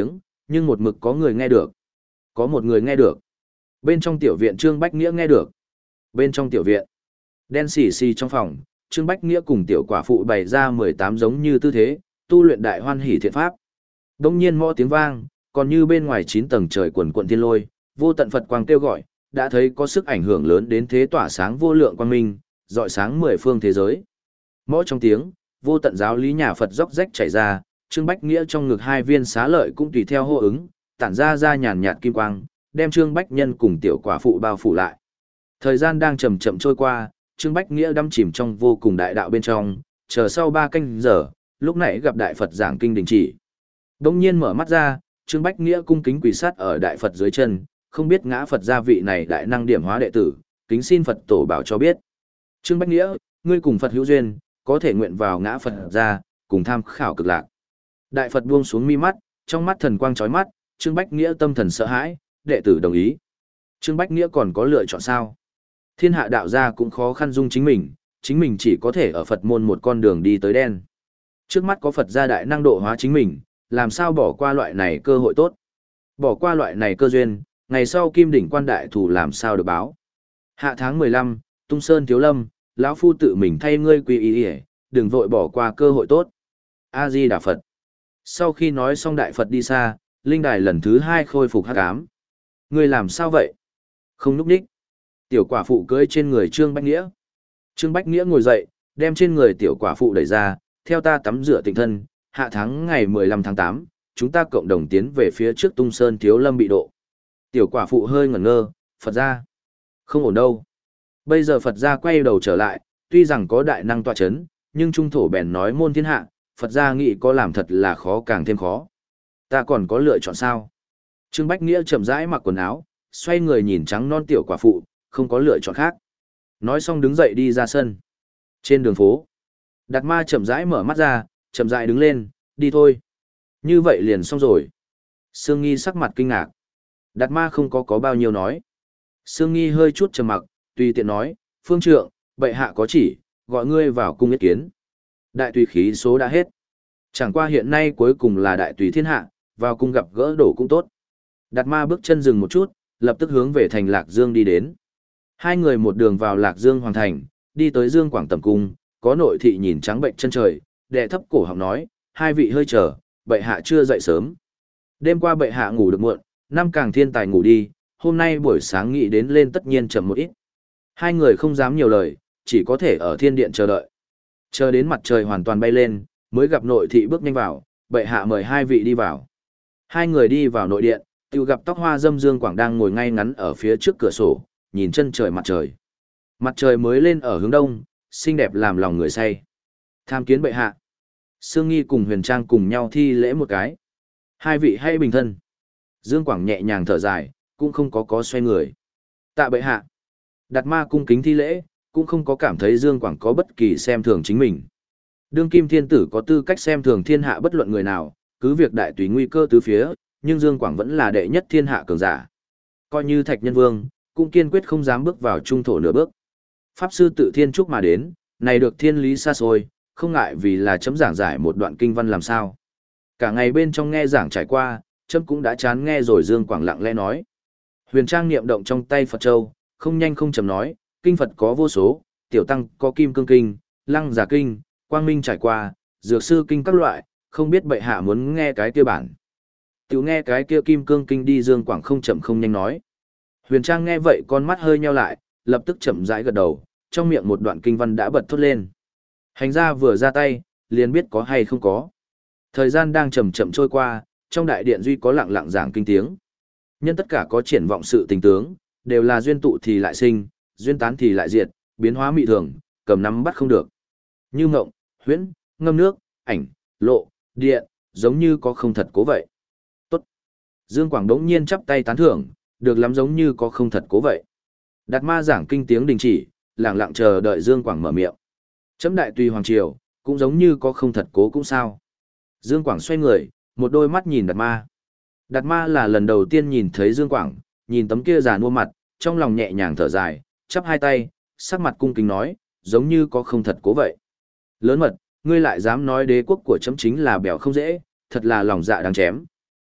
Nhưng một mực có người nghe được. Có một người nghe được. Bên trong tiểu viện Trương Bách Nghĩa nghe được. Bên trong tiểu viện, đen xì xì trong phòng, Trương Bách Nghĩa cùng tiểu quả phụ bày ra mười tám giống như tư thế, tu luyện đại hoan hỷ thiện pháp. Đông nhiên mõ tiếng vang, còn như bên ngoài chín tầng trời quần quận thiên lôi, vô tận Phật quang kêu gọi, đã thấy có sức ảnh hưởng lớn đến thế tỏa sáng vô lượng quang minh, rọi sáng mười phương thế giới. Mõ trong tiếng, vô tận giáo lý nhà Phật róc rách chảy ra, Trương Bách Nghĩa trong ngực hai viên xá lợi cũng tùy theo hô ứng, tản ra ra nhàn nhạt kim quang, đem Trương Bách Nhân cùng tiểu quả phụ bao phủ lại. Thời gian đang chậm chậm trôi qua, Trương Bách Nghĩa đắm chìm trong vô cùng đại đạo bên trong, chờ sau ba canh giờ, lúc nãy gặp đại Phật giảng kinh đình chỉ. Đông nhiên mở mắt ra, Trương Bách Nghĩa cung kính quỳ sát ở đại Phật dưới chân, không biết ngã Phật gia vị này đại năng điểm hóa đệ tử, kính xin Phật tổ bảo cho biết. Trương Bách Nghĩa, ngươi cùng Phật hữu duyên, có thể nguyện vào ngã Phật gia, cùng tham khảo cực lạc. Đại Phật buông xuống mi mắt, trong mắt thần quang chói mắt, Trương Bách Nghĩa tâm thần sợ hãi, đệ tử đồng ý. Trương Bách Nghĩa còn có lựa chọn sao? Thiên hạ đạo gia cũng khó khăn dung chính mình, chính mình chỉ có thể ở Phật môn một con đường đi tới đen. Trước mắt có Phật gia đại năng độ hóa chính mình, làm sao bỏ qua loại này cơ hội tốt? Bỏ qua loại này cơ duyên, ngày sau kim đỉnh quan đại thủ làm sao được báo? Hạ tháng mười lăm, Tung Sơn Thiếu Lâm, lão phu tự mình thay ngươi quy y, đừng vội bỏ qua cơ hội tốt. A Di Đà Phật. Sau khi nói xong đại Phật đi xa, linh đài lần thứ hai khôi phục hắc ám. Ngươi làm sao vậy? Không núp đích. Tiểu quả phụ cưỡi trên người Trương Bách Nghĩa. Trương Bách Nghĩa ngồi dậy, đem trên người tiểu quả phụ đẩy ra, theo ta tắm rửa tịnh thân, hạ tháng ngày mười lăm tháng tám, chúng ta cộng đồng tiến về phía trước Tung Sơn Thiếu Lâm bị độ. Tiểu quả phụ hơi ngẩn ngơ, Phật gia. Không ổn đâu. Bây giờ Phật gia quay đầu trở lại, tuy rằng có đại năng tọa chấn, nhưng trung thổ bèn nói môn thiên hạ, Phật gia nghĩ có làm thật là khó càng thêm khó. Ta còn có lựa chọn sao? Trương Bách Nghĩa chậm rãi mặc quần áo, xoay người nhìn trắng non tiểu quả phụ, không có lựa chọn khác. Nói xong đứng dậy đi ra sân. Trên đường phố, Đạt Ma chậm rãi mở mắt ra, chậm rãi đứng lên, đi thôi. Như vậy liền xong rồi. Sương Nghi sắc mặt kinh ngạc. Đạt Ma không có có bao nhiêu nói. Sương Nghi hơi chút trầm mặc, tùy tiện nói, phương trượng, bệ hạ có chỉ, gọi ngươi vào cung yết kiến. Đại tùy khí số đã hết. Chẳng qua hiện nay cuối cùng là đại tùy thiên hạ, vào cung gặp gỡ đổ cũng tốt. Đạt Ma bước chân dừng một chút, lập tức hướng về thành Lạc Dương đi đến. Hai người một đường vào Lạc Dương hoàng thành, đi tới Dương Quảng Tầm Cung, có nội thị nhìn trắng bệnh chân trời, đệ thấp cổ họng nói, hai vị hơi chờ, bệ hạ chưa dậy sớm. Đêm qua bệ hạ ngủ được muộn, năm càng thiên tài ngủ đi, hôm nay buổi sáng nghĩ đến lên tất nhiên chậm một ít. Hai người không dám nhiều lời, chỉ có thể ở thiên điện chờ đợi. Chờ đến mặt trời hoàn toàn bay lên, mới gặp nội thị bước nhanh vào, bệ hạ mời hai vị đi vào. Hai người đi vào nội điện, tự gặp tóc hoa dâm Dương Quảng đang ngồi ngay ngắn ở phía trước cửa sổ, nhìn chân trời mặt trời. Mặt trời mới lên ở hướng đông, xinh đẹp làm lòng người say. Tham kiến bệ hạ. Sương Nghi cùng Huyền Trang cùng nhau thi lễ một cái. Hai vị hay bình thân. Dương Quảng nhẹ nhàng thở dài, cũng không có có xoay người. Tạ bệ hạ. Đạt Ma cung kính thi lễ, cũng không có cảm thấy Dương Quảng có bất kỳ xem thường chính mình. Đương kim thiên tử có tư cách xem thường thiên hạ bất luận người nào, cứ việc đại tùy nguy cơ tứ phía, nhưng Dương Quảng vẫn là đệ nhất thiên hạ cường giả. Coi như Thạch Nhân Vương, cũng kiên quyết không dám bước vào trung thổ nửa bước. Pháp sư tự thiên trúc mà đến, này được thiên lý xa xôi, không ngại vì là chấm giảng giải một đoạn kinh văn làm sao. Cả ngày bên trong nghe giảng trải qua, chấm cũng đã chán nghe rồi. Dương Quảng lặng lẽ nói. Huyền Trang niệm động trong tay Phật Châu, không nhanh không chậm nói, kinh Phật có vô số, tiểu tăng có kim cương kinh, lăng giả kinh, quang minh trải qua, dược sư kinh các loại, không biết bệ hạ muốn nghe cái kia bản. Tiểu nghe cái kia kim cương kinh đi. Dương Quảng không chậm không nhanh nói. Huyền Trang nghe vậy con mắt hơi nheo lại, lập tức chậm rãi gật đầu, trong miệng một đoạn kinh văn đã bật thốt lên. Hành gia vừa ra tay, liền biết có hay không có. Thời gian đang chậm chậm trôi qua, trong đại điện duy có lặng lặng giảng kinh tiếng. Nhân tất cả có triển vọng sự tình tướng, đều là duyên tụ thì lại sinh, duyên tán thì lại diệt, biến hóa mị thường, cầm nắm bắt không được. Như ngộng, huyễn, ngâm nước, ảnh, lộ, điện, giống như có không thật cố vậy. Tốt. Dương Quảng đống nhiên chắp tay tán thưởng, được lắm, giống như có không thật cố vậy. Đạt Ma giảng kinh tiếng đình chỉ, lặng lặng chờ đợi Dương Quảng mở miệng. Chấm đại tùy hoàng triều, cũng giống như có không thật cố cũng sao. Dương Quảng xoay người, một đôi mắt nhìn Đạt Ma. Đạt Ma là lần đầu tiên nhìn thấy Dương Quảng, nhìn tấm kia già nua mặt, trong lòng nhẹ nhàng thở dài, chắp hai tay, sắc mặt cung kính nói, giống như có không thật cố vậy. Lớn mật, ngươi lại dám nói đế quốc của chấm chính là bèo không dễ, thật là lòng dạ đáng chém.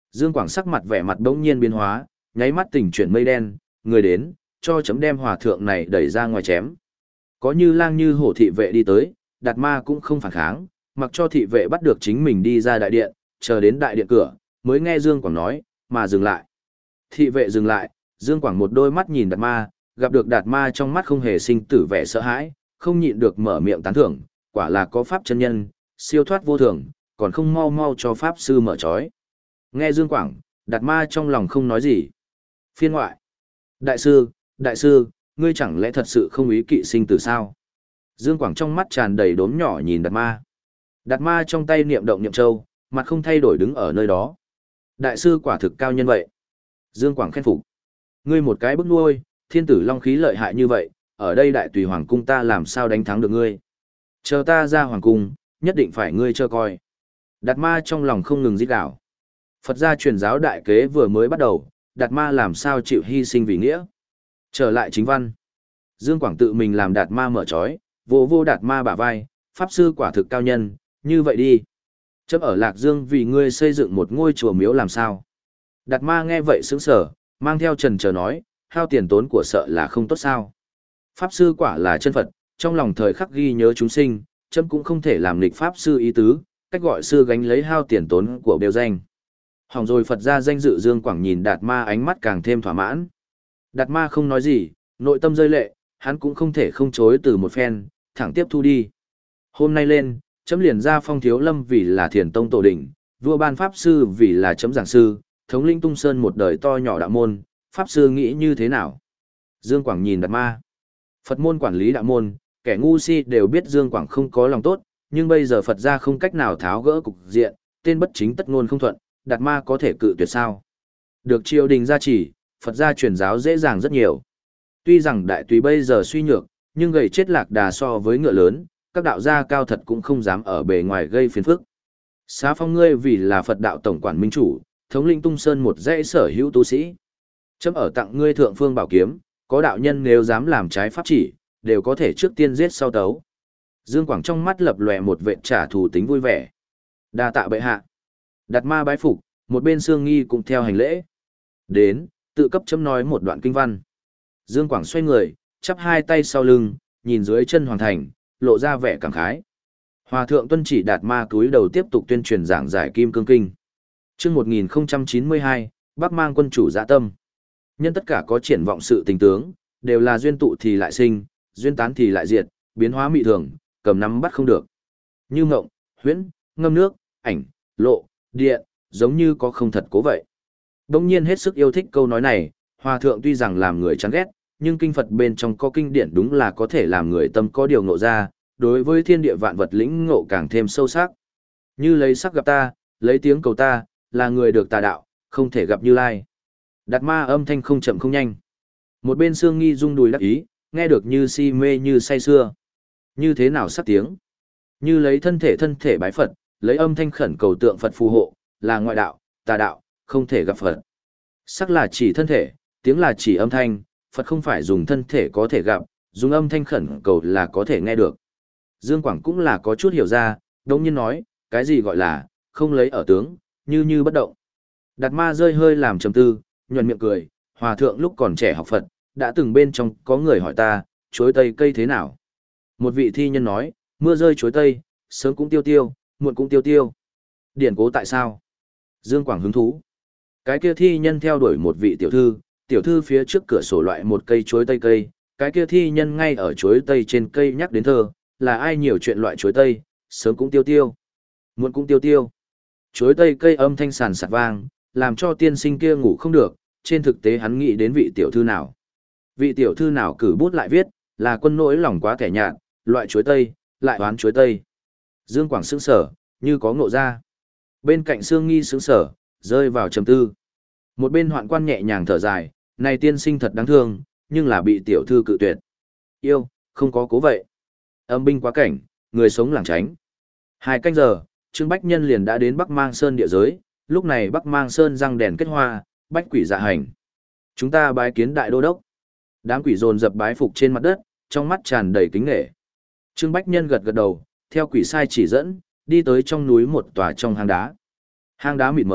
Dương Quảng sắc mặt vẻ mặt bỗng nhiên biến hóa, nháy mắt tỉnh chuyển mây đen, người đến, cho chấm đem hòa thượng này đẩy ra ngoài chém. Có như lang như hổ thị vệ đi tới, Đạt Ma cũng không phản kháng, mặc cho thị vệ bắt được chính mình đi ra đại điện, chờ đến đại điện cửa, mới nghe Dương Quảng nói, mà dừng lại. Thị vệ dừng lại, Dương Quảng một đôi mắt nhìn Đạt Ma, gặp được Đạt Ma trong mắt không hề sinh tử vẻ sợ hãi, không nhịn được mở miệng tán thưởng, quả là có pháp chân nhân, siêu thoát vô thường, còn không mau mau cho pháp sư mở trói. Nghe Dương Quảng, Đạt Ma trong lòng không nói gì. Phiên ngoại. Đại sư, đại sư, ngươi chẳng lẽ thật sự không ý kỵ sinh tử sao? Dương Quảng trong mắt tràn đầy đốm nhỏ nhìn Đạt Ma. Đạt Ma trong tay niệm động niệm châu, mặt không thay đổi đứng ở nơi đó. Đại sư quả thực cao nhân vậy. Dương Quảng khen phục. Ngươi một cái bức nuôi, thiên tử long khí lợi hại như vậy, ở đây đại tùy hoàng cung ta làm sao đánh thắng được ngươi. Chờ ta ra hoàng cung, nhất định phải ngươi chờ coi. Đạt Ma trong lòng không ngừng rít gào. Phật gia truyền giáo đại kế vừa mới bắt đầu, Đạt Ma làm sao chịu hy sinh vì nghĩa. Trở lại chính văn. Dương Quảng tự mình làm Đạt Ma mở trói, vô vô Đạt Ma bả vai, pháp sư quả thực cao nhân, như vậy đi. Chấp ở Lạc Dương vì ngươi xây dựng một ngôi chùa miếu làm sao. Đạt Ma nghe vậy sững sờ, mang theo trần chờ nói, hao tiền tốn của sợ là không tốt sao. Pháp sư quả là chân Phật, trong lòng thời khắc ghi nhớ chúng sinh, chấm cũng không thể làm nghịch pháp sư ý tứ, cách gọi sư gánh lấy hao tiền tốn của bêu danh. Hỏng rồi Phật ra danh dự Dương Quảng nhìn Đạt Ma ánh mắt càng thêm thỏa mãn. Đạt Ma không nói gì, nội tâm rơi lệ, hắn cũng không thể không chối từ một phen, thẳng tiếp thu đi. Hôm nay lên, chấm liền ra phong thiếu lâm vì là thiền tông tổ đỉnh, vua ban pháp sư vì là chấm giảng sư, thống lĩnh tung sơn một đời to nhỏ đạo môn, pháp sư nghĩ như thế nào? Dương Quảng nhìn Đạt Ma. Phật môn quản lý đạo môn, kẻ ngu si đều biết Dương Quảng không có lòng tốt, nhưng bây giờ Phật gia không cách nào tháo gỡ cục diện, tên bất chính tất ngôn không thuận, Đạt Ma có thể cự tuyệt sao? Được triều đình gia trì, Phật gia truyền giáo dễ dàng rất nhiều. Tuy rằng đại tùy bây giờ suy nhược, nhưng gầy chết lạc đà so với ngựa lớn, các đạo gia cao thật cũng không dám ở bề ngoài gây phiền phức. Xá phong ngươi vì là Phật đạo tổng quản minh chủ, thống lĩnh tung sơn một dãy sở hữu tu sĩ. Chấm ở tặng ngươi thượng phương bảo kiếm, có đạo nhân nếu dám làm trái pháp chỉ, đều có thể trước tiên giết sau tấu. Dương Quảng trong mắt lập lòe một vệt trả thù tính vui vẻ. Đa tạ bệ hạ. Đạt Ma bái phục, một bên Sương Nghi cũng theo hành lễ. Đến, tự cấp chấm nói một đoạn kinh văn. Dương Quảng xoay người, chắp hai tay sau lưng, nhìn dưới chân hoàng thành, lộ ra vẻ cảm khái. Hòa thượng tuân chỉ Đạt Ma cúi đầu tiếp tục tuyên truyền giảng giải Kim Cương Kinh. Chương một nghìn không trăm chín mươi hai, Bắc Mang quân chủ dạ tâm. Nhân tất cả có triển vọng sự tình tướng, đều là duyên tụ thì lại sinh, duyên tán thì lại diệt, biến hóa mị thường, cầm nắm bắt không được. Như ngộng, huyễn, ngâm nước, ảnh, lộ, điện, giống như có không thật cố vậy. Đông nhiên hết sức yêu thích câu nói này, hòa thượng tuy rằng làm người chán ghét, nhưng kinh Phật bên trong có kinh điển đúng là có thể làm người tâm có điều ngộ ra, đối với thiên địa vạn vật lĩnh ngộ càng thêm sâu sắc. Như lấy sắc gặp ta, lấy tiếng cầu ta, là người được tà đạo, không thể gặp Như Lai. Đạt Ma âm thanh không chậm không nhanh. Một bên Sương Nghi rung đùi đắc ý, nghe được như si mê như say sưa. Như thế nào sắc tiếng? Như lấy thân thể thân thể bái Phật, lấy âm thanh khẩn cầu tượng Phật phù hộ, là ngoại đạo, tà đạo, không thể gặp Phật. Sắc là chỉ thân thể, tiếng là chỉ âm thanh, Phật không phải dùng thân thể có thể gặp, dùng âm thanh khẩn cầu là có thể nghe được. Dương Quảng cũng là có chút hiểu ra, đồng nhiên nói, cái gì gọi là, không lấy ở tướng, như như bất động. Đạt Ma rơi hơi làm trầm tư, nhuận miệng cười, hòa thượng lúc còn trẻ học Phật, đã từng bên trong có người hỏi ta, chuối tây cây thế nào? Một vị thi nhân nói, mưa rơi chuối tây, sớm cũng tiêu tiêu, muộn cũng tiêu tiêu. Điển cố tại sao? Dương Quảng hứng thú. Cái kia thi nhân theo đuổi một vị tiểu thư, tiểu thư phía trước cửa sổ loại một cây chuối tây cây, cái kia thi nhân ngay ở chuối tây trên cây nhắc đến thơ, là ai nhiều chuyện loại chuối tây, sớm cũng tiêu tiêu, muộn cũng tiêu tiêu. Chuối tây cây âm thanh sàn sạt vang, làm cho tiên sinh kia ngủ không được, trên thực tế hắn nghĩ đến vị tiểu thư nào. Vị tiểu thư nào cử bút lại viết, là quân nỗi lòng quá kẻ nhạt, loại chuối tây, lại oán chuối tây. Dương Quảng sững sở, như có ngộ ra. Bên cạnh Sương Nghi sững sở, rơi vào trầm tư. Một bên hoạn quan nhẹ nhàng thở dài, này tiên sinh thật đáng thương, nhưng là bị tiểu thư cự tuyệt. Yêu, không có cố vậy. Âm binh quá cảnh, người sống lảng tránh. Hai canh giờ, Trương Bách Nhân liền đã đến Bắc Mang Sơn địa giới, lúc này Bắc Mang Sơn răng đèn kết hoa, bách quỷ dạ hành. Chúng ta bái kiến đại đô đốc. Đám quỷ dồn dập bái phục trên mặt đất, trong mắt tràn đầy kính nể. Trương Bách Nhân gật gật đầu, theo quỷ sai chỉ dẫn, đi tới trong núi một tòa trong hang đá. Hang đá mịt mờ,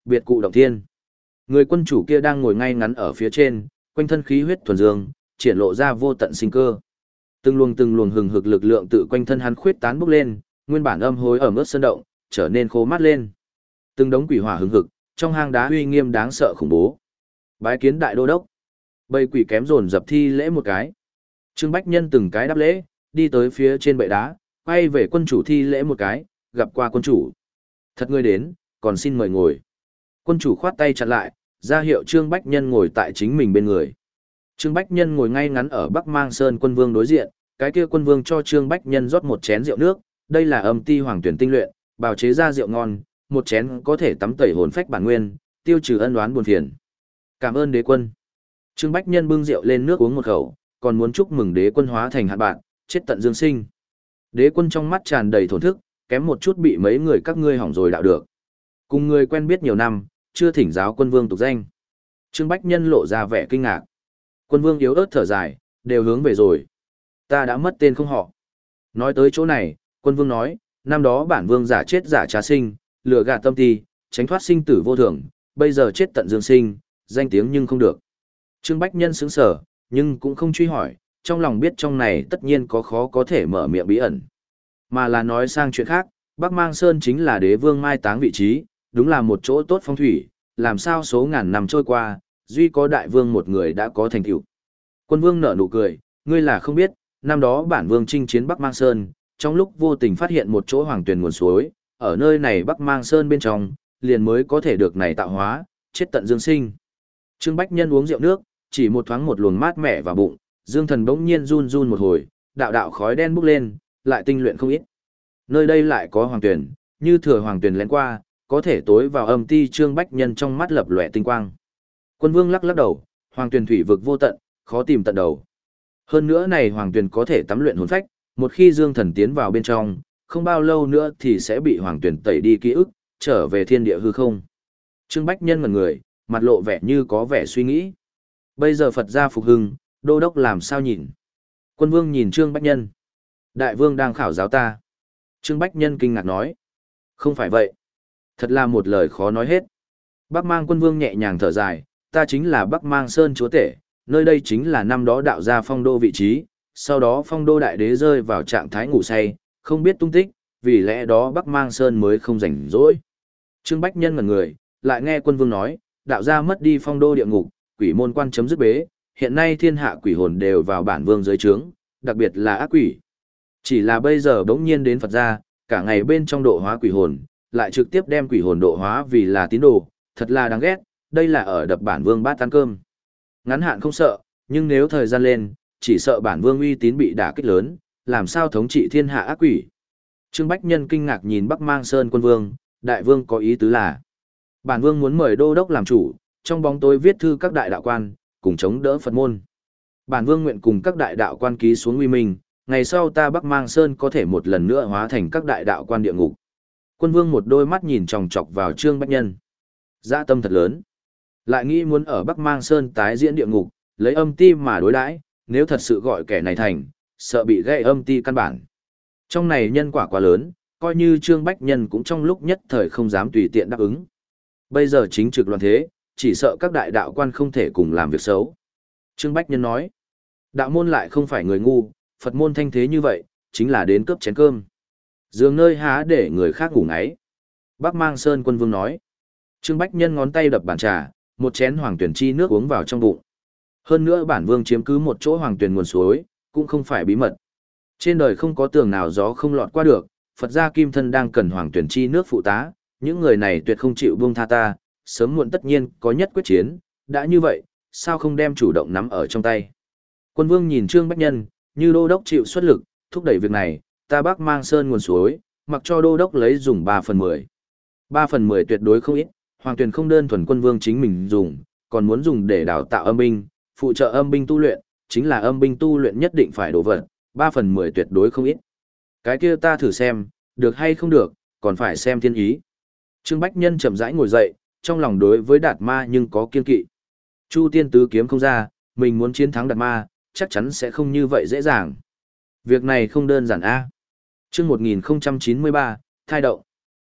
biệt cụ động thiên. Người quân chủ kia đang ngồi ngay ngắn ở phía trên, quanh thân khí huyết thuần dương, triển lộ ra vô tận sinh cơ. Từng luồng từng luồng hừng hực lực lượng tự quanh thân hắn khuyết tán bốc lên, nguyên bản âm hối ở mức sơn động, trở nên khô mát lên. Từng đống quỷ hỏa hừng hực, trong hang đá uy nghiêm đáng sợ khủng bố. Bái kiến đại đô đốc. Bầy quỷ kém dồn dập thi lễ một cái. Trương Bách Nhân từng cái đáp lễ, đi tới phía trên bệ đá, quay về quân chủ thi lễ một cái, gặp qua quân chủ. Thật ngươi đến, còn xin mời ngồi. Quân chủ khoát tay chặn lại, ra hiệu Trương Bách Nhân ngồi tại chính mình bên người. Trương Bách Nhân ngồi ngay ngắn ở Bắc Mang Sơn quân vương đối diện, cái kia quân vương cho Trương Bách Nhân rót một chén rượu nước, đây là âm ti hoàng tuyển tinh luyện, bào chế ra rượu ngon, một chén có thể tắm tẩy hồn phách bản nguyên, tiêu trừ ân oán buồn phiền. Cảm ơn đế quân. Trương Bách Nhân bưng rượu lên nước uống một khẩu, còn muốn chúc mừng đế quân hóa thành hạt bạn, chết tận dương sinh. Đế quân trong mắt tràn đầy thổn thức, kém một chút bị mấy người các ngươi hỏng rồi đạo được. Cùng người quen biết nhiều năm, chưa thỉnh giáo quân vương tục danh. Trương Bách Nhân lộ ra vẻ kinh ngạc. Quân vương yếu ớt thở dài, đều hướng về rồi. Ta đã mất tên không họ. Nói tới chỗ này, quân vương nói, năm đó bản vương giả chết giả trá sinh, lừa gạt tâm ti, tránh thoát sinh tử vô thường, bây giờ chết tận dương sinh, danh tiếng nhưng không được. Trương Bách Nhân sững sờ, nhưng cũng không truy hỏi, trong lòng biết trong này tất nhiên có khó có thể mở miệng bí ẩn. Mà là nói sang chuyện khác, Bắc Mang Sơn chính là đế vương mai táng vị trí, đúng là một chỗ tốt phong thủy, làm sao số ngàn năm trôi qua, duy có đại vương một người đã có thành tựu. Quân vương nở nụ cười, ngươi là không biết, năm đó bản vương chinh chiến Bắc Mang Sơn, trong lúc vô tình phát hiện một chỗ hoàng tuyền nguồn suối, ở nơi này Bắc Mang Sơn bên trong, liền mới có thể được này tạo hóa, chết tận dương sinh. Trương Bách Nhân uống rượu nước, chỉ một thoáng một luồng mát mẻ vào bụng, dương thần bỗng nhiên run run một hồi, đạo đạo khói đen bốc lên, lại tinh luyện không ít. Nơi đây lại có hoàng tuyển, như thừa hoàng tuyển lén qua, có thể tối vào âm ti. Trương Bách Nhân trong mắt lập lòe tinh quang. Quân vương lắc lắc đầu, hoàng tuyển thủy vực vô tận, khó tìm tận đầu. Hơn nữa này hoàng tuyển có thể tắm luyện hồn phách, một khi dương thần tiến vào bên trong, không bao lâu nữa thì sẽ bị hoàng tuyển tẩy đi ký ức, trở về thiên địa hư không. Trương Bách Nhân ngẩn người, mặt lộ vẻ như có vẻ suy nghĩ. Bây giờ Phật gia phục hưng, đô đốc làm sao nhìn? Quân vương nhìn Trương Bách Nhân. Đại vương đang khảo giáo ta. Trương Bách Nhân kinh ngạc nói. Không phải vậy. Thật là một lời khó nói hết. Bắc Mang quân vương nhẹ nhàng thở dài, ta chính là Bắc Mang Sơn chúa tể, nơi đây chính là năm đó đạo gia phong đô vị trí, sau đó phong đô đại đế rơi vào trạng thái ngủ say, không biết tung tích, vì lẽ đó Bắc Mang Sơn mới không rảnh rỗi. Trương Bách Nhân ngẩn người, lại nghe quân vương nói, đạo gia mất đi phong đô địa ngục, quỷ môn quan chấm dứt bế, hiện nay thiên hạ quỷ hồn đều vào bản vương dưới trướng, đặc biệt là ác quỷ. Chỉ là bây giờ bỗng nhiên đến Phật gia, cả ngày bên trong độ hóa quỷ hồn, lại trực tiếp đem quỷ hồn độ hóa vì là tín đồ, thật là đáng ghét, đây là ở đập bản vương bát ăn cơm. Ngắn hạn không sợ, nhưng nếu thời gian lên, chỉ sợ bản vương uy tín bị đả kích lớn, làm sao thống trị thiên hạ ác quỷ. Trương Bách Nhân kinh ngạc nhìn Bắc Mang Sơn quân vương, đại vương có ý tứ là, bản vương muốn mời đô đốc làm chủ, trong bóng tối viết thư các đại đạo quan, cùng chống đỡ Phật môn. Bản vương nguyện cùng các đại đạo quan ký xuống uy minh, ngày sau ta Bắc Mang Sơn có thể một lần nữa hóa thành các đại đạo quan địa ngục. Quân vương một đôi mắt nhìn chòng chọc vào Trương Bách Nhân. Dã tâm thật lớn. Lại nghĩ muốn ở Bắc Mang Sơn tái diễn địa ngục, lấy âm ti mà đối đãi, nếu thật sự gọi kẻ này thành, sợ bị gây âm ti căn bản. Trong này nhân quả quá lớn, coi như Trương Bách Nhân cũng trong lúc nhất thời không dám tùy tiện đáp ứng. Bây giờ chính trực loạn thế, chỉ sợ các đại đạo quan không thể cùng làm việc xấu. Trương Bách Nhân nói, đạo môn lại không phải người ngu, Phật môn thanh thế như vậy, chính là đến cướp chén cơm. Dường nơi há để người khác ngủ ngáy. Bắc Mang Sơn quân vương nói, Trương Bách Nhân ngón tay đập bàn trà, một chén hoàng tuyển chi nước uống vào trong bụng. Hơn nữa bản vương chiếm cứ một chỗ hoàng tuyển nguồn suối, cũng không phải bí mật. Trên đời không có tường nào gió không lọt qua được, Phật gia kim thân đang cần hoàng tuyển chi nước phụ tá, những người này tuyệt không chịu buông tha ta, sớm muộn tất nhiên có nhất quyết chiến, đã như vậy, sao không đem chủ động nắm ở trong tay. Quân vương nhìn Trương Bách Nhân, như đô đốc chịu xuất lực, thúc đẩy việc này, ta Bắc Mang Sơn nguồn suối, mặc cho đô đốc lấy dùng ba phần mười. ba phần mười tuyệt đối không ít, hoàng tuyển không đơn thuần quân vương chính mình dùng, còn muốn dùng để đào tạo âm binh, phụ trợ âm binh tu luyện, chính là âm binh tu luyện nhất định phải đổ vật, ba phần mười tuyệt đối không ít. Cái kia ta thử xem, được hay không được, còn phải xem thiên ý. Trương Bách Nhân chậm rãi ngồi dậy, trong lòng đối với Đạt Ma nhưng có kiên kỵ. Chu Tiên tứ kiếm không ra, mình muốn chiến thắng Đạt Ma, chắc chắn sẽ không như vậy dễ dàng. Việc này không đơn giản a. Chương một nghìn không trăm chín mươi ba, thai động.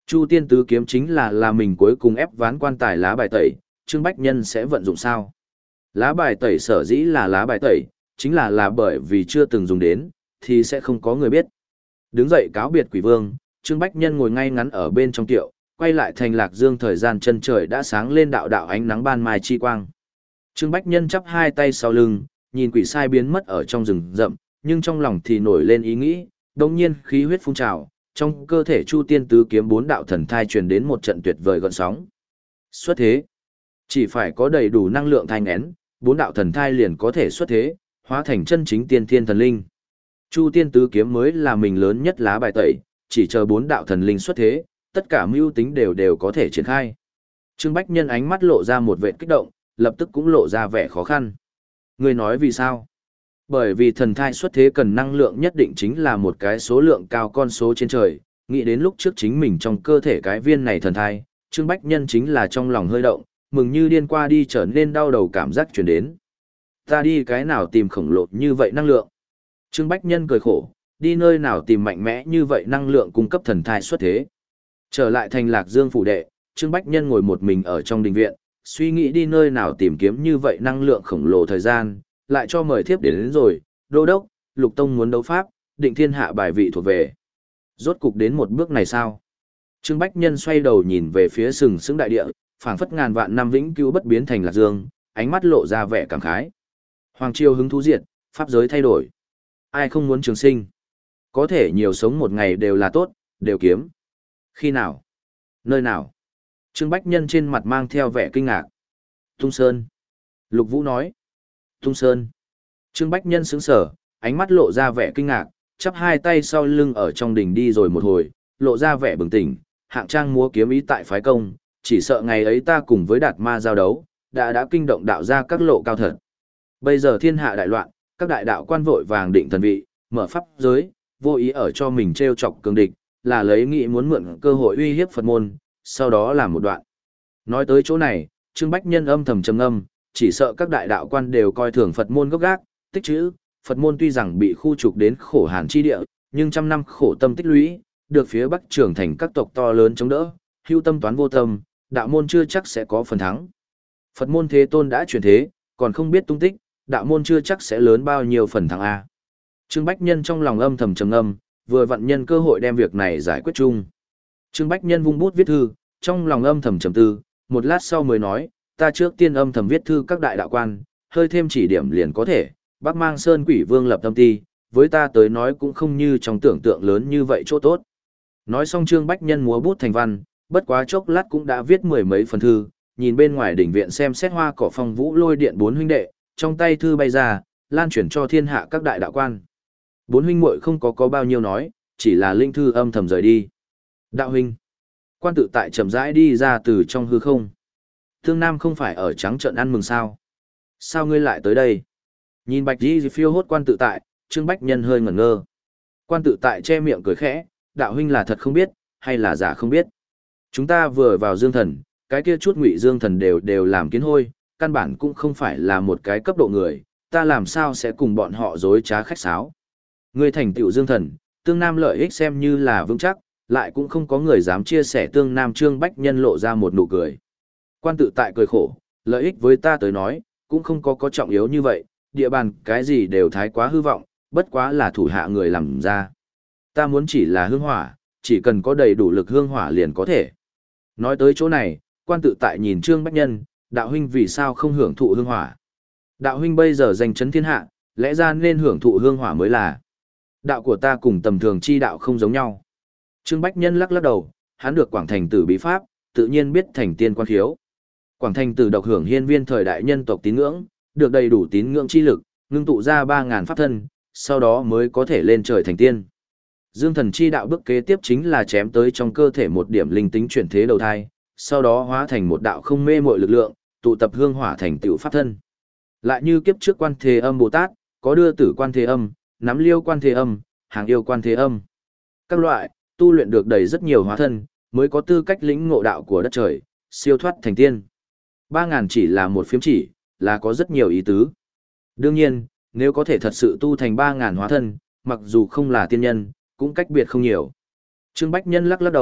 Chu tiên tứ kiếm chính là là mình cuối cùng ép ván quan tài lá bài tẩy, Trương Bách Nhân sẽ vận dụng sao? Lá bài tẩy sở dĩ là lá bài tẩy, chính là là bởi vì chưa từng dùng đến, thì sẽ không có người biết. Đứng dậy cáo biệt quỷ vương, Trương Bách Nhân ngồi ngay ngắn ở bên trong tiệu, quay lại thành Lạc Dương thời gian chân trời đã sáng lên đạo đạo ánh nắng ban mai chi quang. Trương Bách Nhân chắp hai tay sau lưng, nhìn quỷ sai biến mất ở trong rừng rậm, nhưng trong lòng thì nổi lên ý nghĩ, đồng nhiên khí huyết phun trào, trong cơ thể Chu Tiên Tứ Kiếm bốn đạo thần thai truyền đến một trận tuyệt vời gợn sóng. Xuất thế. Chỉ phải có đầy đủ năng lượng thai nghén, bốn đạo thần thai liền có thể xuất thế, hóa thành chân chính tiên thiên thần linh. Chu Tiên Tứ Kiếm mới là mình lớn nhất lá bài tẩy, chỉ chờ bốn đạo thần linh xuất thế, tất cả mưu tính đều đều có thể triển khai. Trương Bách Nhân ánh mắt lộ ra một vẻ kích động, lập tức cũng lộ ra vẻ khó khăn. Người nói vì sao? Bởi vì thần thai xuất thế cần năng lượng nhất định chính là một cái số lượng cao con số trên trời, nghĩ đến lúc trước chính mình trong cơ thể cái viên này thần thai, Trương Bách Nhân chính là trong lòng hơi động, mừng như điên qua đi trở nên đau đầu cảm giác truyền đến. Ta đi cái nào tìm khổng lồ như vậy năng lượng? Trương Bách Nhân cười khổ, đi nơi nào tìm mạnh mẽ như vậy năng lượng cung cấp thần thai xuất thế. Trở lại thành Lạc Dương phủ đệ, Trương Bách Nhân ngồi một mình ở trong đình viện, suy nghĩ đi nơi nào tìm kiếm như vậy năng lượng khổng lồ thời gian, lại cho mời thiếp đến, đến rồi, đô đốc, Lục Tông muốn đấu pháp, định thiên hạ bài vị thuộc về. Rốt cục đến một bước này sao? Trương Bách Nhân xoay đầu nhìn về phía sừng sững đại địa, phảng phất ngàn vạn năm vĩnh cửu bất biến thành Lạc Dương, ánh mắt lộ ra vẻ cảm khái. Hoàng triều hứng thú diệt, pháp giới thay đổi. Ai không muốn trường sinh? Có thể nhiều sống một ngày đều là tốt, đều kiếm. Khi nào? Nơi nào? Trương Bách Nhân trên mặt mang theo vẻ kinh ngạc. Tung Sơn. Lục Vũ nói. Tung Sơn. Trương Bách Nhân sững sờ, ánh mắt lộ ra vẻ kinh ngạc, chắp hai tay sau lưng ở trong đỉnh đi rồi một hồi, lộ ra vẻ bừng tỉnh, hạng trang múa kiếm ý tại phái công, chỉ sợ ngày ấy ta cùng với Đạt Ma giao đấu, đã đã kinh động đạo ra các lộ cao thật. Bây giờ thiên hạ đại loạn, các đại đạo quan vội vàng định thần vị, mở pháp giới, vô ý ở cho mình trêu chọc cường địch, là lấy nghị muốn mượn cơ hội uy hiếp Phật môn, sau đó làm một đoạn. Nói tới chỗ này, Trương Bách Nhân âm thầm trầm ngâm, chỉ sợ các đại đạo quan đều coi thường Phật môn gốc gác, tích trữ, Phật môn tuy rằng bị khu trục đến khổ hàn chi địa, nhưng trăm năm khổ tâm tích lũy, được phía Bắc trưởng thành các tộc to lớn chống đỡ, hưu tâm toán vô tâm, đạo môn chưa chắc sẽ có phần thắng. Phật môn thế tôn đã chuyển thế, còn không biết tung tích, đạo môn chưa chắc sẽ lớn bao nhiêu phần thắng a. Trương Bách Nhân trong lòng âm thầm trầm ngâm, vừa vặn nhân cơ hội đem việc này giải quyết chung. Trương Bách Nhân vung bút viết thư, trong lòng âm thầm trầm tư, một lát sau mới nói, ta trước tiên âm thầm viết thư các đại đạo quan, hơi thêm chỉ điểm liền có thể, Bắc Mang Sơn Quỷ Vương lập tâm ti, với ta tới nói cũng không như trong tưởng tượng lớn như vậy chỗ tốt. Nói xong Trương Bách Nhân múa bút thành văn, bất quá chốc lát cũng đã viết mười mấy phần thư, nhìn bên ngoài đỉnh viện xem xét hoa cỏ phong vũ lôi điện bốn huynh đệ, trong tay thư bay ra, lan chuyển cho thiên hạ các đại đạo quan. Bốn huynh muội không có có bao nhiêu nói, chỉ là linh thư âm thầm rời đi. Đạo huynh, quan tự tại chậm rãi đi ra từ trong hư không. Thương Nam không phải ở trắng trận ăn mừng sao? Sao ngươi lại tới đây? Nhìn Bạch Di phiêu hốt quan tự tại, Trương Bách Nhân hơi ngẩn ngơ. Quan tự tại che miệng cười khẽ, đạo huynh là thật không biết, hay là giả không biết. Chúng ta vừa vào Dương Thần, cái kia chút ngụy Dương Thần đều đều làm kiến hôi, căn bản cũng không phải là một cái cấp độ người, ta làm sao sẽ cùng bọn họ dối trá khách sáo. Ngươi thành tựu Dương Thần, Tương Nam lợi ích xem như là vững chắc, lại cũng không có người dám chia sẻ Tương Nam. Trương Bách Nhân lộ ra một nụ cười. Quan tự tại cười khổ, lợi ích với ta tới nói, cũng không có có trọng yếu như vậy, địa bàn cái gì đều thái quá hư vọng, bất quá là thủ hạ người làm ra. Ta muốn chỉ là hương hỏa, chỉ cần có đầy đủ lực hương hỏa liền có thể. Nói tới chỗ này, quan tự tại nhìn Trương Bách Nhân, đạo huynh vì sao không hưởng thụ hương hỏa? Đạo huynh bây giờ danh chấn thiên hạ, lẽ ra nên hưởng thụ hương hỏa mới là. Đạo của ta cùng tầm thường chi đạo không giống nhau. Trương Bách Nhân lắc lắc đầu, hắn được Quảng Thành Tử bí pháp, tự nhiên biết thành tiên quan khiếu. Quảng Thành Tử độc hưởng hiên viên thời đại nhân tộc tín ngưỡng, được đầy đủ tín ngưỡng chi lực, ngưng tụ ra ba ngàn pháp thân, sau đó mới có thể lên trời thành tiên. Dương Thần chi đạo bước kế tiếp chính là chém tới trong cơ thể một điểm linh tính chuyển thế đầu thai, sau đó hóa thành một đạo không mê muội lực lượng, tụ tập hương hỏa thành tựu pháp thân. Lại như kiếp trước Quan Thế Âm Bồ Tát, có đưa tử Quan Thế Âm, nắm liêu Quan Thế Âm, hàng yêu Quan Thế Âm. Các loại, tu luyện được đầy rất nhiều hóa thân, mới có tư cách lĩnh ngộ đạo của đất trời, siêu thoát thành tiên. Ba ngàn chỉ là một phiếm chỉ, là có rất nhiều ý tứ. Đương nhiên, nếu có thể thật sự tu thành ba ngàn hóa thân, mặc dù không là tiên nhân, cũng cách biệt không nhiều. Trương Bách Nhân lắc lắc đầu,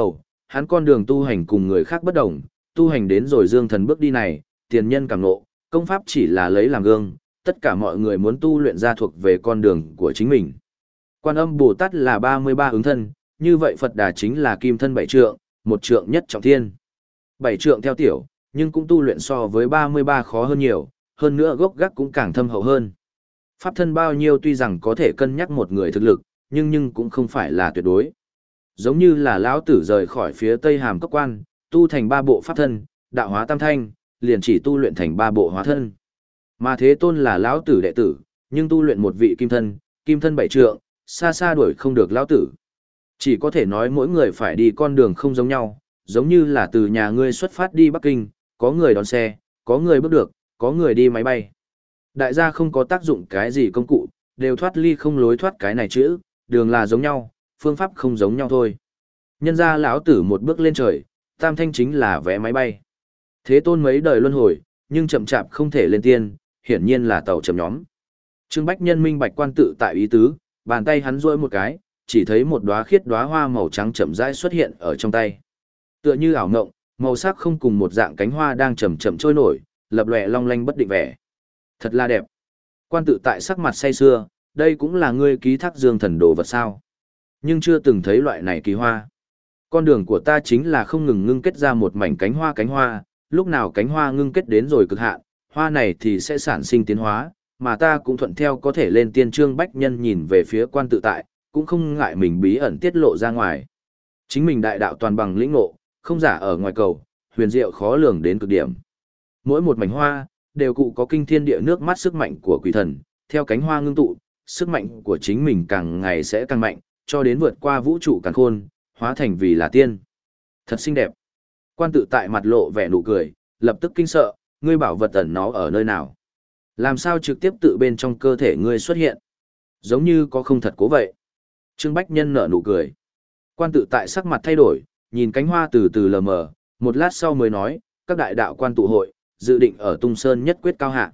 hắn con đường tu hành cùng người khác bất đồng, tu hành đến rồi dương thần bước đi này, tiền nhân cảm ngộ, công pháp chỉ là lấy làm gương, tất cả mọi người muốn tu luyện ra thuộc về con đường của chính mình. Quan Âm Bồ Tát là ba mươi ba ứng thân, như vậy Phật Đà chính là kim thân bảy trượng, một trượng nhất trọng thiên. Bảy trượng theo tiểu, nhưng cũng tu luyện so với ba mươi ba khó hơn nhiều, hơn nữa gốc gác cũng càng thâm hậu hơn. Pháp thân bao nhiêu tuy rằng có thể cân nhắc một người thực lực, nhưng nhưng cũng không phải là tuyệt đối. Giống như là lão tử rời khỏi phía Tây Hàm Cốc Quan, tu thành ba bộ pháp thân, đạo hóa tam thanh, liền chỉ tu luyện thành ba bộ hóa thân. Mà Thế Tôn là lão tử đệ tử, nhưng tu luyện một vị kim thân, kim thân bảy trượng, xa xa đuổi không được lão tử. Chỉ có thể nói mỗi người phải đi con đường không giống nhau, giống như là từ nhà ngươi xuất phát đi Bắc Kinh, có người đón xe, có người bước được, có người đi máy bay. Đại gia không có tác dụng cái gì công cụ, đều thoát ly không lối thoát cái này chữ, đường là giống nhau, phương pháp không giống nhau thôi. Nhân ra lão tử một bước lên trời, tam thanh chính là vé máy bay. Thế Tôn mấy đời luân hồi, nhưng chậm chạp không thể lên tiên, hiển nhiên là tàu chậm nhóm. Trương Bách Nhân minh bạch quan tự tại ý tứ, bàn tay hắn duỗi một cái, chỉ thấy một đóa khiết đóa hoa màu trắng chậm rãi xuất hiện ở trong tay. Tựa như ảo ngộng, màu sắc không cùng một dạng cánh hoa đang chậm chậm trôi nổi, lập lòe long lanh bất định vẻ. Thật là đẹp. Quan tự tại sắc mặt say sưa, đây cũng là ngươi ký thác dương thần đồ vật sao. Nhưng chưa từng thấy loại này kỳ hoa. Con đường của ta chính là không ngừng ngưng kết ra một mảnh cánh hoa cánh hoa, lúc nào cánh hoa ngưng kết đến rồi cực hạn, hoa này thì sẽ sản sinh tiến hóa, mà ta cũng thuận theo có thể lên tiên. Trương Bách Nhân nhìn về phía quan tự tại, cũng không ngại mình bí ẩn tiết lộ ra ngoài. Chính mình đại đạo toàn bằng lĩnh ngộ, không giả ở ngoài cầu, huyền diệu khó lường đến cực điểm. Mỗi một mảnh hoa, đều cụ có kinh thiên địa nước mắt sức mạnh của quỷ thần, theo cánh hoa ngưng tụ, sức mạnh của chính mình càng ngày sẽ càng mạnh, cho đến vượt qua vũ trụ càn khôn, hóa thành vì là tiên. Thật xinh đẹp. Quan tự tại mặt lộ vẻ nụ cười, lập tức kinh sợ, ngươi bảo vật ẩn nó ở nơi nào? Làm sao trực tiếp tự bên trong cơ thể ngươi xuất hiện? Giống như có không thật cố vậy. Trương Bách Nhân nở nụ cười. Quan tự tại sắc mặt thay đổi, nhìn cánh hoa từ từ lờ mờ, một lát sau mới nói, các đại đạo quan tụ hội, dự định ở Tung Sơn nhất quyết cao hạ.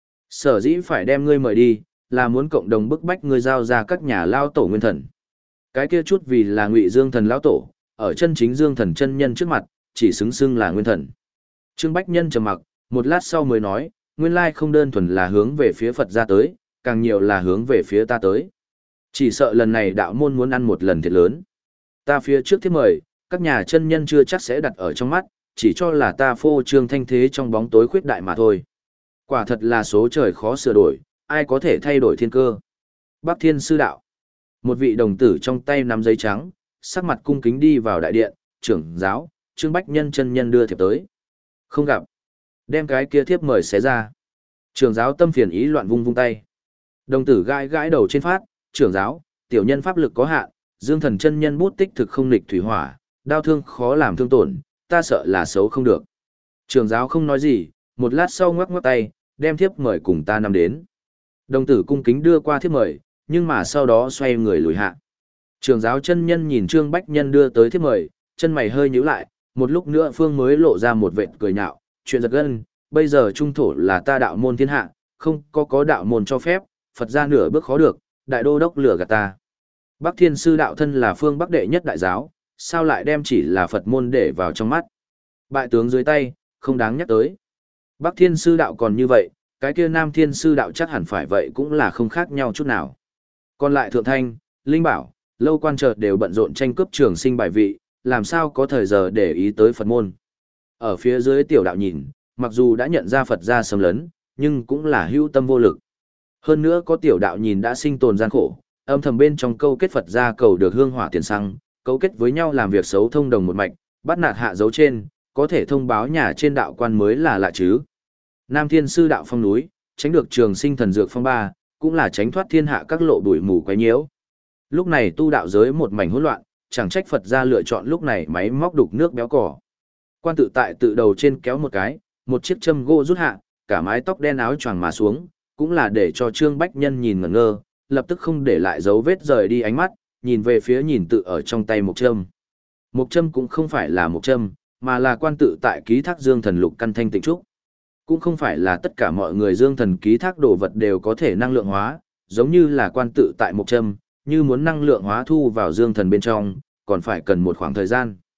Sở dĩ phải đem ngươi mời đi, là muốn cộng đồng bức bách ngươi giao ra các nhà lao tổ nguyên thần. Cái kia chút vì là Ngụy Dương thần lão tổ, ở chân chính Dương thần chân nhân trước mặt, chỉ xứng xưng là nguyên thần. Trương Bách Nhân trầm mặc, một lát sau mới nói, nguyên lai không đơn thuần là hướng về phía Phật ra tới, càng nhiều là hướng về phía ta tới. Chỉ sợ lần này đạo môn muốn ăn một lần thiệt lớn. Ta phía trước thiết mời, các nhà chân nhân chưa chắc sẽ đặt ở trong mắt, chỉ cho là ta phô trương thanh thế trong bóng tối khuyết đại mà thôi. Quả thật là số trời khó sửa đổi, ai có thể thay đổi thiên cơ. Bắc Thiên Sư Đạo. Một vị đồng tử trong tay nắm giấy trắng, sắc mặt cung kính đi vào đại điện, trưởng giáo, Trương Bách Nhân chân nhân đưa thiệp tới. Không gặp. Đem cái kia thiếp mời xé ra. Trưởng giáo tâm phiền ý loạn vung vung tay. Đồng tử gãi gãi đầu trên phát, trưởng giáo, tiểu nhân pháp lực có hạn, Dương thần chân nhân bút tích thực không nghịch thủy hỏa, đau thương khó làm thương tổn, ta sợ là xấu không được. Trưởng giáo không nói gì, một lát sau ngoắc ngoắc tay, đem thiếp mời cùng ta nằm đến. Đồng tử cung kính đưa qua thiếp mời, nhưng mà sau đó xoay người lùi hạ. Trưởng giáo chân nhân nhìn Trương Bách Nhân đưa tới thiếp mời, chân mày hơi nhíu lại, một lúc nữa phương mới lộ ra một vệt cười nhạo, chuyện giật gân, bây giờ trung thổ là ta đạo môn thiên hạ, không có có đạo môn cho phép, Phật ra nửa bước khó được, đại đô đốc lửa gạt ta. Bắc Thiên Sư Đạo thân là phương Bắc đệ nhất đại giáo, sao lại đem chỉ là Phật môn để vào trong mắt. Bại tướng dưới tay, không đáng nhắc tới. Bắc Thiên Sư Đạo còn như vậy, cái kia Nam Thiên Sư Đạo chắc hẳn phải vậy cũng là không khác nhau chút nào. Còn lại Thượng Thanh, Linh Bảo, Lâu Quan chợt đều bận rộn tranh cướp trường sinh bài vị, làm sao có thời giờ để ý tới Phật môn. Ở phía dưới tiểu đạo nhìn, mặc dù đã nhận ra Phật gia xâm lấn, nhưng cũng là hữu tâm vô lực. Hơn nữa có tiểu đạo nhìn đã sinh tồn gian khổ, âm thầm bên trong câu kết Phật gia cầu được hương hỏa tiền xăng, cấu kết với nhau làm việc xấu thông đồng một mạch, bắt nạt hạ dấu trên, có thể thông báo nhà trên đạo quan mới là lạ chứ. Nam Thiên Sư Đạo phong núi, tránh được trường sinh thần dược phong ba, cũng là tránh thoát thiên hạ các lộ đuổi mù quấy nhiễu. Lúc này tu đạo giới một mảnh hỗn loạn, chẳng trách Phật gia lựa chọn lúc này máy móc đục nước béo cỏ. Quan tự tại tự đầu trên kéo một cái, một chiếc châm gỗ rút hạ, cả mái tóc đen áo choàng mà xuống, cũng là để cho Trương Bách Nhân nhìn ngẩn ngơ, lập tức không để lại dấu vết rời đi ánh mắt, nhìn về phía nhìn tự ở trong tay một châm. Một châm cũng không phải là một châm, mà là quan tự tại ký thác dương thần lục căn thanh tịnh trúc. Cũng không phải là tất cả mọi người dương thần ký thác đồ vật đều có thể năng lượng hóa, giống như là quan tự tại một châm, như muốn năng lượng hóa thu vào dương thần bên trong, còn phải cần một khoảng thời gian.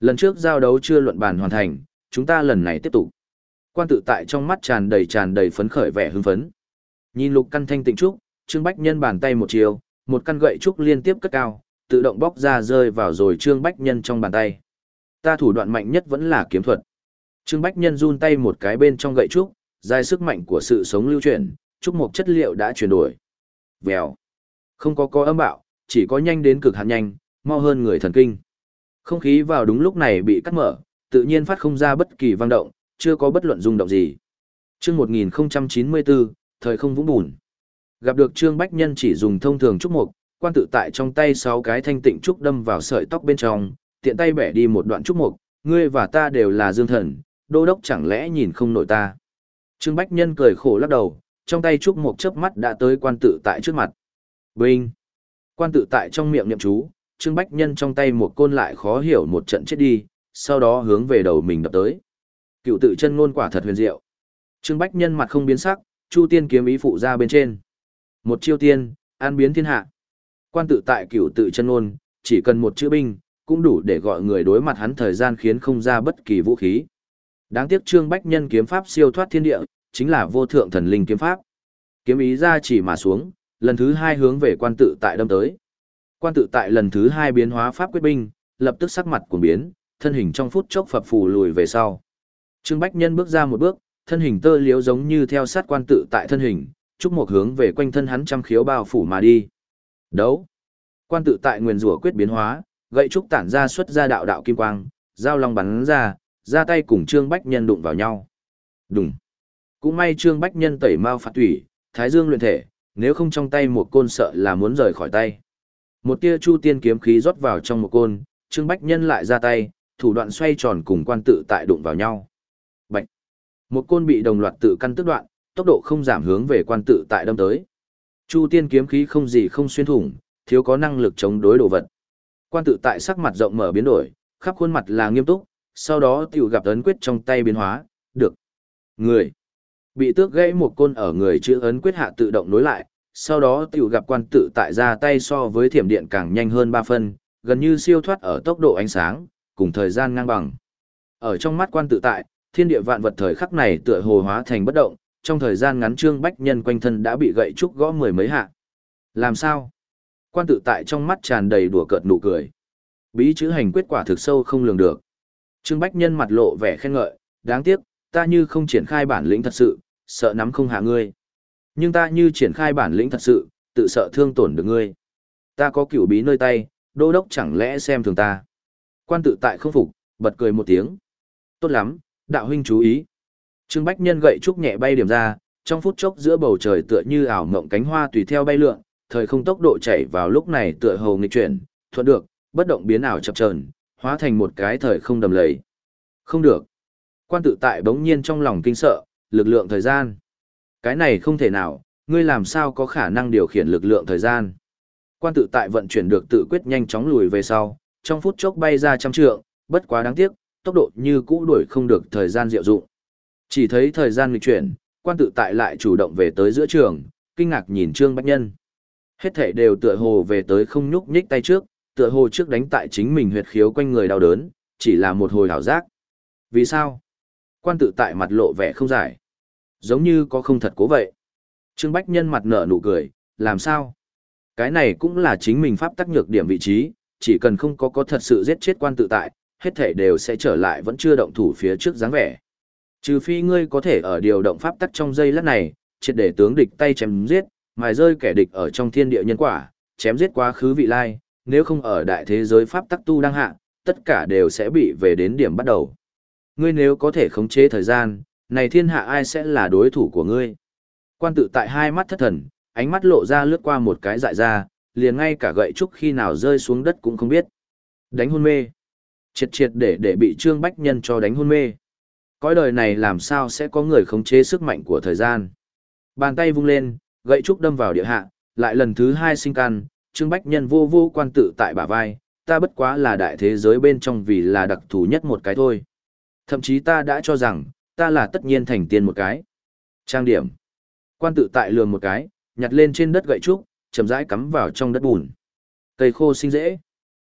Lần trước giao đấu chưa luận bàn hoàn thành, chúng ta lần này tiếp tục. Quan tự tại trong mắt tràn đầy tràn đầy phấn khởi vẻ hưng phấn. Nhìn lục căn thanh tịnh trúc, Trương Bách Nhân bàn tay một chiều, một căn gậy trúc liên tiếp cất cao, tự động bóc ra rơi vào rồi Trương Bách Nhân trong bàn tay. Ta thủ đoạn mạnh nhất vẫn là kiếm thuật. Trương Bách Nhân run tay một cái bên trong gậy trúc, dài sức mạnh của sự sống lưu chuyển, trúc một chất liệu đã chuyển đổi. Vèo. Không có có âm bạo, chỉ có nhanh đến cực hạn nhanh, mau hơn người thần kinh. Không khí vào đúng lúc này bị cắt mở, tự nhiên phát không ra bất kỳ vang động, chưa có bất luận rung động gì. Chương một nghìn không trăm chín mươi bốn, thời không vũng bùn. Gặp được Trương Bách Nhân chỉ dùng thông thường trúc mục, quan tự tại trong tay sáu cái thanh tịnh trúc đâm vào sợi tóc bên trong, tiện tay bẻ đi một đoạn trúc mục, ngươi và ta đều là dương thần, đô đốc chẳng lẽ nhìn không nổi ta. Trương Bách Nhân cười khổ lắc đầu, trong tay trúc mục chớp mắt đã tới quan tự tại trước mặt. Binh! Quan tự tại trong miệng niệm chú, Trương Bách Nhân trong tay một côn lại khó hiểu một trận chết đi, sau đó hướng về đầu mình đập tới. Cựu tự chân ngôn quả thật huyền diệu. Trương Bách Nhân mặt không biến sắc, Chu Tiên kiếm ý phụ ra bên trên. Một chiêu tiên, an biến thiên hạ. Quan tự tại cựu tự chân ngôn, chỉ cần một chữ binh, cũng đủ để gọi người đối mặt hắn thời gian khiến không ra bất kỳ vũ khí. Đáng tiếc Trương Bách Nhân kiếm pháp siêu thoát thiên địa, chính là vô thượng thần linh kiếm pháp. Kiếm ý ra chỉ mà xuống, lần thứ hai hướng về quan tự tại đâm tới. Quan tự tại lần thứ hai biến hóa pháp quyết binh, lập tức sắc mặt cuồng biến, thân hình trong phút chốc phập phù lùi về sau. Trương Bách Nhân bước ra một bước, thân hình tơ liếu giống như theo sát quan tự tại thân hình, chúc một hướng về quanh thân hắn trăm khiếu bao phủ mà đi. Đấu. Quan tự tại nguyên rủa quyết biến hóa, gậy trúc tản ra xuất ra đạo đạo kim quang, dao long bắn ra, ra tay cùng Trương Bách Nhân đụng vào nhau. Đùng. Cũng may Trương Bách Nhân tẩy mao phạt thủy, thái dương luyện thể, nếu không trong tay một côn sợ là muốn rời khỏi tay. Một tia Chu Tiên kiếm khí rót vào trong một côn, Trương Bách Nhân lại ra tay, thủ đoạn xoay tròn cùng quan tự tại đụng vào nhau. Bạch. Một côn bị đồng loạt tự căn tức đoạn, tốc độ không giảm hướng về quan tự tại đâm tới. Chu Tiên kiếm khí không gì không xuyên thủng, thiếu có năng lực chống đối đồ vật. Quan tự tại sắc mặt rộng mở biến đổi, khắp khuôn mặt là nghiêm túc, sau đó tiểu gặp ấn quyết trong tay biến hóa, được. Người. Bị tước gãy một côn ở người chữ ấn quyết hạ tự động nối lại, sau đó tiểu gặp quan tự tại ra tay so với thiểm điện càng nhanh hơn ba phân, gần như siêu thoát ở tốc độ ánh sáng, cùng thời gian ngang bằng. Ở trong mắt quan tự tại, thiên địa vạn vật thời khắc này tựa hồ hóa thành bất động, trong thời gian ngắn Trương Bách Nhân quanh thân đã bị gậy trúc gõ mười mấy hạ. Làm sao? Quan tự tại trong mắt tràn đầy đùa cợt nụ cười. Bí chữ hành quyết quả thực sâu không lường được. Trương Bách Nhân mặt lộ vẻ khen ngợi, đáng tiếc, ta như không triển khai bản lĩnh thật sự, sợ nắm không hạ ngươi. Nhưng ta như triển khai bản lĩnh thật sự, tự sợ thương tổn được ngươi. Ta có cửu bí nơi tay, đô đốc chẳng lẽ xem thường ta. Quan tự tại không phục, bật cười một tiếng. Tốt lắm, đạo huynh chú ý. Trương Bách Nhân gậy trúc nhẹ bay điểm ra, trong phút chốc giữa bầu trời tựa như ảo mộng cánh hoa tùy theo bay lượn, thời không tốc độ chạy vào lúc này tựa hồ nghịch chuyển, thuận được, bất động biến ảo chập chờn, hóa thành một cái thời không đầm lầy. Không được. Quan tự tại bỗng nhiên trong lòng kinh sợ, lực lượng thời gian. Cái này không thể nào, ngươi làm sao có khả năng điều khiển lực lượng thời gian. Quan tự tại vận chuyển được tự quyết nhanh chóng lùi về sau, trong phút chốc bay ra trăm trượng, bất quá đáng tiếc, tốc độ như cũ đuổi không được thời gian diệu dụng. Chỉ thấy thời gian nghịch chuyển, quan tự tại lại chủ động về tới giữa trường, kinh ngạc nhìn Trương Bách Nhân. Hết thể đều tựa hồ về tới không nhúc nhích tay trước, tựa hồ trước đánh tại chính mình huyệt khiếu quanh người đau đớn, chỉ là một hồi hảo giác. Vì sao? Quan tự tại mặt lộ vẻ không giải. Giống như có không thật cố vậy. Trương Bách Nhân mặt nở nụ cười, làm sao? Cái này cũng là chính mình pháp tắc nhược điểm vị trí, chỉ cần không có có thật sự giết chết quan tự tại, hết thể đều sẽ trở lại vẫn chưa động thủ phía trước dáng vẻ. Trừ phi ngươi có thể ở điều động pháp tắc trong giây lát này, triệt để tướng địch tay chém giết, mài rơi kẻ địch ở trong thiên địa nhân quả, chém giết quá khứ vị lai, nếu không ở đại thế giới pháp tắc tu đang hạ, tất cả đều sẽ bị về đến điểm bắt đầu. Ngươi nếu có thể khống chế thời gian, này thiên hạ ai sẽ là đối thủ của ngươi? Quan tự tại hai mắt thất thần, ánh mắt lộ ra lướt qua một cái dại ra, liền ngay cả gậy trúc khi nào rơi xuống đất cũng không biết. Đánh hôn mê. Triệt triệt để để bị Trương Bách Nhân cho đánh hôn mê. Cõi đời này làm sao sẽ có người khống chế sức mạnh của thời gian? Bàn tay vung lên, gậy trúc đâm vào địa hạ, lại lần thứ hai sinh căn, Trương Bách Nhân vô vô quan tự tại bả vai, ta bất quá là đại thế giới bên trong vì là đặc thù nhất một cái thôi. Thậm chí ta đã cho rằng, ta là tất nhiên thành tiên một cái. Trang điểm. Quan tự tại lườm một cái, nhặt lên trên đất gậy trúc, chậm rãi cắm vào trong đất bùn. Cây khô sinh dễ.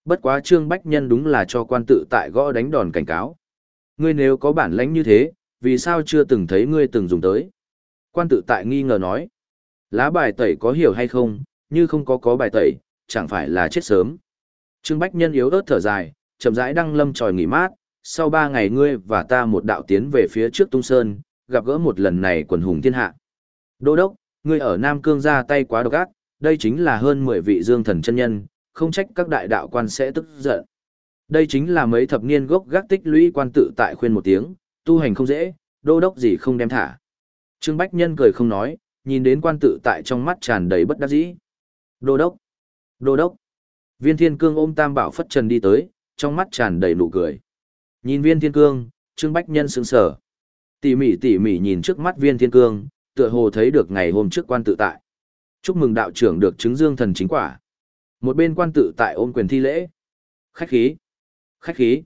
Bất quá Trương Bách Nhân đúng là cho quan tự tại gõ đánh đòn cảnh cáo. Ngươi nếu có bản lãnh như thế, vì sao chưa từng thấy ngươi từng dùng tới? Quan tự tại nghi ngờ nói. Lá bài tẩy có hiểu hay không, như không có có bài tẩy, chẳng phải là chết sớm. Trương Bách Nhân yếu ớt thở dài, chậm rãi đăng lâm tròi nghỉ mát, sau ba ngày ngươi và ta một đạo tiến về phía trước Tung Sơn, gặp gỡ một lần này quần hùng thiên hạ. Đô đốc, ngươi ở Nam Cương ra tay quá độc ác, đây chính là hơn mười vị dương thần chân nhân, không trách các đại đạo quan sẽ tức giận. Đây chính là mấy thập niên gốc gác tích lũy quan tự tại khuyên một tiếng, tu hành không dễ, đô đốc gì không đem thả. Trương Bách Nhân cười không nói, nhìn đến quan tự tại trong mắt tràn đầy bất đắc dĩ. Đô đốc, đô đốc. Viên Thiên Cương ôm Tam Bảo phất trần đi tới, trong mắt tràn đầy nụ cười. Nhìn Viên Thiên Cương, Trương Bách Nhân sững sờ. Tỉ mỉ tỉ mỉ nhìn trước mắt Viên Thiên Cương, tựa hồ thấy được ngày hôm trước quan tự tại. Chúc mừng đạo trưởng được chứng dương thần chính quả. Một bên quan tự tại ôm quyền thi lễ. Khách khí, khách khí.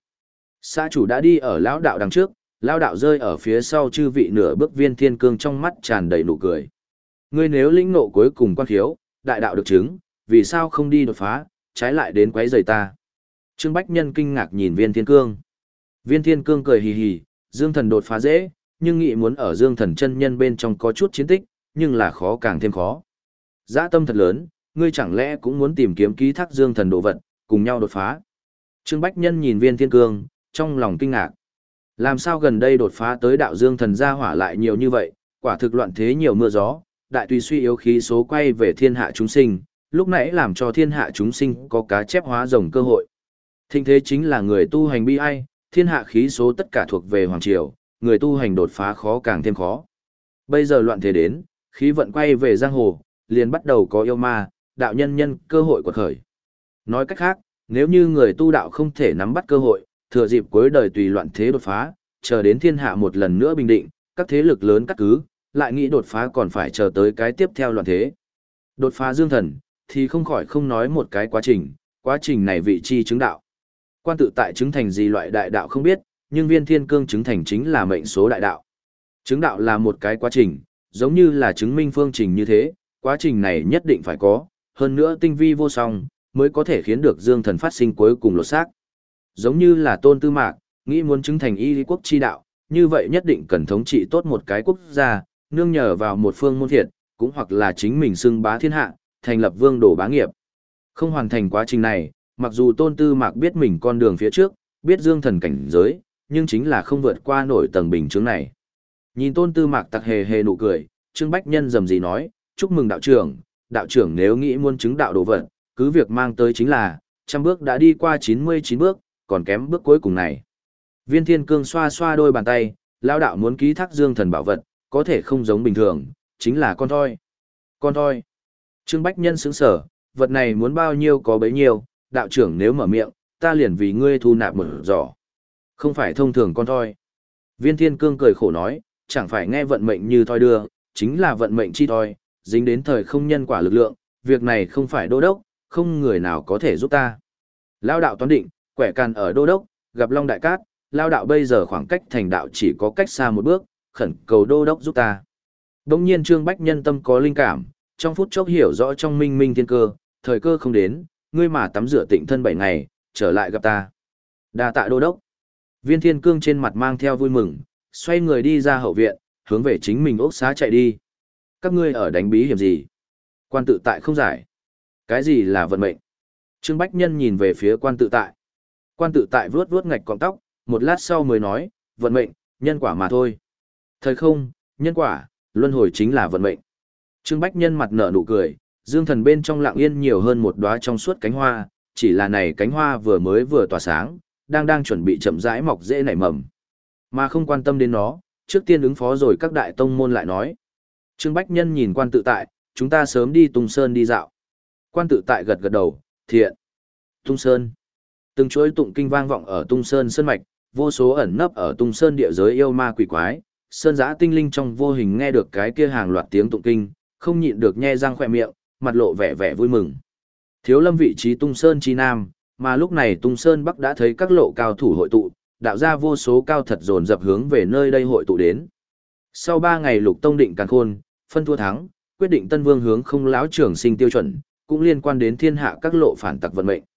Xã chủ đã đi ở lão đạo đằng trước, lão đạo rơi ở phía sau chư vị nửa bước. Viên Thiên Cương trong mắt tràn đầy nụ cười. Ngươi nếu lĩnh ngộ cuối cùng quan khiếu, đại đạo được chứng, vì sao không đi đột phá, trái lại đến quấy rầy ta? Trương Bách Nhân kinh ngạc nhìn Viên Thiên Cương. Viên Thiên Cương cười hì hì, dương thần đột phá dễ, nhưng nghĩ muốn ở dương thần chân nhân bên trong có chút chiến tích, nhưng là khó càng thêm khó. Dã tâm thật lớn, ngươi chẳng lẽ cũng muốn tìm kiếm ký thác dương thần đồ vật, cùng nhau đột phá? Trương Bách Nhân nhìn Viên Thiên Cương, trong lòng kinh ngạc. Làm sao gần đây đột phá tới đạo dương thần gia hỏa lại nhiều như vậy, quả thực loạn thế nhiều mưa gió, đại tùy suy yếu khí số quay về thiên hạ chúng sinh, lúc nãy làm cho thiên hạ chúng sinh có cá chép hóa rồng cơ hội. Thịnh thế chính là người tu hành bi ai, thiên hạ khí số tất cả thuộc về hoàng triều, người tu hành đột phá khó càng thêm khó. Bây giờ loạn thế đến, khí vận quay về giang hồ, liền bắt đầu có yêu ma, đạo nhân nhân cơ hội quật khởi. Nói cách khác, nếu như người tu đạo không thể nắm bắt cơ hội, thừa dịp cuối đời tùy loạn thế đột phá, chờ đến thiên hạ một lần nữa bình định, các thế lực lớn cắt cứ, lại nghĩ đột phá còn phải chờ tới cái tiếp theo loạn thế. Đột phá dương thần, thì không khỏi không nói một cái quá trình, quá trình này vị chi chứng đạo. Quan tự tại chứng thành gì loại đại đạo không biết, nhưng Viên Thiên Cương chứng thành chính là mệnh số đại đạo. Chứng đạo là một cái quá trình, giống như là chứng minh phương trình như thế, quá trình này nhất định phải có, hơn nữa tinh vi vô song, mới có thể khiến được dương thần phát sinh cuối cùng lột xác. Giống như là Tôn Tư Mạc, nghĩ muốn chứng thành y quốc chi đạo, như vậy nhất định cần thống trị tốt một cái quốc gia, nương nhờ vào một phương môn thiện, cũng hoặc là chính mình xưng bá thiên hạ, thành lập vương đổ bá nghiệp. Không hoàn thành quá trình này, mặc dù Tôn Tư Mạc biết mình con đường phía trước, biết dương thần cảnh giới, nhưng chính là không vượt qua nổi tầng bình chứng này. Nhìn Tôn Tư Mạc tặc hề hề nụ cười, Trương Bách Nhân rầm rì nói, chúc mừng đạo trưởng, đạo trưởng nếu nghĩ muốn chứng đạo đồ vật, cứ việc mang tới chính là, trăm bước đã đi qua chín mươi chín bước, còn kém bước cuối cùng này. Viên Thiên Cương xoa xoa đôi bàn tay, lão đạo muốn ký thác dương thần bảo vật, có thể không giống bình thường, chính là con thoi. Con thoi. Trương Bách Nhân sững sở, vật này muốn bao nhiêu có bấy nhiêu, đạo trưởng nếu mở miệng, ta liền vì ngươi thu nạp một giỏ. Không phải thông thường con thoi. Viên Thiên Cương cười khổ nói, chẳng phải nghe vận mệnh như thoi đưa, chính là vận mệnh chi thoi, dính đến thời không nhân quả lực lượng, việc này không phải đô đốc, không người nào có thể giúp ta. Lao đạo toán định, quẻ càn ở đô đốc, gặp Long Đại Cát, lao đạo bây giờ khoảng cách thành đạo chỉ có cách xa một bước, khẩn cầu đô đốc giúp ta. Đông nhiên Trương Bách Nhân tâm có linh cảm, trong phút chốc hiểu rõ trong minh minh thiên cơ, thời cơ không đến, ngươi mà tắm rửa tịnh thân bảy ngày, trở lại gặp ta. Đa tạ đô đốc. Viên Thiên Cương trên mặt mang theo vui mừng, xoay người đi ra hậu viện, hướng về chính mình ốc xá chạy đi. Các ngươi ở đánh bí hiểm gì? Quan tự tại không giải. Cái gì là vận mệnh? Trương Bách Nhân nhìn về phía quan tự tại. Quan tự tại vuốt vuốt ngạch cọng tóc, một lát sau mới nói, vận mệnh, nhân quả mà thôi. Thời không, nhân quả, luân hồi chính là vận mệnh. Trương Bách Nhân mặt nở nụ cười, dương thần bên trong lặng yên nhiều hơn một đóa trong suốt cánh hoa, chỉ là này cánh hoa vừa mới vừa tỏa sáng, đang đang chuẩn bị chậm rãi mọc rễ nảy mầm. Mà không quan tâm đến nó, trước tiên ứng phó rồi các đại tông môn lại nói. Trương Bách Nhân nhìn quan tự tại, chúng ta sớm đi Tung Sơn đi dạo. Quan tự tại gật gật đầu, thiện. Tung Sơn. Từng chuỗi tụng kinh vang vọng ở Tung Sơn sơn mạch, vô số ẩn nấp ở Tung Sơn địa giới yêu ma quỷ quái, sơn giã tinh linh trong vô hình nghe được cái kia hàng loạt tiếng tụng kinh, không nhịn được nhe răng khỏe miệng, mặt lộ vẻ vẻ vui mừng. Thiếu lâm vị trí Tung Sơn chi nam, mà lúc này Tung Sơn bắc đã thấy các lộ cao thủ hội tụ, đạo ra vô số cao thật dồn dập hướng về nơi đây hội tụ đến. Sau ba ngày lục tông định càn khôn, phân thua thắng, quyết định Tân Vương hướng không lão trưởng sinh tiêu chuẩn, cũng liên quan đến thiên hạ các lộ phản tặc vận mệnh.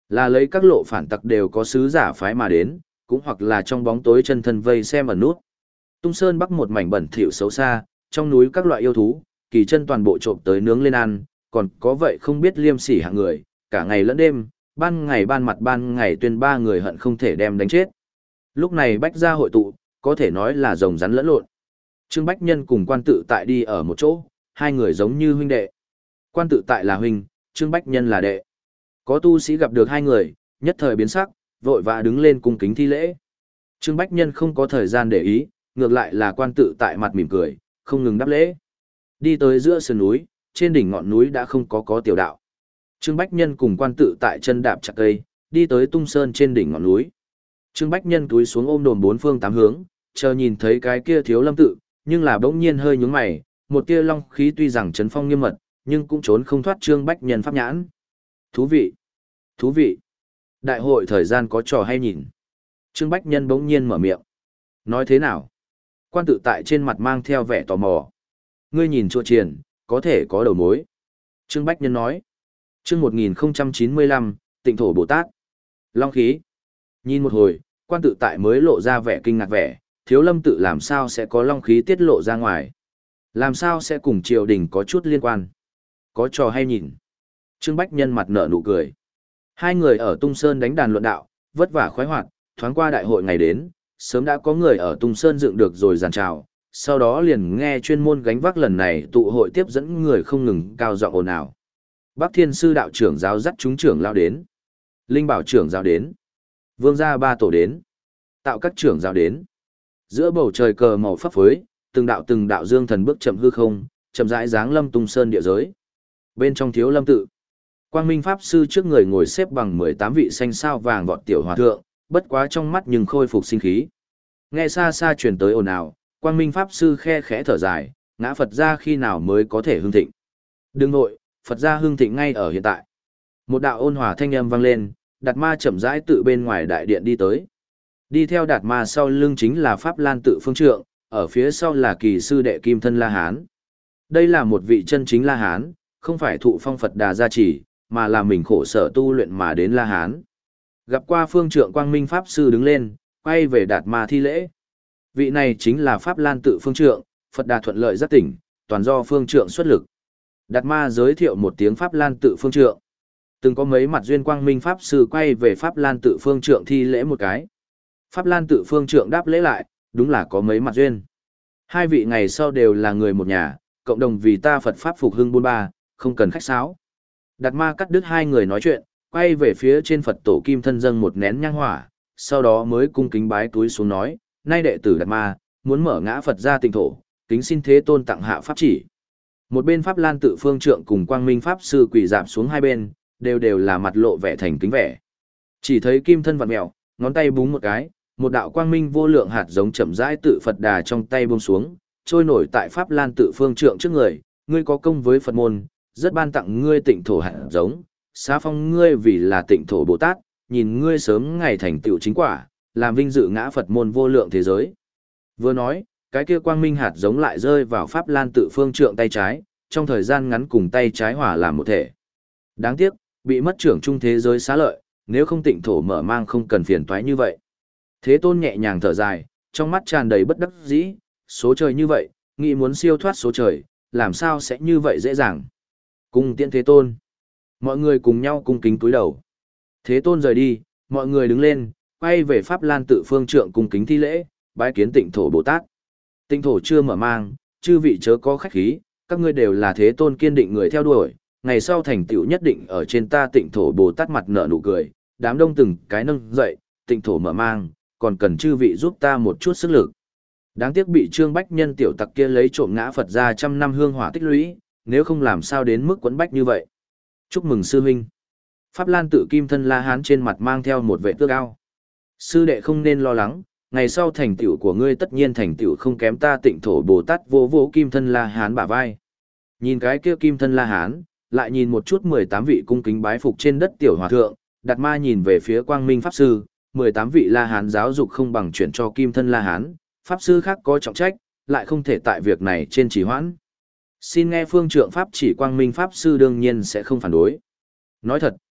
Là lấy các lộ phản tặc đều có sứ giả phái mà đến, cũng hoặc là trong bóng tối chân thân vây xem ẩn nút. Tung Sơn Bắc một mảnh bẩn thỉu xấu xa, trong núi các loại yêu thú, kỳ chân toàn bộ trộm tới nướng lên ăn, còn có vậy không biết liêm sỉ hạng người, cả ngày lẫn đêm, ban ngày ban mặt ban ngày tuyên ba người hận không thể đem đánh chết. Lúc này bách gia hội tụ, có thể nói là rồng rắn lẫn lộn. Trương Bách Nhân cùng quan tự tại đi ở một chỗ, hai người giống như huynh đệ. Quan tự tại là huynh, Trương Bách Nhân là đệ. Có tu sĩ gặp được hai người, nhất thời biến sắc, vội vã đứng lên cung kính thi lễ. Trương Bách Nhân không có thời gian để ý, ngược lại là quan tự tại mặt mỉm cười, không ngừng đáp lễ. Đi tới giữa sườn núi, trên đỉnh ngọn núi đã không có có tiểu đạo. Trương Bách Nhân cùng quan tự tại chân đạp chặt cây, đi tới tung sơn trên đỉnh ngọn núi. Trương Bách Nhân túi xuống ôm đồn bốn phương tám hướng, chờ nhìn thấy cái kia thiếu lâm tự, nhưng là bỗng nhiên hơi nhướng mày, một tia long khí tuy rằng chấn phong nghiêm mật, nhưng cũng trốn không thoát Trương Bách Nhân pháp nhãn. Thú vị! Thú vị! Đại hội thời gian có trò hay nhìn. Trương Bách Nhân bỗng nhiên mở miệng. Nói thế nào? Quan tự tại trên mặt mang theo vẻ tò mò. Ngươi nhìn chùa triền, có thể có đầu mối. Trương Bách Nhân nói. Chương một nghìn chín mươi lăm, Tịnh thổ Bồ Tát. Long khí. Nhìn một hồi, quan tự tại mới lộ ra vẻ kinh ngạc vẻ, thiếu lâm tự làm sao sẽ có long khí tiết lộ ra ngoài. Làm sao sẽ cùng triều đình có chút liên quan. Có trò hay nhìn. Trương Bách Nhân mặt nở nụ cười. Hai người ở Tung Sơn đánh đàn luận đạo, vất vả khoái hoạt, thoáng qua đại hội ngày đến, sớm đã có người ở Tung Sơn dựng được rồi giàn trào, sau đó liền nghe chuyên môn gánh vác lần này tụ hội tiếp dẫn người không ngừng cao giọng ồn ào. Bắc Thiên Sư đạo trưởng giáo dắt chúng trưởng lao đến. Linh Bảo trưởng giáo đến. Vương gia ba tổ đến. Tạo các trưởng giáo đến. Giữa bầu trời cờ màu phấp phới, từng đạo từng đạo dương thần bước chậm hư không, chậm rãi dáng lâm Tung Sơn địa giới. Bên trong thiếu lâm tự, Quang Minh Pháp Sư trước người ngồi xếp bằng mười tám vị xanh sao vàng vọt tiểu hòa thượng, bất quá trong mắt nhưng khôi phục sinh khí. Nghe xa xa truyền tới ồn ào, Quang Minh Pháp Sư khe khẽ thở dài, ngã Phật ra khi nào mới có thể hưng thịnh. Đừng nội, Phật ra hưng thịnh ngay ở hiện tại. Một đạo ôn hòa thanh âm vang lên, Đạt Ma chậm rãi tự bên ngoài đại điện đi tới. Đi theo Đạt Ma sau lưng chính là Pháp Lan tự phương trượng, ở phía sau là kỳ sư đệ Kim Thân La Hán. Đây là một vị chân chính La Hán, không phải thụ phong Phật Đà gia trì, mà là mình khổ sở tu luyện mà đến La Hán. Gặp qua phương trượng Quang Minh Pháp Sư đứng lên, quay về Đạt Ma thi lễ. Vị này chính là Pháp Lan tự phương trượng, Phật Đà thuận lợi giác tỉnh, toàn do phương trượng xuất lực. Đạt Ma giới thiệu một tiếng Pháp Lan tự phương trượng. Từng có mấy mặt duyên Quang Minh Pháp Sư quay về Pháp Lan tự phương trượng thi lễ một cái. Pháp Lan tự phương trượng đáp lễ lại, đúng là có mấy mặt duyên. Hai vị ngày sau đều là người một nhà, cộng đồng vì ta Phật Pháp phục hưng buôn ba, không cần khách sáo. Đạt Ma cắt đứt hai người nói chuyện, quay về phía trên Phật tổ Kim Thân dâng một nén nhang hỏa, sau đó mới cung kính bái túi xuống nói, nay đệ tử Đạt Ma, muốn mở ngã Phật ra tịnh thổ, kính xin Thế Tôn tặng hạ pháp chỉ. Một bên Pháp Lan tự phương trượng cùng Quang Minh Pháp Sư quỳ dạp xuống hai bên, đều đều là mặt lộ vẻ thành kính vẻ. Chỉ thấy Kim Thân vặn mèo, ngón tay búng một cái, một đạo quang minh vô lượng hạt giống chậm rãi tự Phật Đà trong tay buông xuống, trôi nổi tại Pháp Lan tự phương trượng trước người, ngươi có công với Phật môn, rất ban tặng ngươi tịnh thổ hạt giống, xá phong ngươi vì là tịnh thổ Bồ Tát, nhìn ngươi sớm ngày thành tựu chính quả, làm vinh dự ngã Phật môn vô lượng thế giới. Vừa nói, cái kia quang minh hạt giống lại rơi vào Pháp Lan tự phương trượng tay trái, trong thời gian ngắn cùng tay trái hòa làm một thể. Đáng tiếc, bị mất trưởng trung thế giới xá lợi, nếu không tịnh thổ mở mang không cần phiền toái như vậy. Thế Tôn nhẹ nhàng thở dài, trong mắt tràn đầy bất đắc dĩ, số trời như vậy, nghĩ muốn siêu thoát số trời, làm sao sẽ như vậy dễ dàng. Cung tiễn Thế Tôn. Mọi người cùng nhau cung kính cúi đầu. Thế Tôn rời đi, mọi người đứng lên, quay về Pháp Lan tự phương trượng cung kính thi lễ, bái kiến tịnh thổ Bồ Tát. Tịnh thổ chưa mở mang, chư vị chớ có khách khí, các ngươi đều là Thế Tôn kiên định người theo đuổi, ngày sau thành tựu nhất định ở trên ta tịnh thổ Bồ Tát mặt nở nụ cười, đám đông từng cái nâng dậy, tịnh thổ mở mang, còn cần chư vị giúp ta một chút sức lực. Đáng tiếc bị Trương Bách Nhân tiểu tặc kia lấy trộm ngã Phật ra trăm năm hương hỏa tích lũy, nếu không làm sao đến mức quấn bách như vậy. Chúc mừng sư huynh. Pháp Lan tự Kim Thân La Hán trên mặt mang theo một vẻ tước ao. Sư đệ không nên lo lắng, ngày sau thành tựu của ngươi tất nhiên thành tựu không kém ta tịnh thổ Bồ Tát vô vô Kim Thân La Hán bả vai. Nhìn cái kia Kim Thân La Hán, lại nhìn một chút mười tám vị cung kính bái phục trên đất tiểu hòa thượng, Đạt Ma nhìn về phía Quang Minh Pháp Sư, mười tám vị La Hán giáo dục không bằng chuyển cho Kim Thân La Hán, Pháp Sư khác có trọng trách, lại không thể tại việc này trên trì hoãn. Xin nghe phương trượng Pháp chỉ Quang Minh Pháp Sư đương nhiên sẽ không phản đối. Nói thật,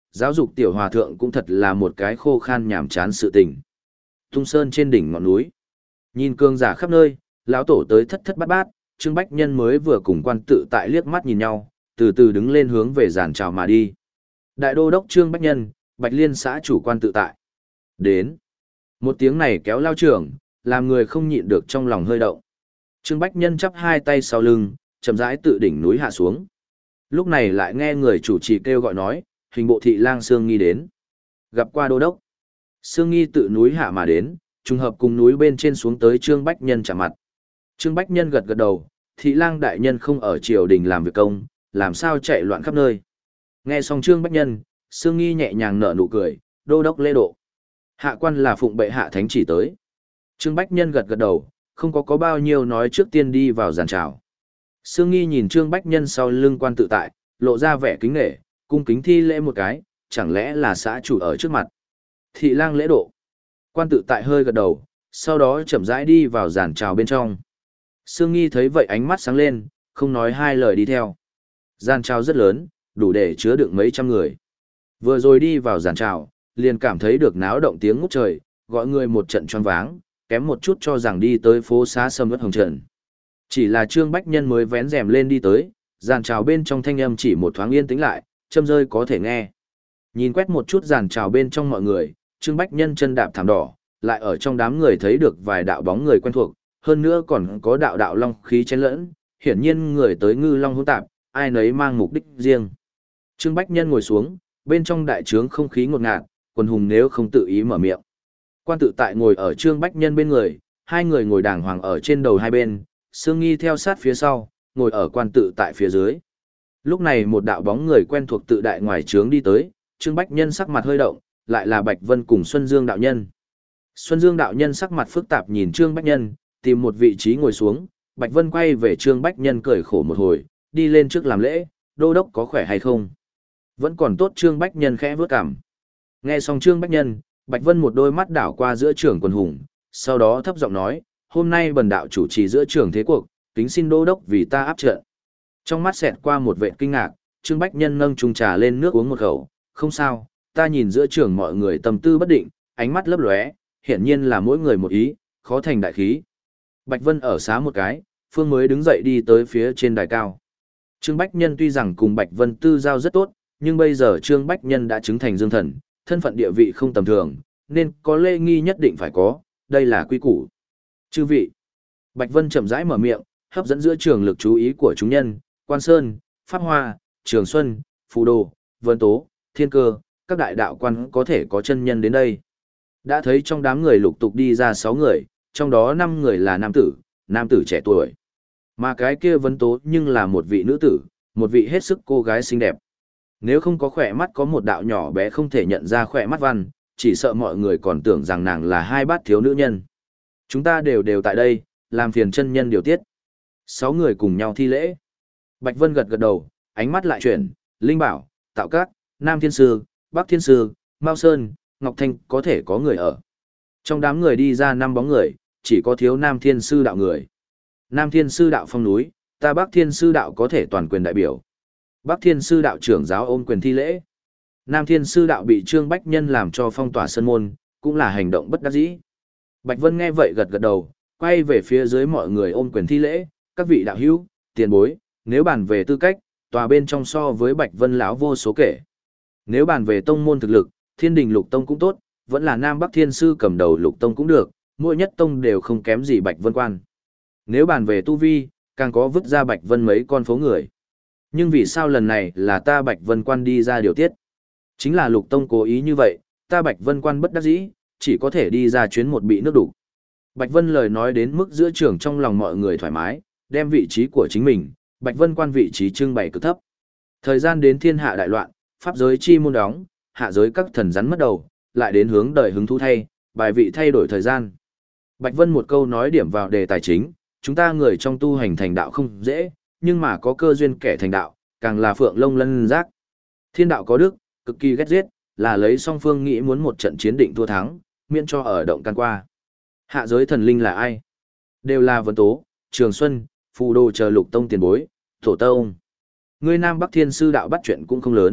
giáo dục tiểu hòa thượng cũng thật là một cái khô khan nhàm chán sự tình. Tung sơn trên đỉnh ngọn núi. Nhìn cường giả khắp nơi, lão tổ tới thất thất bát bát, Trương Bách Nhân mới vừa cùng quan tự tại liếc mắt nhìn nhau, từ từ đứng lên hướng về giàn chào mà đi. Đại đô đốc Trương Bách Nhân, Bạch Liên xã chủ quan tự tại. Đến. Một tiếng này kéo lao trưởng, làm người không nhịn được trong lòng hơi động. Trương Bách Nhân chắp hai tay sau lưng, chậm rãi tự đỉnh núi hạ xuống. Lúc này lại nghe người chủ trì kêu gọi nói, hình bộ thị lang Sương Nghi đến. Gặp qua đô đốc. Sương Nghi tự núi hạ mà đến, trùng hợp cùng núi bên trên xuống tới Trương Bách Nhân chạm mặt. Trương Bách Nhân gật gật đầu, thị lang đại nhân không ở triều đình làm việc công, làm sao chạy loạn khắp nơi. Nghe xong Trương Bách Nhân, Sương Nghi nhẹ nhàng nở nụ cười, đô đốc lễ độ. Hạ quan là phụng bệ hạ thánh chỉ tới. Trương Bách Nhân gật gật đầu, không có có bao nhiêu nói trước tiên đi vào giàn trào. Sương Nghi nhìn Trương Bách Nhân sau lưng quan tự tại, lộ ra vẻ kính nể, cung kính thi lễ một cái, chẳng lẽ là xã chủ ở trước mặt. Thị lang lễ độ. Quan tự tại hơi gật đầu, sau đó chậm rãi đi vào giàn trào bên trong. Sương Nghi thấy vậy ánh mắt sáng lên, không nói hai lời đi theo. Giàn trào rất lớn, đủ để chứa được mấy trăm người. Vừa rồi đi vào giàn trào, liền cảm thấy được náo động tiếng ngút trời, gọi người một trận choáng váng, kém một chút cho rằng đi tới phố xá sầm uất hồng trần. Chỉ là Trương Bách Nhân mới vén rèm lên đi tới, giàn trào bên trong thanh âm chỉ một thoáng yên tĩnh lại, châm rơi có thể nghe. Nhìn quét một chút giàn trào bên trong mọi người, Trương Bách Nhân chân đạp thảm đỏ, lại ở trong đám người thấy được vài đạo bóng người quen thuộc, hơn nữa còn có đạo đạo long khí chen lẫn, hiển nhiên người tới ngư long hỗn tạp, ai nấy mang mục đích riêng. Trương Bách Nhân ngồi xuống, bên trong đại trướng không khí ngột ngạt, quần hùng nếu không tự ý mở miệng. Quan tự tại ngồi ở Trương Bách Nhân bên người, hai người ngồi đàng hoàng ở trên đầu hai bên, Sương Nghi theo sát phía sau, ngồi ở quan tự tại phía dưới. Lúc này một đạo bóng người quen thuộc tự đại ngoài trướng đi tới, Trương Bách Nhân sắc mặt hơi động, lại là Bạch Vân cùng Xuân Dương đạo nhân. Xuân Dương đạo nhân sắc mặt phức tạp nhìn Trương Bách Nhân, tìm một vị trí ngồi xuống, Bạch Vân quay về Trương Bách Nhân cười khổ một hồi, đi lên trước làm lễ, đô đốc có khỏe hay không? Vẫn còn tốt. Trương Bách Nhân khẽ vướt cằm. Nghe xong Trương Bách Nhân, Bạch Vân một đôi mắt đảo qua giữa trưởng quần hùng, sau đó thấp giọng nói, hôm nay bần đạo chủ trì giữa trưởng thế cuộc, kính xin đô đốc vì ta áp trận. Trong mắt xẹt qua một vẻ kinh ngạc, Trương Bách Nhân nâng chung trà lên nước uống một khẩu, không sao, ta nhìn giữa trưởng mọi người tâm tư bất định, ánh mắt lấp lóe, hiển nhiên là mỗi người một ý, khó thành đại khí. Bạch Vân ở xá một cái, Phương mới đứng dậy đi tới phía trên đài cao. Trương Bách Nhân tuy rằng cùng Bạch Vân tư giao rất tốt, nhưng bây giờ Trương Bách Nhân đã chứng thành dương thần, thân phận địa vị không tầm thường, nên có lễ nghi nhất định phải có, đây là quy củ. Chư vị. Bạch Vân chậm rãi mở miệng, hấp dẫn giữa trường lực chú ý của chúng nhân, Quan Sơn, Pháp Hoa, Trường Xuân, Phù Đồ, Vân Tố, Thiên Cơ, các đại đạo quan có thể có chân nhân đến đây. Đã thấy trong đám người lục tục đi ra sáu người, trong đó năm người là nam tử, nam tử trẻ tuổi. Mà cái kia Vân Tố nhưng là một vị nữ tử, một vị hết sức cô gái xinh đẹp. Nếu không có khỏe mắt có một đạo nhỏ bé không thể nhận ra khỏe mắt văn, chỉ sợ mọi người còn tưởng rằng nàng là hai bát thiếu nữ nhân. Chúng ta đều đều tại đây, làm phiền chân nhân điều tiết. Sáu người cùng nhau thi lễ. Bạch Vân gật gật đầu, ánh mắt lại chuyển, Linh Bảo, Tạo Các, Nam Thiên Sư, Bắc Thiên Sư, Mao Sơn, Ngọc Thanh có thể có người ở. Trong đám người đi ra năm bóng người, chỉ có thiếu Nam Thiên Sư đạo người. Nam Thiên Sư đạo phong núi, ta Bắc Thiên Sư đạo có thể toàn quyền đại biểu. Bắc Thiên Sư đạo trưởng giáo ôm quyền thi lễ. Nam Thiên Sư đạo bị Trương Bách Nhân làm cho phong tỏa sân môn, cũng là hành động bất đắc dĩ. Bạch Vân nghe vậy gật gật đầu, quay về phía dưới mọi người ôm quyền thi lễ, các vị đạo hữu, tiền bối, nếu bàn về tư cách, tòa bên trong so với Bạch Vân lão vô số kể. Nếu bàn về tông môn thực lực, Thiên Đình Lục Tông cũng tốt, vẫn là Nam Bắc Thiên Sư cầm đầu Lục Tông cũng được, mỗi nhất tông đều không kém gì Bạch Vân quan. Nếu bàn về tu vi, càng có vứt ra Bạch Vân mấy con phố người. Nhưng vì sao lần này là ta Bạch Vân quan đi ra điều tiết? Chính là Lục Tông cố ý như vậy, ta Bạch Vân quan bất đắc dĩ, chỉ có thể đi ra chuyến một bị nước đủ. Bạch Vân lời nói đến mức giữa trường trong lòng mọi người thoải mái, đem vị trí của chính mình, Bạch Vân quan vị trí trưng bày cực thấp. Thời gian đến thiên hạ đại loạn, pháp giới chi môn đóng, hạ giới các thần rắn mất đầu, lại đến hướng đời hứng thú thay, bài vị thay đổi thời gian. Bạch Vân một câu nói điểm vào đề tài chính, chúng ta người trong tu hành thành đạo không dễ, nhưng mà có cơ duyên kẻ thành đạo, càng là phượng lông lân giác. Thiên đạo có đức, cực kỳ ghét giết, là lấy song phương nghĩ muốn một trận chiến định thua thắng, miễn cho ở động can qua. Hạ giới thần linh là ai? Đều là Vân Tố, Trường Xuân, Phù Đồ chờ Lục Tông tiền bối, Tổ Tông. Ngươi Nam Bắc Thiên Sư đạo bắt chuyện cũng không lớn,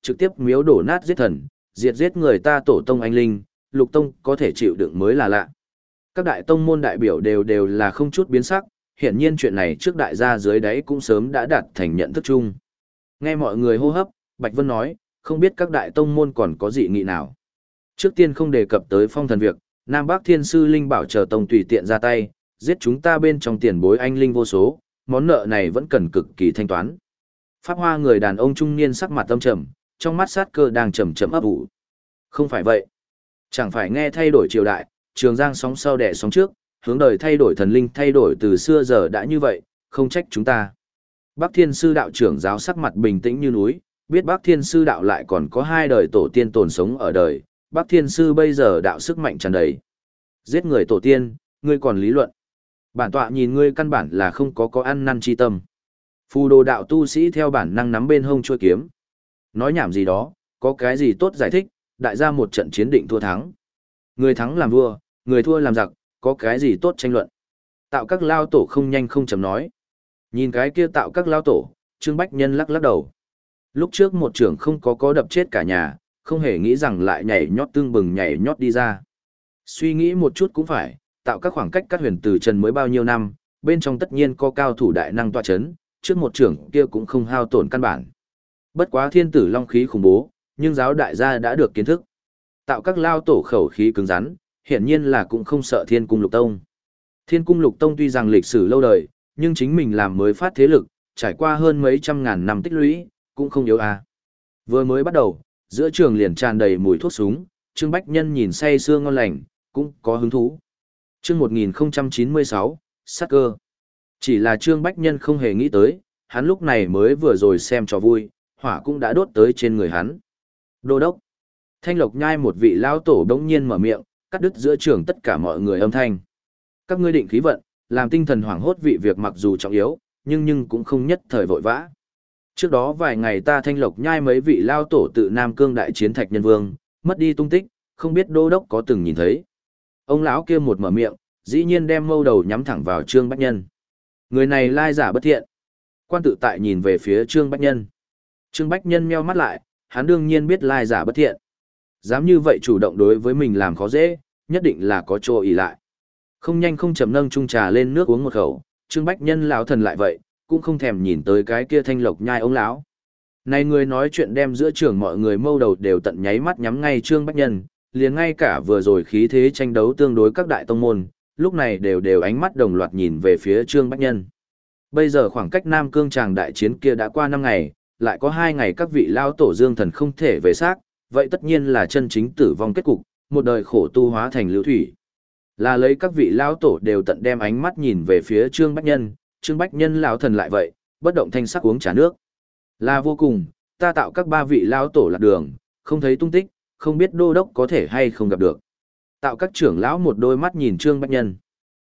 trực tiếp miếu đổ nát giết thần, diệt giết người ta tổ tông anh linh, lục tông có thể chịu đựng mới là lạ. Các đại tông môn đại biểu đều đều là không chút biến sắc, hiển nhiên chuyện này trước đại gia dưới đáy cũng sớm đã đạt thành nhận thức chung. Nghe mọi người hô hấp, Bạch Vân nói, không biết các đại tông môn còn có dị nghị nào. Trước tiên không đề cập tới phong thần việc, Nam Bắc Thiên Sư Linh bảo chờ tông tùy tiện ra tay, giết chúng ta bên trong tiền bối anh linh vô số, món nợ này vẫn cần cực kỳ thanh toán. Pháp Hoa người đàn ông trung niên sắc mặt tâm trầm, trong mắt sát cơ đang chậm chậm ấp ủ. Không phải vậy. Chẳng phải nghe thay đổi triều đại, Trường Giang sóng sau đẻ sóng trước, hướng đời thay đổi thần linh thay đổi từ xưa giờ đã như vậy, không trách chúng ta. Bắc Thiên Sư đạo trưởng giáo sắc mặt bình tĩnh như núi, biết Bắc Thiên Sư đạo lại còn có hai đời tổ tiên tồn sống ở đời, Bắc Thiên Sư bây giờ đạo sức mạnh tràn đầy. Giết người tổ tiên, ngươi còn lý luận. Bản tọa nhìn ngươi căn bản là không có có ăn năn chi tâm. Phù đồ đạo tu sĩ theo bản năng nắm bên hông chuôi kiếm. Nói nhảm gì đó, có cái gì tốt giải thích, đại gia một trận chiến định thua thắng. Người thắng làm vua, người thua làm giặc, có cái gì tốt tranh luận. Tạo các lao tổ không nhanh không chậm nói. Nhìn cái kia tạo các lao tổ, Trương Bách Nhân lắc lắc đầu. Lúc trước một trưởng không có có đập chết cả nhà, không hề nghĩ rằng lại nhảy nhót tương bừng nhảy nhót đi ra. Suy nghĩ một chút cũng phải, tạo các khoảng cách các huyền từ trần mới bao nhiêu năm, bên trong tất nhiên có cao thủ đại năng tọa chấn, trước một trưởng kia cũng không hao tổn căn bản. Bất quá thiên tử long khí khủng bố, nhưng giáo đại gia đã được kiến thức. Tạo các lao tổ khẩu khí cứng rắn, hiển nhiên là cũng không sợ Thiên Cung Lục Tông. Thiên Cung Lục Tông tuy rằng lịch sử lâu đời, nhưng chính mình làm mới phát thế lực, trải qua hơn mấy trăm ngàn năm tích lũy, cũng không yếu à. Vừa mới bắt đầu, giữa trường liền tràn đầy mùi thuốc súng, Trương Bách Nhân nhìn say sưa ngon lành, cũng có hứng thú. Chương một nghìn không trăm chín mươi sáu, sát cơ. Chỉ là Trương Bách Nhân không hề nghĩ tới, hắn lúc này mới vừa rồi xem trò vui, hỏa cũng đã đốt tới trên người hắn. Đô đốc. Thanh Lộc Nhai một vị lão tổ đống nhiên mở miệng, cắt đứt giữa trường tất cả mọi người âm thanh. Các ngươi định khí vận, làm tinh thần hoảng hốt vị việc mặc dù trọng yếu, nhưng nhưng cũng không nhất thời vội vã. Trước đó vài ngày ta Thanh Lộc Nhai mấy vị lao tổ tự Nam Cương đại chiến Thạch Nhân Vương, mất đi tung tích, không biết đô đốc có từng nhìn thấy. Ông lão kia một mở miệng, dĩ nhiên đem mâu đầu nhắm thẳng vào Trương Bách Nhân. Người này lai giả bất thiện. Quan tự tại nhìn về phía Trương Bách Nhân. Trương Bách Nhân meo mắt lại, hắn đương nhiên biết lai giả bất thiện. Dám như vậy chủ động đối với mình làm khó dễ, nhất định là có chỗ ỷ lại. Không nhanh không chậm nâng chung trà lên nước uống một khẩu, Trương Bách Nhân lão thần lại vậy, cũng không thèm nhìn tới cái kia Thanh Lộc Nhai ông lão. Này người nói chuyện đem giữa trường mọi người mâu đầu đều tận nháy mắt nhắm ngay Trương Bách Nhân, liền ngay cả vừa rồi khí thế tranh đấu tương đối các đại tông môn, lúc này đều đều ánh mắt đồng loạt nhìn về phía Trương Bách Nhân. Bây giờ khoảng cách Nam Cương tràng đại chiến kia đã qua năm ngày, lại có hai ngày các vị lao tổ dương thần không thể về xác, vậy tất nhiên là chân chính tử vong kết cục, một đời khổ tu hóa thành lưu thủy. Là lấy các vị lao tổ đều tận đem ánh mắt nhìn về phía Trương Bách Nhân, Trương Bách Nhân lão thần lại vậy, bất động thanh sắc uống trà nước. Là vô cùng, ta tạo các ba vị lao tổ lạc đường, không thấy tung tích, không biết đô đốc có thể hay không gặp được. Tạo các trưởng lão một đôi mắt nhìn Trương Bách Nhân.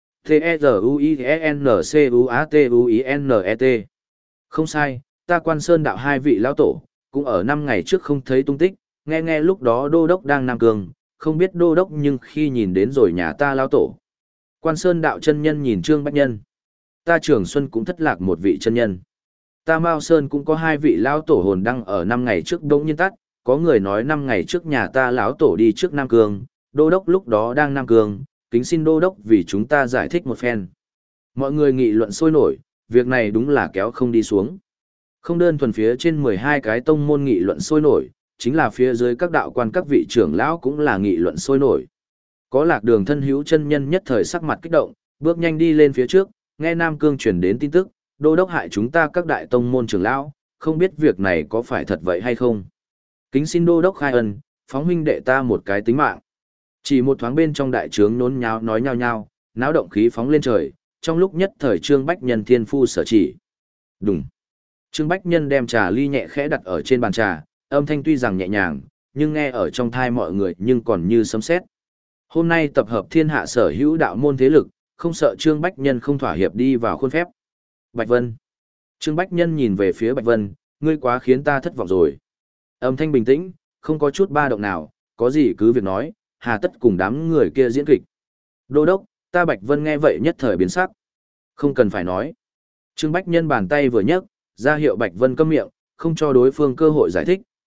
T-E-Z-U-I-E-N-C-U-A-T-U-I-N-E-T. Không sai, ta Quan Sơn đạo hai vị lão tổ, cũng ở năm ngày trước không thấy tung tích, nghe nghe lúc đó đô đốc đang Nam Cương, không biết đô đốc nhưng khi nhìn đến rồi nhà ta lão tổ. Quan Sơn đạo chân nhân nhìn Trương Bách Nhân. Ta Trường Xuân cũng thất lạc một vị chân nhân. Ta Mao Sơn cũng có hai vị lão tổ hồn đăng ở năm ngày trước đống nhiên tắt, có người nói năm ngày trước nhà ta lão tổ đi trước Nam Cương, đô đốc lúc đó đang Nam Cương, kính xin đô đốc vì chúng ta giải thích một phen. Mọi người nghị luận sôi nổi, việc này đúng là kéo không đi xuống. Không đơn thuần phía trên mười hai cái tông môn nghị luận sôi nổi, chính là phía dưới các đạo quan các vị trưởng lão cũng là nghị luận sôi nổi. Có Lạc Đường thân hữu chân nhân nhất thời sắc mặt kích động, bước nhanh đi lên phía trước, nghe Nam Cương truyền đến tin tức, đô đốc hại chúng ta các đại tông môn trưởng lão, không biết việc này có phải thật vậy hay không. Kính xin đô đốc khai ân, phóng huynh đệ ta một cái tính mạng. Chỉ một thoáng bên trong đại trướng nôn nháo nói nhao nhao, náo động khí phóng lên trời, trong lúc nhất thời Trương Bách Nhân thiên phu sở chỉ. Đùng. Trương Bách Nhân đem trà ly nhẹ khẽ đặt ở trên bàn trà, âm thanh tuy rằng nhẹ nhàng, nhưng nghe ở trong thai mọi người nhưng còn như sấm sét. Hôm nay tập hợp thiên hạ sở hữu đạo môn thế lực, không sợ Trương Bách Nhân không thỏa hiệp đi vào khuôn phép. Bạch Vân. Trương Bách Nhân nhìn về phía Bạch Vân, ngươi quá khiến ta thất vọng rồi. Âm thanh bình tĩnh, không có chút ba động nào, có gì cứ việc nói, hà tất cùng đám người kia diễn kịch. Đô đốc, ta Bạch Vân nghe vậy nhất thời biến sắc. Không cần phải nói. Trương Bách Nhân bàn tay vừa nhấc, ra hiệu Bạch Vân câm miệng, không cho đối phương cơ hội giải thích,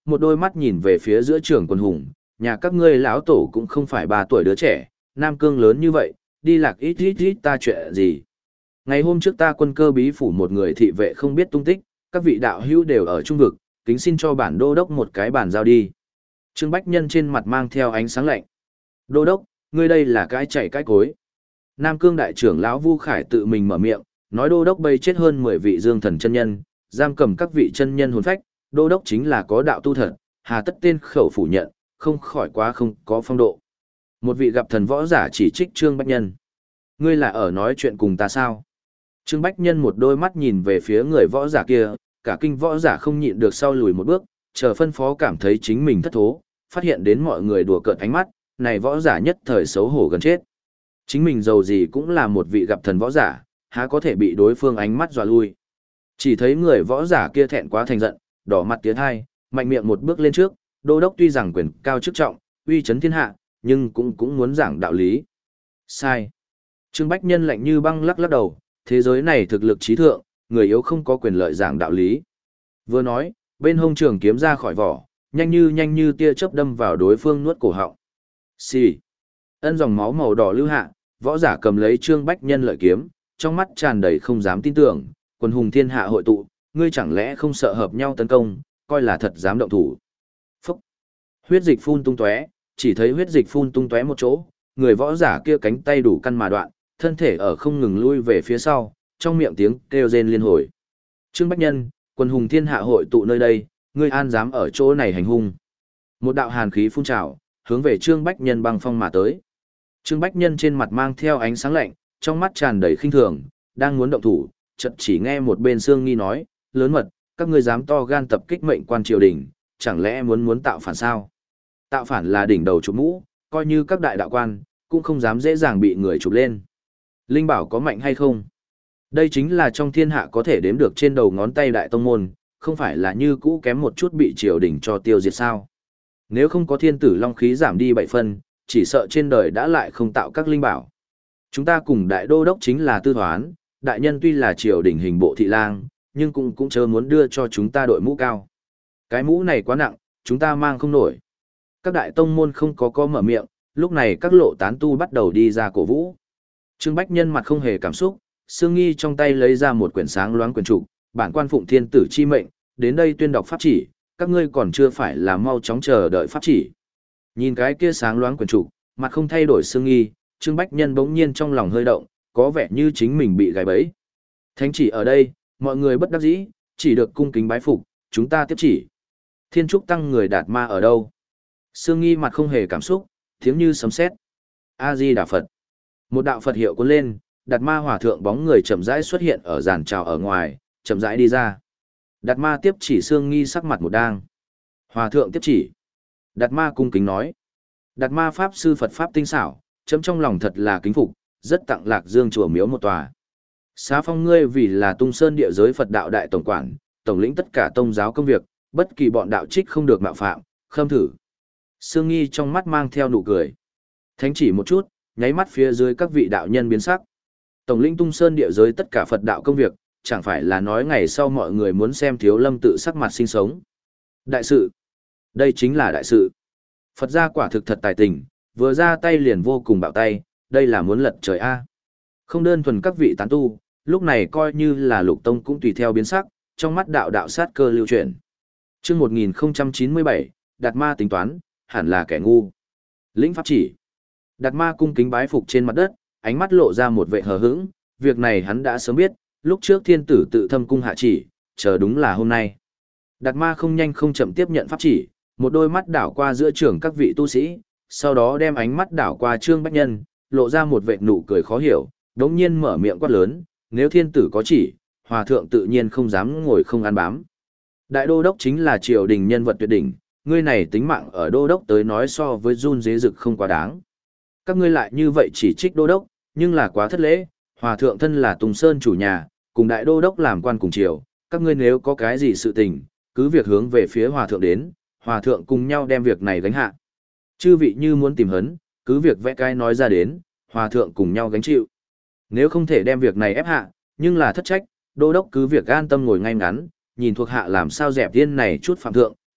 một đôi mắt nhìn về phía giữa trường quân hùng, nhà các ngươi lão tổ cũng không phải ba tuổi đứa trẻ, Nam Cương lớn như vậy, đi lạc ít ít ít ta chuyện gì. Ngày hôm trước ta quân cơ bí phủ một người thị vệ không biết tung tích, các vị đạo hữu đều ở trung vực, kính xin cho bản đô đốc một cái bàn giao đi. Trương Bách Nhân trên mặt mang theo ánh sáng lạnh. Đô đốc, ngươi đây là cái chạy cái cối. Nam Cương đại trưởng lão Vu Khải tự mình mở miệng, nói đô đốc bây chết hơn mười vị dương thần chân nhân, giam cầm các vị chân nhân hồn phách, đô đốc chính là có đạo tu thật, hà tất tên khẩu phủ nhận, không khỏi quá không có phong độ. Một vị gặp thần võ giả chỉ trích Trương Bách Nhân. Ngươi là ở nói chuyện cùng ta sao? Trương Bách Nhân một đôi mắt nhìn về phía người võ giả kia, cả kinh võ giả không nhịn được sau lùi một bước, chờ phân phó cảm thấy chính mình thất thố, phát hiện đến mọi người đùa cợt ánh mắt, này võ giả nhất thời xấu hổ gần chết. Chính mình giàu gì cũng là một vị gặp thần võ giả, há có thể bị đối phương ánh mắt dọa lui. Chỉ thấy người võ giả kia thẹn quá thành giận, đỏ mặt tiến hai, mạnh miệng một bước lên trước, đô đốc tuy rằng quyền cao chức trọng, uy chấn thiên hạ, nhưng cũng cũng muốn giảng đạo lý. Sai. Trương Bách Nhân lạnh như băng lắc lắc đầu, thế giới này thực lực trí thượng, người yếu không có quyền lợi giảng đạo lý. Vừa nói, bên hông trường kiếm ra khỏi vỏ, nhanh như nhanh như tia chớp đâm vào đối phương nuốt cổ họng. Xì. Ân dòng máu màu đỏ lưu hạ, võ giả cầm lấy Trương Bách Nhân lợi kiếm, trong mắt tràn đầy không dám tin tưởng, quần hùng thiên hạ hội tụ, ngươi chẳng lẽ không sợ hợp nhau tấn công, coi là thật dám động thủ. Phúc. Huyết dịch phun tung tóe, chỉ thấy huyết dịch phun tung tóe một chỗ, người võ giả kia cánh tay đủ căn mà đoạn, thân thể ở không ngừng lui về phía sau, trong miệng tiếng kêu rên liên hồi. Trương Bách Nhân, quần hùng thiên hạ hội tụ nơi đây, ngươi an dám ở chỗ này hành hung. Một đạo hàn khí phun trào, hướng về Trương Bách Nhân băng phong mà tới. Trương Bách Nhân trên mặt mang theo ánh sáng lạnh, trong mắt tràn đầy khinh thường, đang muốn động thủ, chợt chỉ nghe một bên Sương Nghi nói, lớn mật, các ngươi dám to gan tập kích mệnh quan triều đình, chẳng lẽ muốn muốn tạo phản sao? Tạo phản là đỉnh đầu chụp mũ, coi như các đại đạo quan, cũng không dám dễ dàng bị người chụp lên. Linh bảo có mạnh hay không? Đây chính là trong thiên hạ có thể đếm được trên đầu ngón tay đại tông môn, không phải là như cũ kém một chút bị triều đình cho tiêu diệt sao? Nếu không có thiên tử long khí giảm đi bảy phân, chỉ sợ trên đời đã lại không tạo các linh bảo. Chúng ta cùng đại đô đốc chính là tư thoán, đại nhân tuy là triều đình hình bộ thị lang, nhưng cũng cũng chớ muốn đưa cho chúng ta đội mũ cao. Cái mũ này quá nặng, chúng ta mang không nổi. Các đại tông môn không có có mở miệng, lúc này các lộ tán tu bắt đầu đi ra cổ vũ. Trương Bách Nhân mặt không hề cảm xúc, Sương Nghi trong tay lấy ra một quyển sáng loáng quyển trục, bản quan phụng thiên tử chi mệnh, đến đây tuyên đọc pháp chỉ, các ngươi còn chưa phải là mau chóng chờ đợi pháp chỉ. Nhìn cái kia sáng loáng quyển trục, mặt không thay đổi Sương Nghi, Trương Bách Nhân bỗng nhiên trong lòng hơi động, có vẻ như chính mình bị gài bẫy. Thánh chỉ ở đây, mọi người bất đắc dĩ, chỉ được cung kính bái phục, chúng ta tiếp chỉ. Thiên trúc tăng người đạt ma ở đâu? Sương Nghi mặt không hề cảm xúc, tiếng như sấm sét. A Di Đà Phật. Một đạo Phật hiệu cuốn lên, Đạt Ma hòa thượng bóng người chậm rãi xuất hiện ở giàn trào ở ngoài, chậm rãi đi ra. Đạt Ma tiếp chỉ Sương Nghi sắc mặt một đang. Hòa thượng tiếp chỉ. Đạt Ma cung kính nói. Đạt Ma pháp sư Phật pháp tinh xảo, chấm trong lòng thật là kính phục, rất tặng Lạc Dương chùa miếu một tòa. Xá phong ngươi vì là Tung Sơn địa giới Phật đạo đại tổng quản, tổng lĩnh tất cả tông giáo công việc, bất kỳ bọn đạo trích không được mạo phạm, khâm thử. Sương Nghi trong mắt mang theo nụ cười. Thánh chỉ một chút, nháy mắt phía dưới các vị đạo nhân biến sắc. Tổng lĩnh Tung Sơn địa giới tất cả Phật đạo công việc, chẳng phải là nói ngày sau mọi người muốn xem Thiếu Lâm tự sắc mặt sinh sống. Đại sự. Đây chính là đại sự. Phật gia quả thực thật tài tình, vừa ra tay liền vô cùng bạo tay, đây là muốn lật trời A. Không đơn thuần các vị tán tu, lúc này coi như là Lục Tông cũng tùy theo biến sắc, trong mắt đạo đạo sát cơ lưu chuyển. Chương một nghìn không trăm chín mươi bảy, Đạt Ma tính toán, hẳn là kẻ ngu. Lĩnh pháp chỉ. Đạt Ma cung kính bái phục trên mặt đất, ánh mắt lộ ra một vẻ hờ hững, việc này hắn đã sớm biết, lúc trước thiên tử tự thâm cung hạ chỉ, chờ đúng là hôm nay. Đạt Ma không nhanh không chậm tiếp nhận pháp chỉ, một đôi mắt đảo qua giữa trường các vị tu sĩ, sau đó đem ánh mắt đảo qua Trương Bách Nhân, lộ ra một vẻ nụ cười khó hiểu, đống nhiên mở miệng quát lớn, nếu thiên tử có chỉ, hòa thượng tự nhiên không dám ngồi không ăn bám. Đại đô đốc chính là triều đình nhân vật tuyệt đỉnh, ngươi này tính mạng ở đô đốc tới nói so với run dế rực không quá đáng. Các ngươi lại như vậy chỉ trích đô đốc, nhưng là quá thất lễ, hòa thượng thân là Tùng Sơn chủ nhà, cùng đại đô đốc làm quan cùng triều, các ngươi nếu có cái gì sự tình, cứ việc hướng về phía hòa thượng đến, hòa thượng cùng nhau đem việc này gánh hạ. Chư vị như muốn tìm hấn, cứ việc vẽ cái nói ra đến, hòa thượng cùng nhau gánh chịu. Nếu không thể đem việc này ép hạ, nhưng là thất trách, đô đốc cứ việc an tâm ngồi ngay ngắn, nhìn thuộc hạ làm sao dẹp tiên này chút phạm thượng,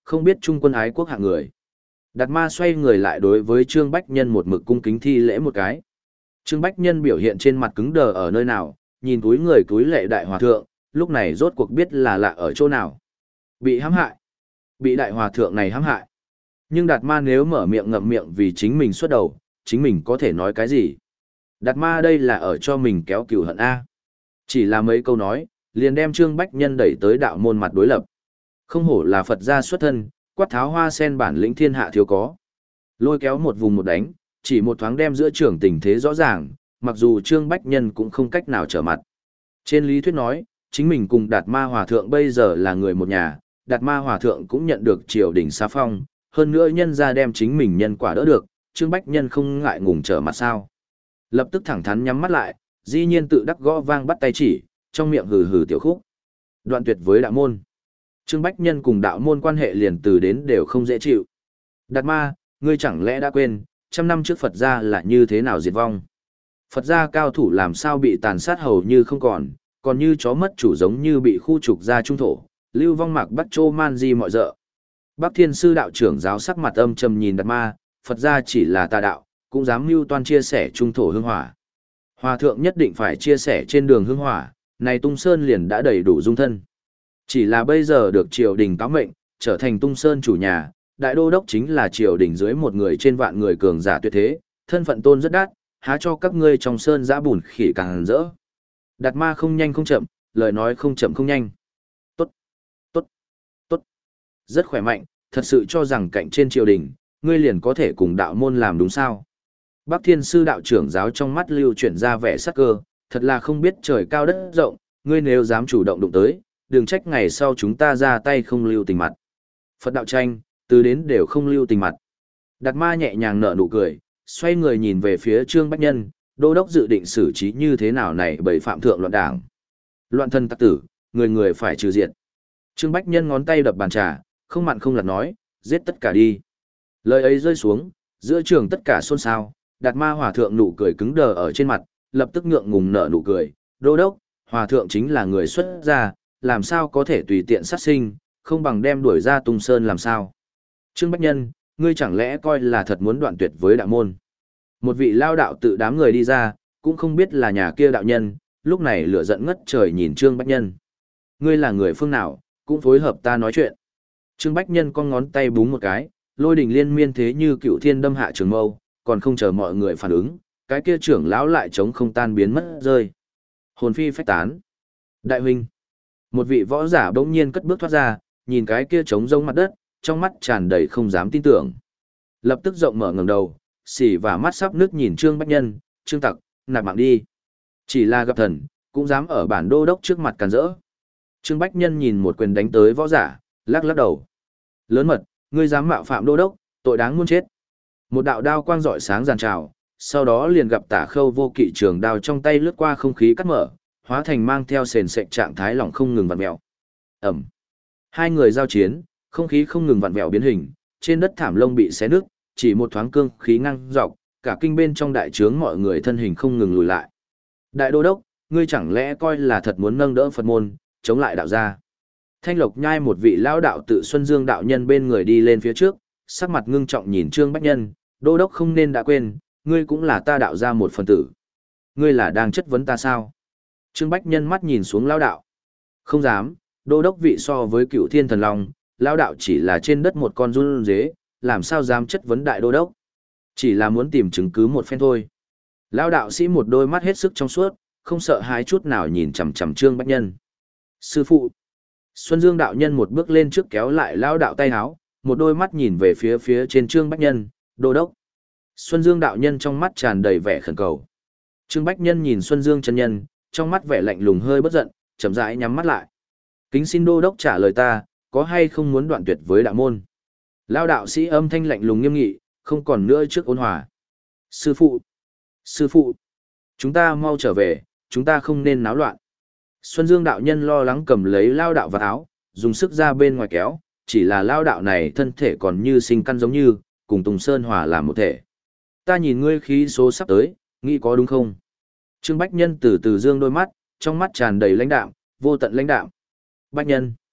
không biết trung quân ái quốc hạng người. Đạt ma xoay người lại đối với Trương Bách Nhân một mực cung kính thi lễ một cái. Trương Bách Nhân biểu hiện trên mặt cứng đờ ở nơi nào, nhìn túi người túi lệ đại hòa thượng, lúc này rốt cuộc biết là lạ ở chỗ nào. Bị hãm hại. Bị đại hòa thượng này hãm hại. Nhưng Đạt ma nếu mở miệng ngậm miệng vì chính mình xuất đầu, chính mình có thể nói cái gì? Đạt ma đây là ở cho mình kéo cừu hận A. Chỉ là mấy câu nói, liền đem Trương Bách Nhân đẩy tới đạo môn mặt đối lập. Không hổ là Phật gia xuất thân, quát tháo hoa sen bản lĩnh thiên hạ thiếu có. Lôi kéo một vùng một đánh, chỉ một thoáng đem giữa trường tình thế rõ ràng, mặc dù Trương Bách Nhân cũng không cách nào trở mặt. Trên lý thuyết nói, chính mình cùng Đạt Ma Hòa Thượng bây giờ là người một nhà, Đạt Ma Hòa Thượng cũng nhận được triều đình xá phong, hơn nữa nhân ra đem chính mình nhân quả đỡ được, Trương Bách Nhân không ngại ngùng trở mặt sao. Lập tức thẳng thắn nhắm mắt lại, dĩ nhiên tự đắc gõ vang bắt tay chỉ, trong miệng hừ hừ tiểu khúc. Đoạn tuyệt với đạo môn. Trương Bách Nhân cùng đạo môn quan hệ liền từ đến đều không dễ chịu. Đạt ma, ngươi chẳng lẽ đã quên, trăm năm trước Phật gia là như thế nào diệt vong? Phật gia cao thủ làm sao bị tàn sát hầu như không còn, còn như chó mất chủ giống như bị khu trục ra trung thổ, lưu vong mạc bắt chô man di mọi dợ. Bắc Thiên Sư đạo trưởng giáo sắc mặt âm trầm nhìn Đạt ma, Phật gia chỉ là tà đạo, cũng dám mưu toan chia sẻ trung thổ hương hỏa. Hòa thượng nhất định phải chia sẻ trên đường hương hỏa, này Tung Sơn liền đã đầy đủ dung thân. Chỉ là bây giờ được triều đình cáo mệnh, trở thành Tung Sơn chủ nhà, đại đô đốc chính là triều đình dưới một người trên vạn người cường giả tuyệt thế, thân phận tôn rất đắt, há cho các ngươi trong sơn giã bùn khỉ càng rỡ. Đạt ma không nhanh không chậm, lời nói không chậm không nhanh. Tốt, tốt, tốt. Rất khỏe mạnh, thật sự cho rằng cạnh trên triều đình, ngươi liền có thể cùng đạo môn làm đúng sao. Bắc Thiên Sư đạo trưởng giáo trong mắt lưu chuyển ra vẻ sắc cơ, thật là không biết trời cao đất rộng, ngươi nếu dám chủ động đụng tới, đừng trách ngày sau chúng ta ra tay không lưu tình mặt. Phật đạo tranh, từ đến đều không lưu tình mặt. Đạt ma nhẹ nhàng nở nụ cười, xoay người nhìn về phía Trương Bách Nhân, đô đốc dự định xử trí như thế nào này bởi phạm thượng loạn đảng. Loạn thân tặc tử, người người phải trừ diệt. Trương Bách Nhân ngón tay đập bàn trà, không mặn không lặt nói, giết tất cả đi. Lời ấy rơi xuống, giữa trường tất cả xôn xao, Đạt ma hòa thượng nụ cười cứng đờ ở trên mặt, lập tức ngượng ngùng nở nụ cười, đô đốc, hòa thượng chính là người xuất gia, làm sao có thể tùy tiện sát sinh, không bằng đem đuổi ra Tung Sơn làm sao. Trương Bách Nhân, ngươi chẳng lẽ coi là thật muốn đoạn tuyệt với đạo môn. Một vị lao đạo tự đám người đi ra, cũng không biết là nhà kia đạo nhân, lúc này lửa giận ngất trời nhìn Trương Bách Nhân. Ngươi là người phương nào, cũng phối hợp ta nói chuyện. Trương Bách Nhân con ngón tay búng một cái, lôi đình liên miên thế như cựu thiên đâm hạ trường mâu, còn không chờ mọi người phản ứng, cái kia trưởng lão lại chống không tan biến mất rơi. Hồn phi phách tán. Đại huynh. Một vị võ giả bỗng nhiên cất bước thoát ra, nhìn cái kia trống rông mặt đất, trong mắt tràn đầy không dám tin tưởng. Lập tức rộng mở ngẩng đầu, xỉ và mắt sắp nước nhìn Trương Bách Nhân, Trương Tặc, nạp mạng đi. Chỉ là gặp thần, cũng dám ở bản đô đốc trước mặt càn rỡ. Trương Bách Nhân nhìn một quyền đánh tới võ giả, lắc lắc đầu. Lớn mật, ngươi dám mạo phạm đô đốc, tội đáng muôn chết. Một đạo đao quang rọi sáng giàn trào, sau đó liền gặp Tả Khâu Vô Kỵ trường đao trong tay lướt qua không khí cắt mở, hóa thành mang theo sền sệt trạng thái lỏng không ngừng vặn vẹo. Ẩm. Hai người giao chiến, không khí không ngừng vặn vẹo biến hình, trên đất thảm lông bị xé nứt, chỉ một thoáng cương khí ngang dọc, cả kinh bên trong đại trướng mọi người thân hình không ngừng lùi lại. Đại đô đốc, ngươi chẳng lẽ coi là thật muốn nâng đỡ Phật môn, chống lại đạo gia? Thanh Lộc Nhai một vị lão đạo tự Xuân Dương đạo nhân bên người đi lên phía trước, sắc mặt ngưng trọng nhìn Trương Bách Nhân, đô đốc không nên đã quên, ngươi cũng là ta đạo gia một phần tử. Ngươi là đang chất vấn ta sao? Trương Bách Nhân mắt nhìn xuống lão đạo. Không dám, đô đốc vị so với Cựu Thiên Thần Long, lão đạo chỉ là trên đất một con run dế, làm sao dám chất vấn đại đô đốc? Chỉ là muốn tìm chứng cứ một phen thôi. Lão đạo sĩ một đôi mắt hết sức trong suốt, không sợ hãi chút nào nhìn chằm chằm Trương Bách Nhân. Sư phụ. Xuân Dương đạo nhân một bước lên trước kéo lại lão đạo tay áo, một đôi mắt nhìn về phía phía trên Trương Bách Nhân, đô đốc. Xuân Dương đạo nhân trong mắt tràn đầy vẻ khẩn cầu. Trương Bách Nhân nhìn Xuân Dương chân nhân, trong mắt vẻ lạnh lùng hơi bất giận, chậm rãi nhắm mắt lại. Kính xin đô đốc trả lời ta, có hay không muốn đoạn tuyệt với đạo môn? Lão đạo sĩ âm thanh lạnh lùng nghiêm nghị, không còn nữa trước ôn hòa. Sư phụ, sư phụ, chúng ta mau trở về, chúng ta không nên náo loạn. Xuân Dương đạo nhân lo lắng cầm lấy lao đạo vào áo, dùng sức ra bên ngoài kéo, chỉ là lao đạo này thân thể còn như sinh căn giống như, cùng Tùng Sơn hòa làm một thể. Ta nhìn ngươi khí số sắp tới, nghĩ có đúng không? Trương Bách Nhân từ từ dương đôi mắt, trong mắt tràn đầy lãnh đạm, vô tận lãnh đạm. Bách Nhân,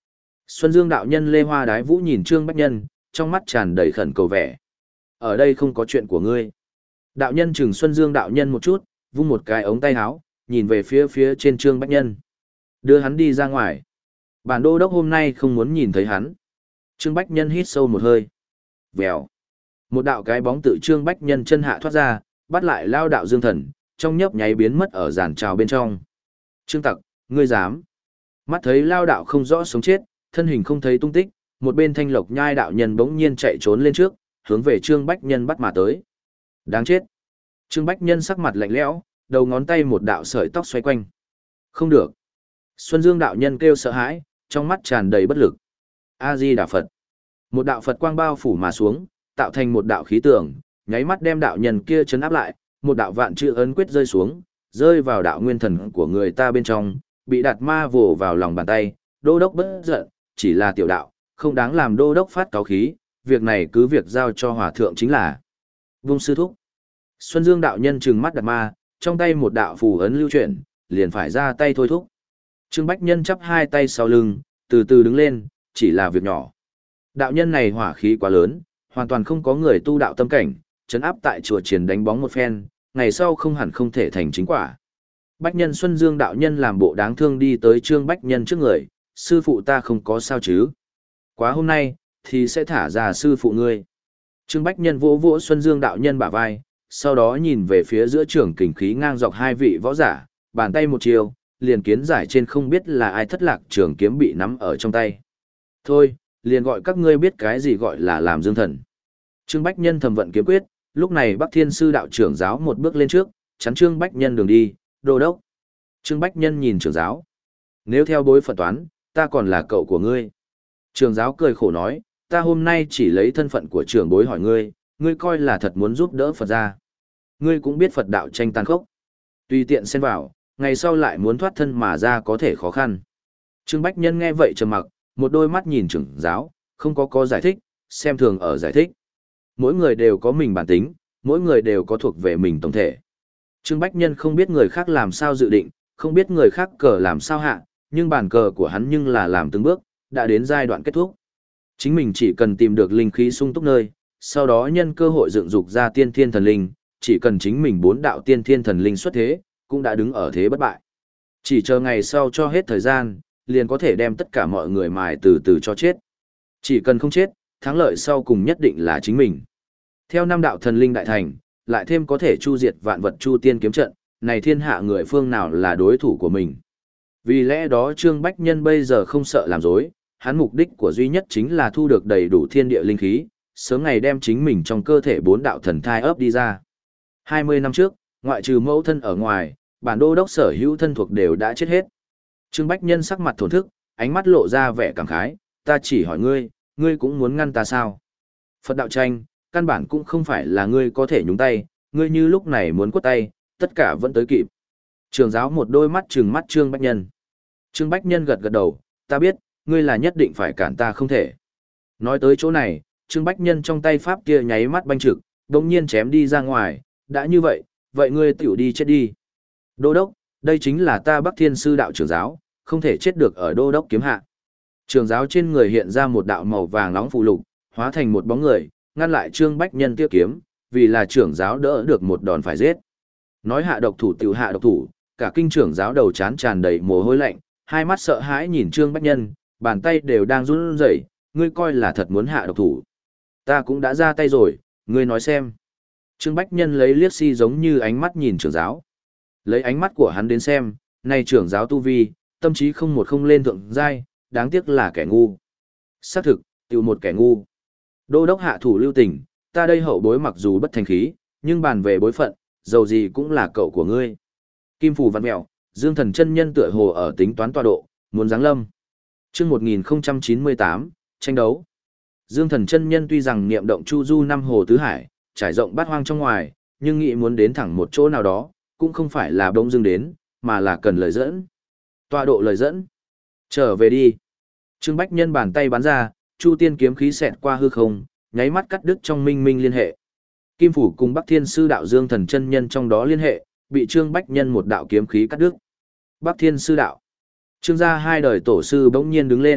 Xuân Dương đạo nhân Lê Hoa Đái Vũ nhìn Trương Bách Nhân, trong mắt tràn đầy khẩn cầu vẻ. Ở đây không có chuyện của ngươi. Đạo nhân chừng Xuân Dương đạo nhân một chút, vung một cái ống tay áo, nhìn về phía phía trên Trương Bách Nhân. Đưa hắn đi ra ngoài. Bản đô đốc hôm nay không muốn nhìn thấy hắn. Trương Bách Nhân hít sâu một hơi. Vèo. Một đạo cái bóng tự Trương Bách Nhân chân hạ thoát ra, bắt lại lao đạo Dương Thần, trong nhấp nháy biến mất ở giàn trào bên trong. Trương Tặc, ngươi dám. Mắt thấy lao đạo không rõ sống chết, thân hình không thấy tung tích, một bên Thanh Lộc Nhai đạo nhân bỗng nhiên chạy trốn lên trước, hướng về Trương Bách Nhân bắt mà tới. Đáng chết. Trương Bách Nhân sắc mặt lạnh lẽo, đầu ngón tay một đạo sợi tóc xoay quanh. Không được. Xuân Dương đạo nhân kêu sợ hãi, trong mắt tràn đầy bất lực. A Di Đà Phật. Một đạo Phật quang bao phủ mà xuống, tạo thành một đạo khí tường, nháy mắt đem đạo nhân kia chấn áp lại, một đạo vạn chữ ấn quyết rơi xuống, rơi vào đạo nguyên thần của người ta bên trong, bị đạt ma vồ vào lòng bàn tay. Đô đốc bất giận, chỉ là tiểu đạo, không đáng làm đô đốc phát cáo khí, việc này cứ việc giao cho hòa thượng chính là. Vung sư thúc. Xuân Dương đạo nhân trừng mắt đạt ma, trong tay một đạo phù ấn lưu chuyển, liền phải ra tay thôi thúc. Trương Bách Nhân chắp hai tay sau lưng, từ từ đứng lên, chỉ là việc nhỏ. Đạo nhân này hỏa khí quá lớn, hoàn toàn không có người tu đạo tâm cảnh, trấn áp tại chùa triển đánh bóng một phen, ngày sau không hẳn không thể thành chính quả. Bách Nhân Xuân Dương đạo nhân làm bộ đáng thương đi tới Trương Bách Nhân trước người, sư phụ ta không có sao chứ. Quá hôm nay, thì sẽ thả ra sư phụ ngươi. Trương Bách Nhân vỗ vỗ Xuân Dương đạo nhân bả vai, sau đó nhìn về phía giữa trường kình khí ngang dọc hai vị võ giả, bàn tay một chiều, liền kiến giải trên không biết là ai thất lạc trường kiếm bị nắm ở trong tay. Thôi, liền gọi các ngươi biết cái gì gọi là làm dương thần. Trương Bách Nhân thầm vận kiếm quyết, lúc này Bắc Thiên Sư đạo trưởng giáo một bước lên trước, chắn Trương Bách Nhân đường đi, đô đốc. Trương Bách Nhân nhìn trưởng giáo. Nếu theo bối phận toán, ta còn là cậu của ngươi. Trưởng giáo cười khổ nói, ta hôm nay chỉ lấy thân phận của trưởng bối hỏi ngươi, ngươi coi là thật muốn giúp đỡ Phật gia. Ngươi cũng biết Phật đạo tranh tàn khốc. Tùy tiện xen vào, ngày sau lại muốn thoát thân mà ra có thể khó khăn. Trương Bách Nhân nghe vậy trầm mặc, một đôi mắt nhìn trưởng giáo, không có có giải thích, xem thường ở giải thích. Mỗi người đều có mình bản tính, mỗi người đều có thuộc về mình tổng thể. Trương Bách Nhân không biết người khác làm sao dự định, không biết người khác cờ làm sao hạ, nhưng bản cờ của hắn nhưng là làm từng bước, đã đến giai đoạn kết thúc. Chính mình chỉ cần tìm được linh khí sung túc nơi, sau đó nhân cơ hội dựng dục ra tiên thiên thần linh, chỉ cần chính mình bốn đạo tiên thiên thần linh xuất thế, cũng đã đứng ở thế bất bại. Chỉ chờ ngày sau cho hết thời gian, liền có thể đem tất cả mọi người mài từ từ cho chết. Chỉ cần không chết, thắng lợi sau cùng nhất định là chính mình. Theo năm đạo thần linh đại thành, lại thêm có thể chu diệt vạn vật chu tiên kiếm trận, này thiên hạ người phương nào là đối thủ của mình. Vì lẽ đó Trương Bách Nhân bây giờ không sợ làm dối, hắn mục đích của duy nhất chính là thu được đầy đủ thiên địa linh khí, sớm ngày đem chính mình trong cơ thể bốn đạo thần thai ấp đi ra. hai mươi năm trước, ngoại trừ mẫu thân ở ngoài, bản đô đốc sở hữu thân thuộc đều đã chết hết. Trương Bách Nhân sắc mặt thổn thức, ánh mắt lộ ra vẻ cảm khái, ta chỉ hỏi ngươi, ngươi cũng muốn ngăn ta sao? Phật đạo tranh, căn bản cũng không phải là ngươi có thể nhúng tay, ngươi như lúc này muốn quất tay, tất cả vẫn tới kịp. Trường giáo một đôi mắt trừng mắt Trương Bách Nhân. Trương Bách Nhân gật gật đầu, ta biết, ngươi là nhất định phải cản ta không thể. Nói tới chỗ này, Trương Bách Nhân trong tay pháp kia nháy mắt banh trực, đồng nhiên chém đi ra ngoài, đã như vậy, vậy ngươi tiểu đi chết đi. Đô đốc, đây chính là ta Bắc Thiên Sư đạo trưởng giáo, không thể chết được ở đô đốc kiếm hạ. Trưởng giáo trên người hiện ra một đạo màu vàng nóng phụ lục, hóa thành một bóng người, ngăn lại Trương Bách Nhân tiêu kiếm, vì là trưởng giáo đỡ được một đòn phải giết. Nói hạ độc thủ tiểu hạ độc thủ, cả kinh trưởng giáo đầu chán tràn đầy mồ hôi lạnh, hai mắt sợ hãi nhìn Trương Bách Nhân, bàn tay đều đang run rẩy, ngươi coi là thật muốn hạ độc thủ. Ta cũng đã ra tay rồi, ngươi nói xem. Trương Bách Nhân lấy liếc si giống như ánh mắt nhìn trưởng giáo. Lấy ánh mắt của hắn đến xem, này trưởng giáo tu vi, tâm trí không một không lên thượng giai, đáng tiếc là kẻ ngu. Xác thực, tiểu một kẻ ngu. Đô đốc hạ thủ lưu tình, ta đây hậu bối mặc dù bất thành khí, nhưng bàn về bối phận, dầu gì cũng là cậu của ngươi. Kim Phù văn mẹo, Dương Thần chân nhân tựa hồ ở tính toán tọa độ, muốn giáng lâm. Chương một nghìn chín mươi tám, tranh đấu. Dương Thần chân nhân tuy rằng niệm động chu du năm hồ tứ hải, trải rộng bát hoang trong ngoài, nhưng nghĩ muốn đến thẳng một chỗ nào đó, cũng không phải là bỗng dưng đến, mà là cần lời dẫn. Tọa độ lời dẫn. Trở về đi. Trương Bách Nhân bàn tay bắn ra, chu tiên kiếm khí xẹt qua hư không, nháy mắt cắt đứt trong minh minh liên hệ. Kim Phủ cùng Bắc Thiên Sư đạo Dương Thần chân nhân trong đó liên hệ, bị Trương Bách Nhân một đạo kiếm khí cắt đứt. Bắc Thiên Sư đạo. Trương gia hai đời tổ sư bỗng nhiên đứng lên,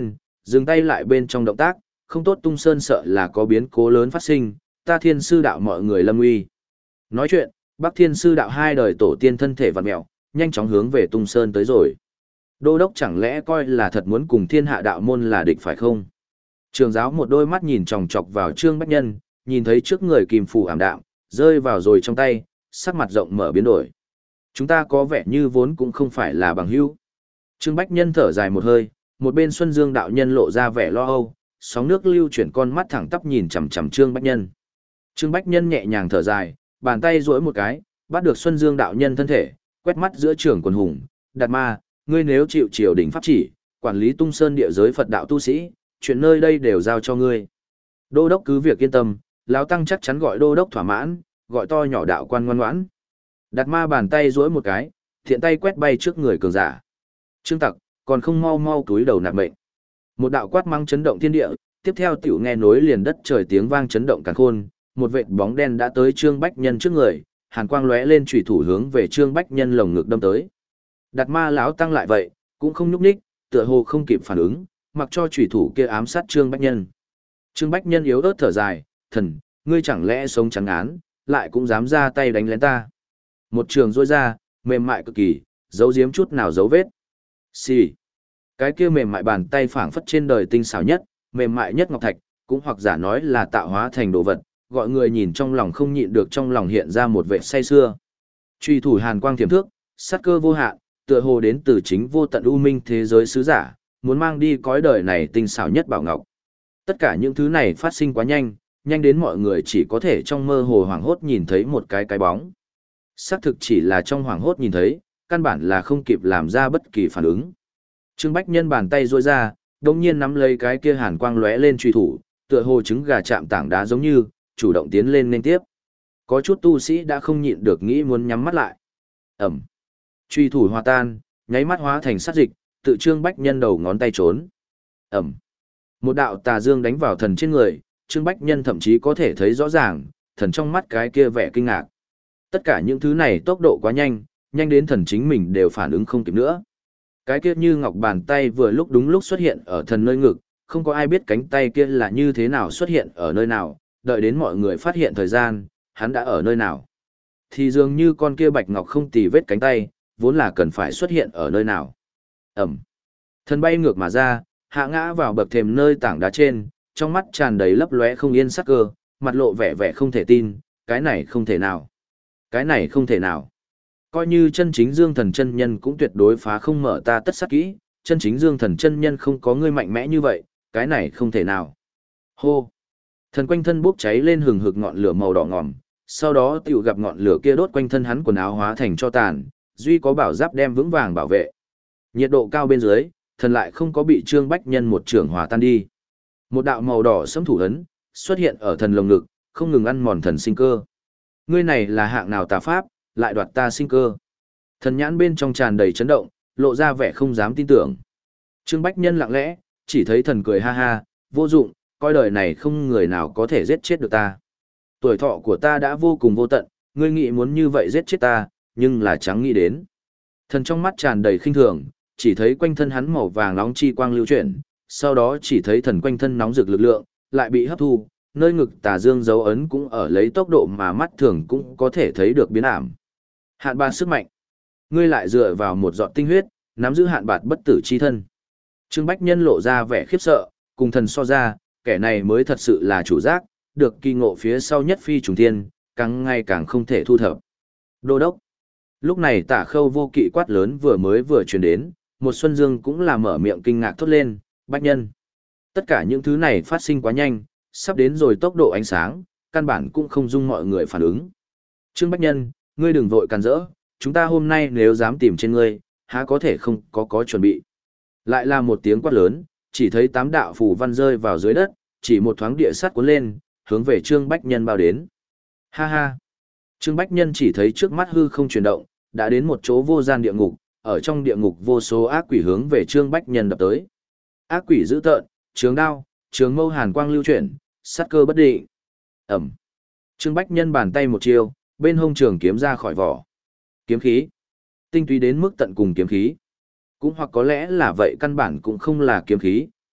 Dừng tay lại bên trong động tác, không tốt tung sơn sợ là có biến cố lớn phát sinh, ta thiên sư đạo mọi người lâm uy. Nói chuyện, Bắc thiên sư đạo hai đời tổ tiên thân thể vặn mẹo, nhanh chóng hướng về tung sơn tới rồi. Đô đốc chẳng lẽ coi là thật muốn cùng thiên hạ đạo môn là địch phải không? Trường giáo một đôi mắt nhìn chòng chọc vào Trương Bách Nhân, nhìn thấy trước người kim phù ảm đạm, rơi vào rồi trong tay, sắc mặt rộng mở biến đổi. Chúng ta có vẻ như vốn cũng không phải là bằng hữu. Trương Bách Nhân thở dài một hơi, một bên Xuân Dương đạo nhân lộ ra vẻ lo âu, sóng nước lưu chuyển con mắt thẳng tắp nhìn chằm chằm Trương Bách Nhân. Trương Bách Nhân nhẹ nhàng thở dài, bàn tay duỗi một cái, bắt được Xuân Dương đạo nhân thân thể, quét mắt giữa trường quần hùng, Đạt Ma, ngươi nếu chịu triều đình pháp chỉ, quản lý Tung Sơn địa giới Phật đạo tu sĩ, chuyện nơi đây đều giao cho ngươi. Đô đốc cứ việc yên tâm, lão tăng chắc chắn gọi đô đốc thỏa mãn, gọi to nhỏ đạo quan ngoan ngoãn. Đạt Ma bàn tay duỗi một cái, thiện tay quét bay trước người cường giả. Trương Tặc, còn không mau mau túi đầu nạp mệnh. Một đạo quát mắng chấn động thiên địa, tiếp theo tiểu nghe nối liền đất trời tiếng vang chấn động càn khôn, một vệt bóng đen đã tới Trương Bách Nhân trước người, hàn quang lóe lên chủy thủ hướng về Trương Bách Nhân lồng ngực đâm tới. Đạt Ma lão tăng lại vậy, cũng không nhúc nhích, tựa hồ không kịp phản ứng, mặc cho chủy thủ kia ám sát Trương Bách Nhân. Trương Bách Nhân yếu ớt thở dài, "Thần, ngươi chẳng lẽ sống trắng án, lại cũng dám ra tay đánh lén ta?" Một trường rôi ra, mềm mại cực kỳ, giấu giếm chút nào dấu vết. Xì. Cái kia mềm mại bàn tay phảng phất trên đời tinh xảo nhất, mềm mại nhất ngọc thạch, cũng hoặc giả nói là tạo hóa thành đồ vật, gọi người nhìn trong lòng không nhịn được trong lòng hiện ra một vẻ say xưa. Truy thủ hàn quang thiểm thước, sát cơ vô hạn, tựa hồ đến từ chính vô tận u minh thế giới sứ giả, muốn mang đi cõi đời này tinh xảo nhất bảo ngọc. Tất cả những thứ này phát sinh quá nhanh, nhanh đến mọi người chỉ có thể trong mơ hồ hoảng hốt nhìn thấy một cái cái bóng. Xác thực chỉ là trong hoảng hốt nhìn thấy, căn bản là không kịp làm ra bất kỳ phản ứng. Trương Bách Nhân bàn tay duỗi ra, đồng nhiên nắm lấy cái kia hàn quang lóe lên truy thủ, tựa hồ trứng gà chạm tảng đá giống như, chủ động tiến lên nên tiếp. Có chút tu sĩ đã không nhịn được nghĩ muốn nhắm mắt lại. Ẩm. Truy thủ hòa tan, nháy mắt hóa thành sát dịch, tự Trương Bách Nhân đầu ngón tay trốn. Ẩm. Một đạo tà dương đánh vào thần trên người, Trương Bách Nhân thậm chí có thể thấy rõ ràng, thần trong mắt cái kia vẻ kinh ngạc. Tất cả những thứ này tốc độ quá nhanh, nhanh đến thần chính mình đều phản ứng không kịp nữa. Cái kia như ngọc bàn tay vừa lúc đúng lúc xuất hiện ở thần nơi ngực, không có ai biết cánh tay kia là như thế nào xuất hiện ở nơi nào, đợi đến mọi người phát hiện thời gian, hắn đã ở nơi nào. Thì dường như con kia bạch ngọc không tì vết cánh tay, vốn là cần phải xuất hiện ở nơi nào. Ẩm. Thần bay ngược mà ra, hạ ngã vào bậc thềm nơi tảng đá trên, trong mắt tràn đầy lấp lóe không yên sắc cơ, mặt lộ vẻ vẻ không thể tin, cái này không thể nào. Cái này không thể nào. Coi như chân chính Dương Thần chân nhân cũng tuyệt đối phá không mở ta tất sát kỹ, chân chính Dương Thần chân nhân không có ngươi mạnh mẽ như vậy, cái này không thể nào. Hô. Thần quanh thân bốc cháy lên hừng hực ngọn lửa màu đỏ ngòm, sau đó tiểu gặp ngọn lửa kia đốt quanh thân hắn quần áo hóa thành cho tàn, duy có bảo giáp đem vững vàng bảo vệ. Nhiệt độ cao bên dưới, thần lại không có bị Trương Bách Nhân một trường hòa tan đi. Một đạo màu đỏ sẫm thủ ấn xuất hiện ở thần lồng ngực, không ngừng ăn mòn thần sinh cơ. Ngươi này là hạng nào tà pháp, lại đoạt ta sinh cơ. Thần nhãn bên trong tràn đầy chấn động, lộ ra vẻ không dám tin tưởng. Trương Bách Nhân lặng lẽ, chỉ thấy thần cười ha ha, vô dụng, coi đời này không người nào có thể giết chết được ta. Tuổi thọ của ta đã vô cùng vô tận, ngươi nghĩ muốn như vậy giết chết ta, nhưng là chẳng nghĩ đến. Thần trong mắt tràn đầy khinh thường, chỉ thấy quanh thân hắn màu vàng nóng chi quang lưu chuyển, sau đó chỉ thấy thần quanh thân nóng rực lực lượng, lại bị hấp thu, nơi ngực tà dương dấu ấn cũng ở lấy tốc độ mà mắt thường cũng có thể thấy được biến ảm. Hạn bạt sức mạnh. Ngươi lại dựa vào một giọt tinh huyết, nắm giữ hạn bạt bất tử chi thân. Trương Bách Nhân lộ ra vẻ khiếp sợ, cùng thần so ra, kẻ này mới thật sự là chủ giác, được kỳ ngộ phía sau nhất phi trùng thiên, càng ngày càng không thể thu thập. Đô đốc. Lúc này Tả Khâu vô kỵ quát lớn vừa mới vừa truyền đến, một Xuân Dương cũng là mở miệng kinh ngạc thốt lên, Bách Nhân. Tất cả những thứ này phát sinh quá nhanh, sắp đến rồi tốc độ ánh sáng, căn bản cũng không dung mọi người phản ứng. Trương Bách Nhân, ngươi đừng vội càn rỡ, chúng ta hôm nay nếu dám tìm trên ngươi, há có thể không có có chuẩn bị. Lại là một tiếng quát lớn, chỉ thấy tám đạo phù văn rơi vào dưới đất, chỉ một thoáng địa sát cuốn lên, hướng về Trương Bách Nhân bao đến. Ha ha! Trương Bách Nhân chỉ thấy trước mắt hư không chuyển động, đã đến một chỗ vô gian địa ngục, ở trong địa ngục vô số ác quỷ hướng về Trương Bách Nhân đập tới. Ác quỷ dữ tợn, trường đao, trường mâu hàn quang lưu chuyển, sát cơ bất định. Ẩm! Trương Bách Nhân bàn tay một chiêu, bên hông trường kiếm ra khỏi vỏ. Kiếm khí. Tinh túy đến mức tận cùng kiếm khí. Cũng hoặc có lẽ là vậy căn bản cũng không là kiếm khí,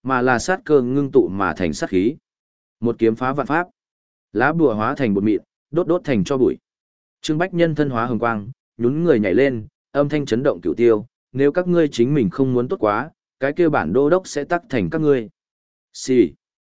mà là sát cơ ngưng tụ mà thành sát khí. Một kiếm phá vạn pháp, lá bùa hóa thành bột mịn, đốt đốt thành cho bụi. Trương Bách Nhân thân hóa hồng quang, nhún người nhảy lên, âm thanh chấn động cửu tiêu, nếu các ngươi chính mình không muốn tốt quá, cái kia bản đô đốc sẽ tắc thành các ngươi. Xì,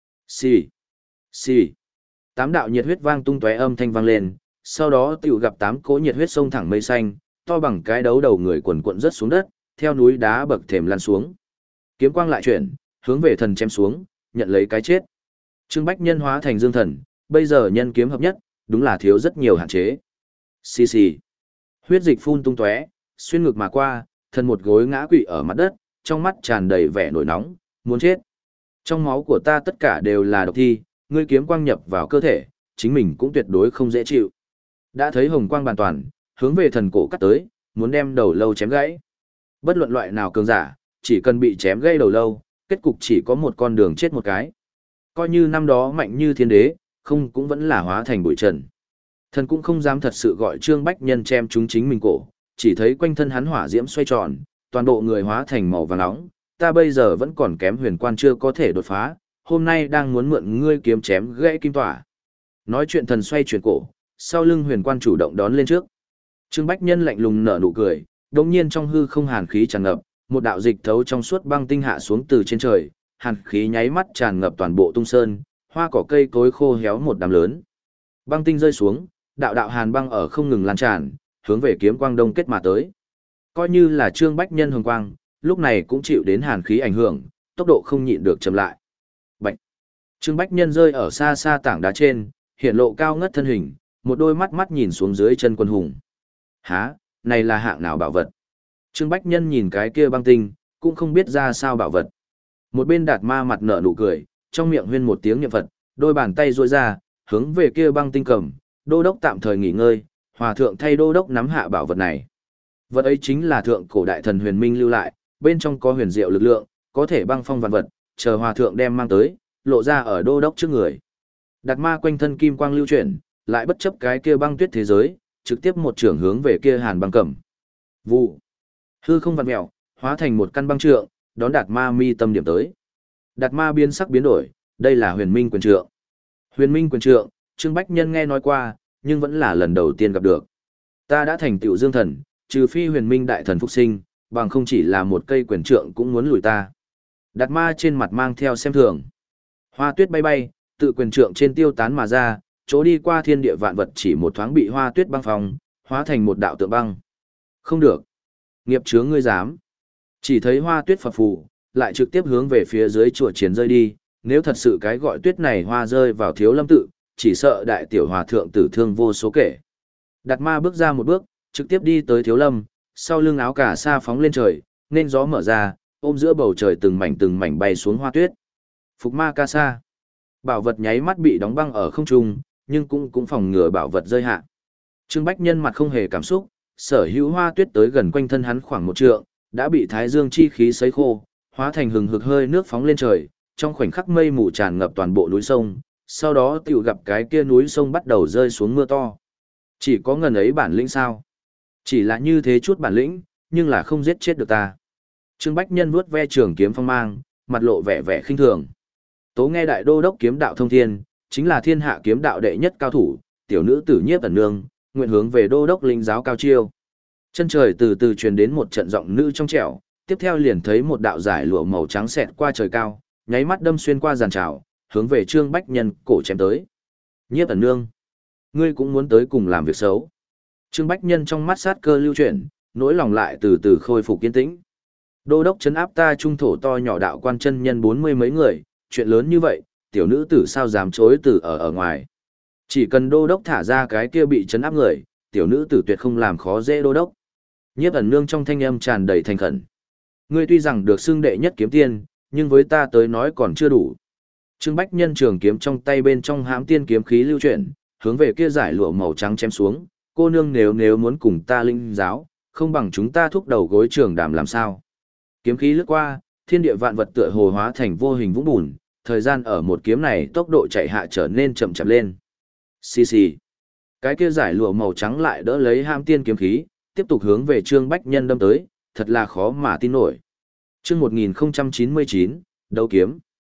xì, xì. Tám đạo nhiệt huyết vang tung tóe âm thanh vang lên, sau đó tiểu gặp tám cỗ nhiệt huyết sông thẳng mây xanh, to bằng cái đấu đầu người quần cuộn rớt xuống đất, theo núi đá bậc thềm lăn xuống. Kiếm quang lại chuyển, hướng về thần chém xuống, nhận lấy cái chết. Trương Bách Nhân hóa thành dương thần, bây giờ nhân kiếm hợp nhất, đúng là thiếu rất nhiều hạn chế. Xì xì. Huyết dịch phun tung tóe, xuyên ngực mà qua, thần một gối ngã quỵ ở mặt đất, trong mắt tràn đầy vẻ nổi nóng, muốn chết. Trong máu của ta tất cả đều là độc thi, ngươi kiếm quang nhập vào cơ thể, chính mình cũng tuyệt đối không dễ chịu. Đã thấy hồng quang bàn toàn, hướng về thần cổ cắt tới, muốn đem đầu lâu chém gãy. Bất luận loại nào cường giả, chỉ cần bị chém gãy đầu lâu, kết cục chỉ có một con đường chết một cái. Coi như năm đó mạnh như thiên đế, không cũng vẫn là hóa thành bụi trần. Thần cũng không dám thật sự gọi Trương Bách Nhân chém chúng chính mình cổ, chỉ thấy quanh thân hắn hỏa diễm xoay tròn, toàn bộ người hóa thành màu vàng nóng, ta bây giờ vẫn còn kém huyền quan chưa có thể đột phá, hôm nay đang muốn mượn ngươi kiếm chém gãy kim tỏa. Nói chuyện thần xoay chuyển cổ, sau lưng huyền quan chủ động đón lên trước. Trương Bách Nhân lạnh lùng nở nụ cười, đột nhiên trong hư không hàn khí tràn ngập, một đạo dịch thấu trong suốt băng tinh hạ xuống từ trên trời, hàn khí nháy mắt tràn ngập toàn bộ tung sơn, hoa cỏ cây cối khô héo một đám lớn. Băng tinh rơi xuống, đạo đạo hàn băng ở không ngừng lan tràn, hướng về kiếm quang đông kết mà tới. Coi như là Trương Bách Nhân hồng quang, lúc này cũng chịu đến hàn khí ảnh hưởng, tốc độ không nhịn được chậm lại. Bạch. Trương Bách Nhân rơi ở xa xa tảng đá trên, hiện lộ cao ngất thân hình, một đôi mắt mắt nhìn xuống dưới chân quân hùng. Hả, này là hạng nào bảo vật? Trương Bách Nhân nhìn cái kia băng tinh, cũng không biết ra sao bảo vật. Một bên Đạt Ma mặt nở nụ cười, trong miệng huyên một tiếng niệm Phật, đôi bàn tay duỗi ra, hướng về kia băng tinh cầm, đô đốc tạm thời nghỉ ngơi, hòa thượng thay đô đốc nắm hạ bảo vật này. Vật ấy chính là thượng cổ đại thần huyền minh lưu lại, bên trong có huyền diệu lực lượng, có thể băng phong vạn vật, chờ hòa thượng đem mang tới, lộ ra ở đô đốc trước người. Đạt Ma quanh thân kim quang lưu chuyển, lại bất chấp cái kia băng tuyết thế giới, trực tiếp một trường hướng về kia hàn băng cẩm. Vụ. Hư không vặn mèo, hóa thành một căn băng trượng, đón Đạt Ma mi tâm điểm tới. Đạt Ma biến sắc biến đổi, đây là huyền minh quyền trượng. Huyền minh quyền trượng, Trương Bách Nhân nghe nói qua, nhưng vẫn là lần đầu tiên gặp được. Ta đã thành tựu dương thần, trừ phi huyền minh đại thần phục sinh, bằng không chỉ là một cây quyền trượng cũng muốn lùi ta. Đạt Ma trên mặt mang theo xem thường. Hoa tuyết bay bay, tự quyền trượng trên tiêu tán mà ra, chỗ đi qua thiên địa vạn vật chỉ một thoáng bị hoa tuyết băng phong, hóa thành một đạo tượng băng. Không được. Nghiệp chướng ngươi dám. Chỉ thấy hoa tuyết phập phù, lại trực tiếp hướng về phía dưới chùa chiến rơi đi, nếu thật sự cái gọi tuyết này hoa rơi vào thiếu lâm tự, chỉ sợ đại tiểu hòa thượng tử thương vô số kể. Đạt Ma bước ra một bước, trực tiếp đi tới thiếu lâm, sau lưng áo cà sa phóng lên trời, nên gió mở ra, ôm giữa bầu trời từng mảnh từng mảnh bay xuống hoa tuyết. Phục ma ca sa. Bảo vật nháy mắt bị đóng băng ở không trung, nhưng cũng cũng phòng ngừa bảo vật rơi hạ. Trương Bách Nhân mặt không hề cảm xúc, sở hữu hoa tuyết tới gần quanh thân hắn khoảng một trượng, đã bị thái dương chi khí sấy khô, hóa thành hừng hực hơi nước phóng lên trời, trong khoảnh khắc mây mù tràn ngập toàn bộ núi sông, sau đó tiểu gặp cái kia núi sông bắt đầu rơi xuống mưa to. Chỉ có ngần ấy bản lĩnh sao? Chỉ là như thế chút bản lĩnh, nhưng là không giết chết được ta. Trương Bách Nhân vuốt ve trường kiếm phong mang, mặt lộ vẻ vẻ khinh thường. Tố nghe đại đô đốc kiếm đạo thông thiên, chính là thiên hạ kiếm đạo đệ nhất cao thủ, tiểu nữ tử Nhiếp Ẩn Nương, nguyện hướng về đô đốc linh giáo cao chiêu. Chân trời từ từ truyền đến một trận giọng nữ trong trẻo, tiếp theo liền thấy một đạo giải lụa màu trắng xẹt qua trời cao, nháy mắt đâm xuyên qua giàn trào, hướng về Trương Bách Nhân cổ chém tới. Nhiếp Ẩn Nương, ngươi cũng muốn tới cùng làm việc xấu. Trương Bách Nhân trong mắt sát cơ lưu chuyển, nỗi lòng lại từ từ khôi phục kiên tĩnh. Đô đốc trấn áp ta trung thổ to nhỏ đạo quan chân nhân bốn mươi mấy người, chuyện lớn như vậy, tiểu nữ tử sao dám chối từ ở ở ngoài. Chỉ cần đô đốc thả ra cái kia bị trấn áp người, tiểu nữ tử tuyệt không làm khó dễ đô đốc. Nhiếp Ẩn Nương trong thanh âm tràn đầy thành khẩn. Ngươi tuy rằng được xưng đệ nhất kiếm tiên, nhưng với ta tới nói còn chưa đủ. Trương Bách Nhân trường kiếm trong tay bên trong hãm tiên kiếm khí lưu chuyển, hướng về kia giải lụa màu trắng chém xuống, cô nương nếu nếu muốn cùng ta linh giáo, không bằng chúng ta thúc đầu gối trường đàm làm sao. Kiếm khí lướt qua, thiên địa vạn vật tựa hồ hóa thành vô hình vũng bùn, thời gian ở một kiếm này tốc độ chạy hạ trở nên chậm chậm lên. Xì xì. Cái kia giải lụa màu trắng lại đỡ lấy hãm tiên kiếm khí, tiếp tục hướng về Trương Bách Nhân đâm tới, thật là khó mà tin nổi. Chương một nghìn chín mươi chín, đấu kiếm.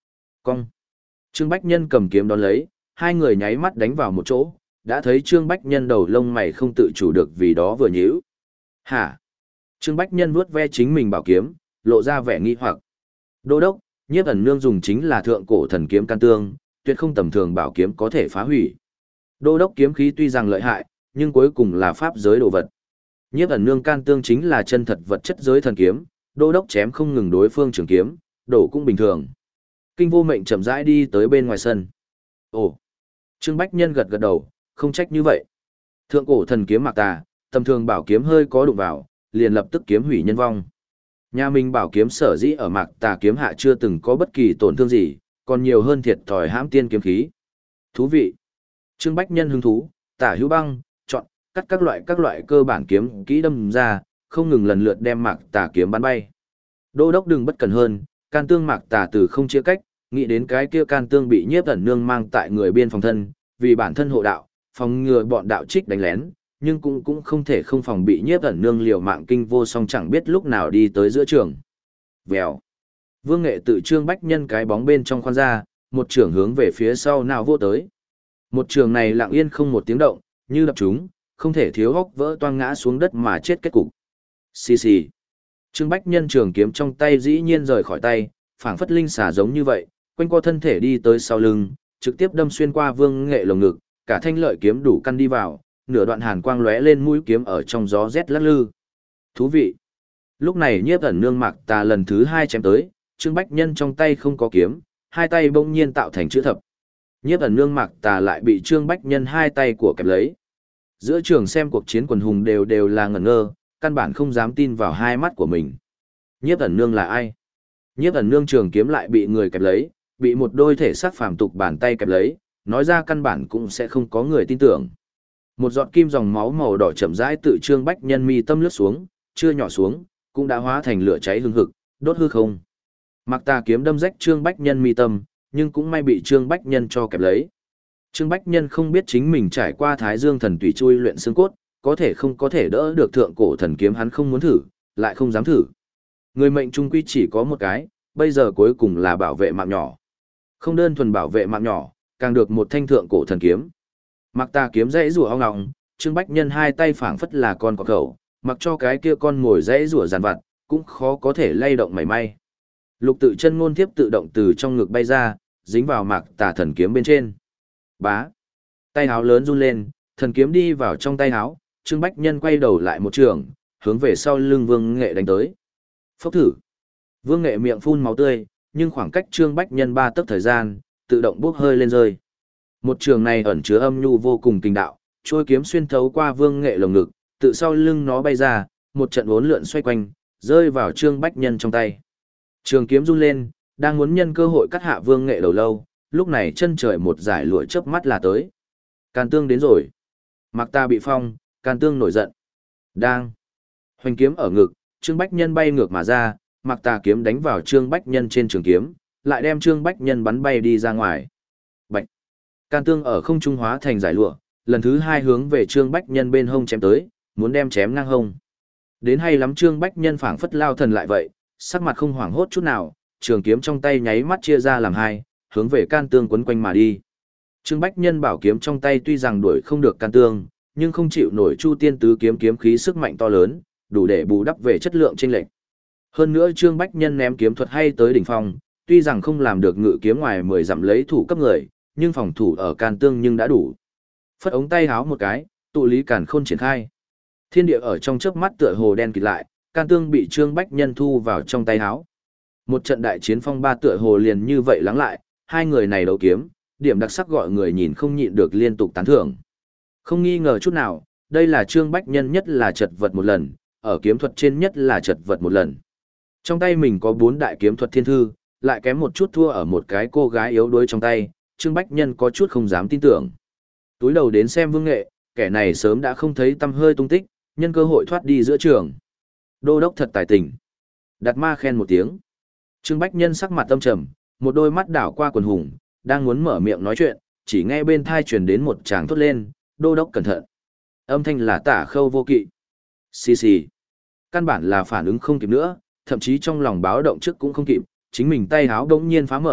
Cong. Trương Bách Nhân cầm kiếm đón lấy, hai người nháy mắt đánh vào một chỗ, đã thấy Trương Bách Nhân đầu lông mày không tự chủ được vì đó vừa nhíu. Hả? Trương Bách Nhân vuốt ve chính mình bảo kiếm, lộ ra vẻ nghi hoặc. Đô đốc, Nhiếp Ẩn Nương dùng chính là thượng cổ thần kiếm can tương, tuyệt không tầm thường bảo kiếm có thể phá hủy. Đô đốc kiếm khí tuy rằng lợi hại, nhưng cuối cùng là pháp giới đồ vật. Nhiếp Ẩn Nương can tương chính là chân thật vật chất giới thần kiếm, đô đốc chém không ngừng đối phương trường kiếm, đổ cũng bình thường. Kinh Vô Mệnh chậm rãi đi tới bên ngoài sân. Ồ. Trương Bách Nhân gật gật đầu, không trách như vậy. Thượng cổ thần kiếm Mạc Tà, tầm thường bảo kiếm hơi có đụng vào, liền lập tức kiếm hủy nhân vong. Nhà mình bảo kiếm sở dĩ ở Mạc Tà kiếm hạ chưa từng có bất kỳ tổn thương gì, còn nhiều hơn thiệt thòi hãm tiên kiếm khí. Thú vị. Trương Bách Nhân hứng thú, tả hữu băng, chọn, cắt các loại các loại cơ bản kiếm kỹ đâm ra, không ngừng lần lượt đem Mạc Tà kiếm bắn bay. Đô đốc đừng bất cẩn hơn, can tương Mạc Tà từ không chia cách, nghĩ đến cái kia can tương bị Nhiếp Ẩn Nương mang tại người biên phòng thân, vì bản thân hộ đạo, phòng ngừa bọn đạo trích đánh lén, nhưng cũng cũng không thể không phòng bị Nhiếp Ẩn Nương liều mạng kinh vô song chẳng biết lúc nào đi tới giữa trường. Vèo. Vương Nghệ tự Trương Bách Nhân cái bóng bên trong khoan ra, một trường hướng về phía sau nào vô tới. Một trường này lặng yên không một tiếng động, như đập chúng, không thể thiếu hốc vỡ toang ngã xuống đất mà chết kết cục. Xì xì. Trương Bách Nhân trường kiếm trong tay dĩ nhiên rời khỏi tay, phảng phất linh xà giống như vậy, quanh qua thân thể đi tới sau lưng, trực tiếp đâm xuyên qua Vương Nghệ lồng ngực, cả thanh lợi kiếm đủ căn đi vào, nửa đoạn hàn quang lóe lên mũi kiếm ở trong gió rét lắc lư. Thú vị. Lúc này Nhiếp Ẩn Nương Mạc Tà lần thứ hai chém tới, Trương Bách Nhân trong tay không có kiếm, hai tay bỗng nhiên tạo thành chữ thập. Nhiếp Ẩn Nương Mạc Tà lại bị Trương Bách Nhân hai tay của kẹp lấy. Giữa trường xem cuộc chiến quần hùng đều đều là ngẩn ngơ, căn bản không dám tin vào hai mắt của mình. Nhiếp Ẩn Nương là ai? Nhiếp Ẩn Nương trường kiếm lại bị người kẹp lấy, bị một đôi thể xác phàm tục bàn tay kẹp lấy, nói ra căn bản cũng sẽ không có người tin tưởng. Một giọt kim dòng máu màu đỏ chậm rãi tự Trương Bách Nhân mi tâm lướt xuống, chưa nhỏ xuống, cũng đã hóa thành lửa cháy hừng hực, đốt hư không. Mạc Tà kiếm đâm rách Trương Bách Nhân mi tâm, nhưng cũng may bị Trương Bách Nhân cho kẹp lấy. Trương Bách Nhân không biết chính mình trải qua Thái Dương thần tùy chui luyện xương cốt, có thể không có thể đỡ được thượng cổ thần kiếm hắn không muốn thử, lại không dám thử. Người mệnh trung quy chỉ có một cái, bây giờ cuối cùng là bảo vệ mạng nhỏ. Không đơn thuần bảo vệ mạng nhỏ, càng được một thanh thượng cổ thần kiếm. Mạc Tà kiếm dãy rủa ong ong, Trương Bách Nhân hai tay phảng phất là con cọp khẩu, mặc cho cái kia con ngồi dãy rủa giàn vặt, cũng khó có thể lay động mảy may. Lục tự chân ngôn thiếp tự động từ trong ngực bay ra, dính vào Mạc Tà thần kiếm bên trên. Bá. Tay háo lớn run lên, thần kiếm đi vào trong tay háo, Trương Bách Nhân quay đầu lại một trường, hướng về sau lưng Vương Nghệ đánh tới. Phốc thử. Vương Nghệ miệng phun máu tươi, nhưng khoảng cách Trương Bách Nhân ba tấc thời gian, tự động bốc hơi lên rơi. Một trường này ẩn chứa âm nhu vô cùng kinh đạo, trôi kiếm xuyên thấu qua Vương Nghệ lồng ngực, tự sau lưng nó bay ra, một trận uốn lượn xoay quanh, rơi vào Trương Bách Nhân trong tay. Trường kiếm run lên, đang muốn nhân cơ hội cắt hạ Vương Nghệ đầu lâu, lúc này chân trời một giải lụa chớp mắt là tới. Can tương đến rồi. Mạc Tà bị phong, can tương nổi giận. Đang. Hoành kiếm ở ngực, Trương Bách Nhân bay ngược mà ra, Mạc Tà kiếm đánh vào Trương Bách Nhân trên trường kiếm, lại đem Trương Bách Nhân bắn bay đi ra ngoài. Bạch. Can tương ở không trung hóa thành giải lụa, lần thứ hai hướng về Trương Bách Nhân bên hông chém tới, muốn đem chém ngang hông. Đến hay lắm Trương Bách Nhân phảng phất lao thần lại vậy, sắc mặt không hoảng hốt chút nào, trường kiếm trong tay nháy mắt chia ra làm hai, hướng về can tương quấn quanh mà đi. Trương Bách Nhân bảo kiếm trong tay tuy rằng đuổi không được can tương, nhưng không chịu nổi Chu Tiên tứ kiếm kiếm khí sức mạnh to lớn, đủ để bù đắp về chất lượng chênh lệch. Hơn nữa Trương Bách Nhân ném kiếm thuật hay tới đỉnh phong, tuy rằng không làm được ngự kiếm ngoài mười dặm lấy thủ cấp người, nhưng phòng thủ ở can tương nhưng đã đủ. Phất ống tay háo một cái, tụ lý càn khôn triển khai. Thiên địa ở trong chớp mắt tựa hồ đen kịt lại, can tương bị Trương Bách Nhân thu vào trong tay háo. Một trận đại chiến phong ba tựa hồ liền như vậy lắng lại, hai người này đấu kiếm, điểm đặc sắc gọi người nhìn không nhịn được liên tục tán thưởng. Không nghi ngờ chút nào, đây là Trương Bách Nhân nhất là chật vật một lần, ở kiếm thuật trên nhất là chật vật một lần. Trong tay mình có bốn đại kiếm thuật thiên thư, lại kém một chút thua ở một cái cô gái yếu đuối trong tay, Trương Bách Nhân có chút không dám tin tưởng. Túi đầu đến xem Vương Nghệ, kẻ này sớm đã không thấy tăm hơi tung tích, nhân cơ hội thoát đi giữa trường. Đô đốc thật tài tình. Đạt ma khen một tiếng. Trương Bách Nhân sắc mặt âm trầm, một đôi mắt đảo qua quần hùng, đang muốn mở miệng nói chuyện, chỉ nghe bên thai truyền đến một tràng thốt lên, đô đốc cẩn thận. Âm thanh là Tả Khâu Vô Kỵ. Xì xì. Căn bản là phản ứng không kịp nữa, thậm chí trong lòng báo động trước cũng không kịp, chính mình tay háo đống nhiên phá mở,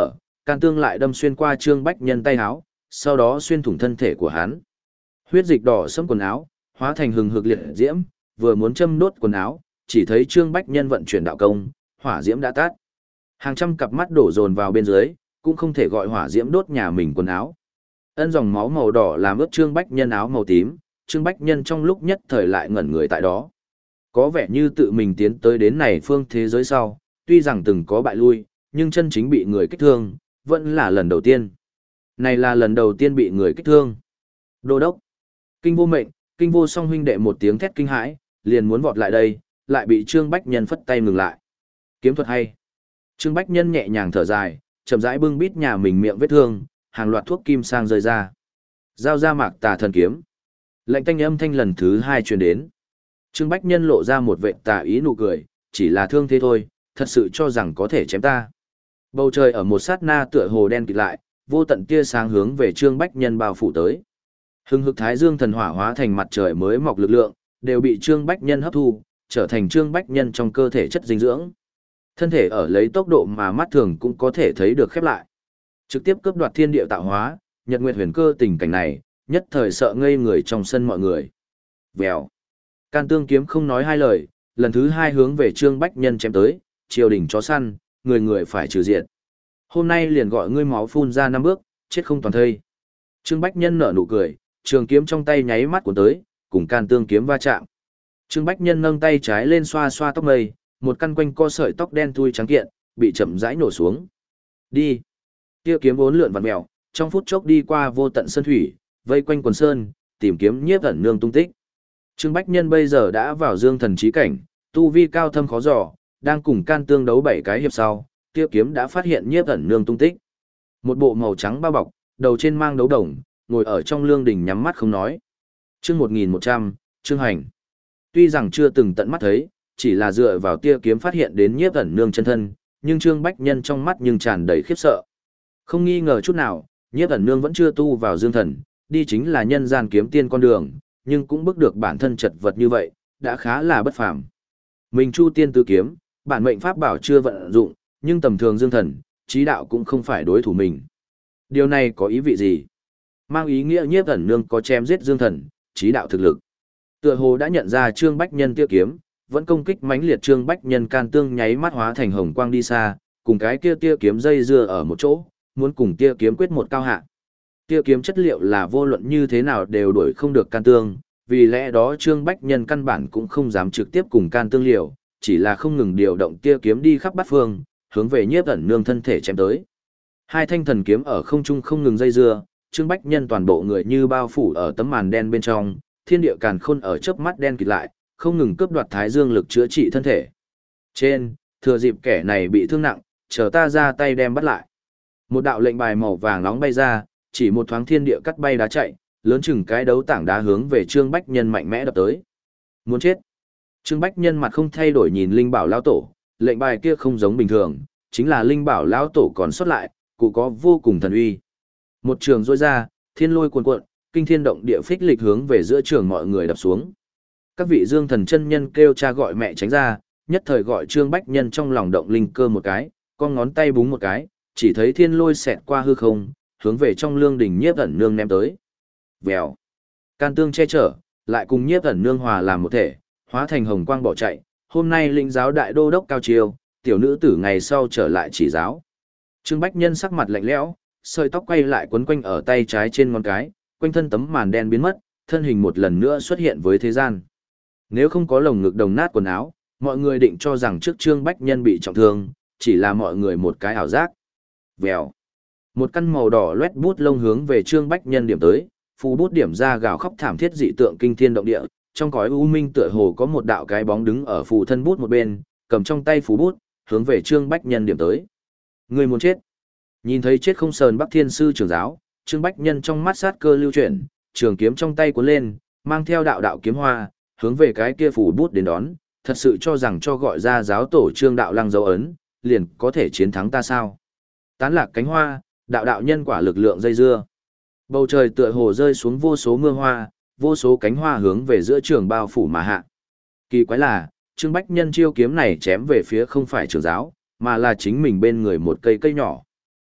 can tương lại đâm xuyên qua Trương Bách Nhân tay áo, sau đó xuyên thủng thân thể của hắn. Huyết dịch đỏ sẫm quần áo, hóa thành hừng hực liệt diễm, vừa muốn châm đốt quần áo, chỉ thấy Trương Bách Nhân vận chuyển đạo công, hỏa diễm đã tắt. Hàng trăm cặp mắt đổ dồn vào bên dưới, cũng không thể gọi hỏa diễm đốt nhà mình quần áo. Ân dòng máu màu đỏ làm ướt Trương Bách Nhân áo màu tím, Trương Bách Nhân trong lúc nhất thời lại ngẩn người tại đó. Có vẻ như tự mình tiến tới đến này phương thế giới sau, tuy rằng từng có bại lui, nhưng chân chính bị người kích thương, vẫn là lần đầu tiên. Này là lần đầu tiên bị người kích thương. Đô đốc. Kinh vô mệnh, kinh vô song huynh đệ một tiếng thét kinh hãi, liền muốn vọt lại đây, lại bị Trương Bách Nhân phất tay ngừng lại. Kiếm thuật hay. Trương Bách Nhân nhẹ nhàng thở dài, chậm rãi bưng bít nhà mình miệng vết thương, hàng loạt thuốc kim sang rơi ra. Giao ra mạc tà thần kiếm. Lệnh tanh âm thanh lần thứ hai truyền đến. Trương Bách Nhân lộ ra một vệ tà ý nụ cười, chỉ là thương thế thôi, thật sự cho rằng có thể chém ta. Bầu trời ở một sát na tựa hồ đen kịt lại, vô tận tia sáng hướng về Trương Bách Nhân bao phủ tới. Hưng hực thái dương thần hỏa hóa thành mặt trời mới mọc lực lượng, đều bị Trương Bách Nhân hấp thu, trở thành Trương Bách Nhân trong cơ thể chất dinh dưỡng. Thân thể ở lấy tốc độ mà mắt thường cũng có thể thấy được khép lại. Trực tiếp cướp đoạt thiên địa tạo hóa, nhật nguyệt huyền cơ tình cảnh này, nhất thời sợ ngây người trong sân mọi người. Vèo. Can tương kiếm không nói hai lời, lần thứ hai hướng về Trương Bách Nhân chém tới, triều đình chó săn, người người phải trừ diệt. Hôm nay liền gọi ngươi máu phun ra năm bước, chết không toàn thây. Trương Bách Nhân nở nụ cười, trường kiếm trong tay nháy mắt cuốn tới, cùng can tương kiếm va chạm. Trương Bách Nhân nâng tay trái lên xoa xoa tóc mây, một căn quanh co sợi tóc đen thui trắng kiện, bị chậm rãi nổ xuống. Đi. Tia kiếm vốn lượn vặn mèo, trong phút chốc đi qua vô tận sơn thủy, vây quanh quần sơn, tìm kiếm Nhiếp ẩn nương tung tích. Trương Bách Nhân bây giờ đã vào dương thần trí cảnh, tu vi cao thâm khó dò, đang cùng can tương đấu bảy cái hiệp sau, tia kiếm đã phát hiện Nhiếp ẩn nương tung tích. Một bộ màu trắng bao bọc, đầu trên mang đấu đồng, ngồi ở trong lương đình nhắm mắt không nói. Chương một nghìn một trăm, Trương Hành. Tuy rằng chưa từng tận mắt thấy, chỉ là dựa vào tia kiếm phát hiện đến Nhiếp ẩn nương chân thân, nhưng Trương Bách Nhân trong mắt nhưng tràn đầy khiếp sợ. Không nghi ngờ chút nào, Nhiếp ẩn nương vẫn chưa tu vào dương thần, đi chính là nhân gian kiếm tiên con đường, nhưng cũng bước được bản thân chật vật như vậy, đã khá là bất phàm. Mình Chu Tiên Tứ Kiếm, bản mệnh pháp bảo chưa vận dụng, nhưng tầm thường dương thần, trí đạo cũng không phải đối thủ mình. Điều này có ý vị gì? Mang ý nghĩa Nhiếp ẩn nương có chém giết dương thần, trí đạo thực lực. Tựa hồ đã nhận ra Trương Bách Nhân tia kiếm, vẫn công kích mãnh liệt Trương Bách Nhân can tương nháy mắt hóa thành hồng quang đi xa, cùng cái kia tia kiếm dây dưa ở một chỗ, muốn cùng tia kiếm quyết một cao hạ. Tia kiếm chất liệu là vô luận như thế nào đều đuổi không được can tương, vì lẽ đó Trương Bách Nhân căn bản cũng không dám trực tiếp cùng can tương liều, chỉ là không ngừng điều động tia kiếm đi khắp bát phương, hướng về Nhiếp ẩn nương thân thể chém tới. Hai thanh thần kiếm ở không trung không ngừng dây dưa, Trương Bách Nhân toàn bộ người như bao phủ ở tấm màn đen bên trong, thiên địa càn khôn ở chớp mắt đen kịt lại, không ngừng cướp đoạt thái dương lực chữa trị thân thể. Trên, thừa dịp kẻ này bị thương nặng, chờ ta ra tay đem bắt lại. Một đạo lệnh bài màu vàng nóng bay ra, chỉ một thoáng thiên địa cắt bay đá chạy, lớn chừng cái đấu tảng đá hướng về Trương Bách Nhân mạnh mẽ đập tới. Muốn chết. Trương Bách Nhân mặt không thay đổi nhìn Linh Bảo lão tổ, lệnh bài kia không giống bình thường, chính là Linh Bảo lão tổ còn sót lại, cụ có vô cùng thần uy. Một trường rỗi ra, thiên lôi cuồn cuộn, kinh thiên động địa phích lịch hướng về giữa trường mọi người đập xuống. Các vị dương thần chân nhân kêu cha gọi mẹ tránh ra, nhất thời gọi Trương Bách Nhân trong lòng động linh cơ một cái, con ngón tay búng một cái, chỉ thấy thiên lôi xẹt qua hư không, hướng về trong lương đình Nhiếp ẩn nương ném tới. Vèo. Can tương che chở, lại cùng Nhiếp ẩn nương hòa làm một thể, hóa thành hồng quang bỏ chạy. Hôm nay lĩnh giáo đại đô đốc cao chiêu, tiểu nữ tử ngày sau trở lại chỉ giáo. Trương Bách Nhân sắc mặt lạnh lẽo, sợi tóc quay lại quấn quanh ở tay trái trên ngón cái, quanh thân tấm màn đen biến mất, thân hình một lần nữa xuất hiện với thế gian. Nếu không có lồng ngực đồng nát quần áo, mọi người định cho rằng trước Trương Bách Nhân bị trọng thương, chỉ là mọi người một cái ảo giác. Vèo. Một căn màu đỏ loét bút lông hướng về Trương Bách Nhân điểm tới, phù bút điểm ra gào khóc thảm thiết dị tượng kinh thiên động địa, trong cõi u minh tựa hồ có một đạo cái bóng đứng ở phù thân bút một bên, cầm trong tay phù bút, hướng về Trương Bách Nhân điểm tới. Người muốn chết. Nhìn thấy chết không sờn Bắc Thiên sư trưởng giáo, Trương Bách Nhân trong mắt sát cơ lưu chuyển, trường kiếm trong tay cuốn lên, mang theo đạo đạo kiếm hoa, hướng về cái kia phù bút đến đón, thật sự cho rằng cho gọi ra giáo tổ Trương đạo lăng dấu ấn, liền có thể chiến thắng ta sao? Tán lạc cánh hoa, đạo đạo nhân quả lực lượng dây dưa. Bầu trời tựa hồ rơi xuống vô số mưa hoa, vô số cánh hoa hướng về giữa trường bao phủ mà hạ. Kỳ quái là, Trương Bách Nhân chiêu kiếm này chém về phía không phải trưởng giáo, mà là chính mình bên người một cây cây nhỏ.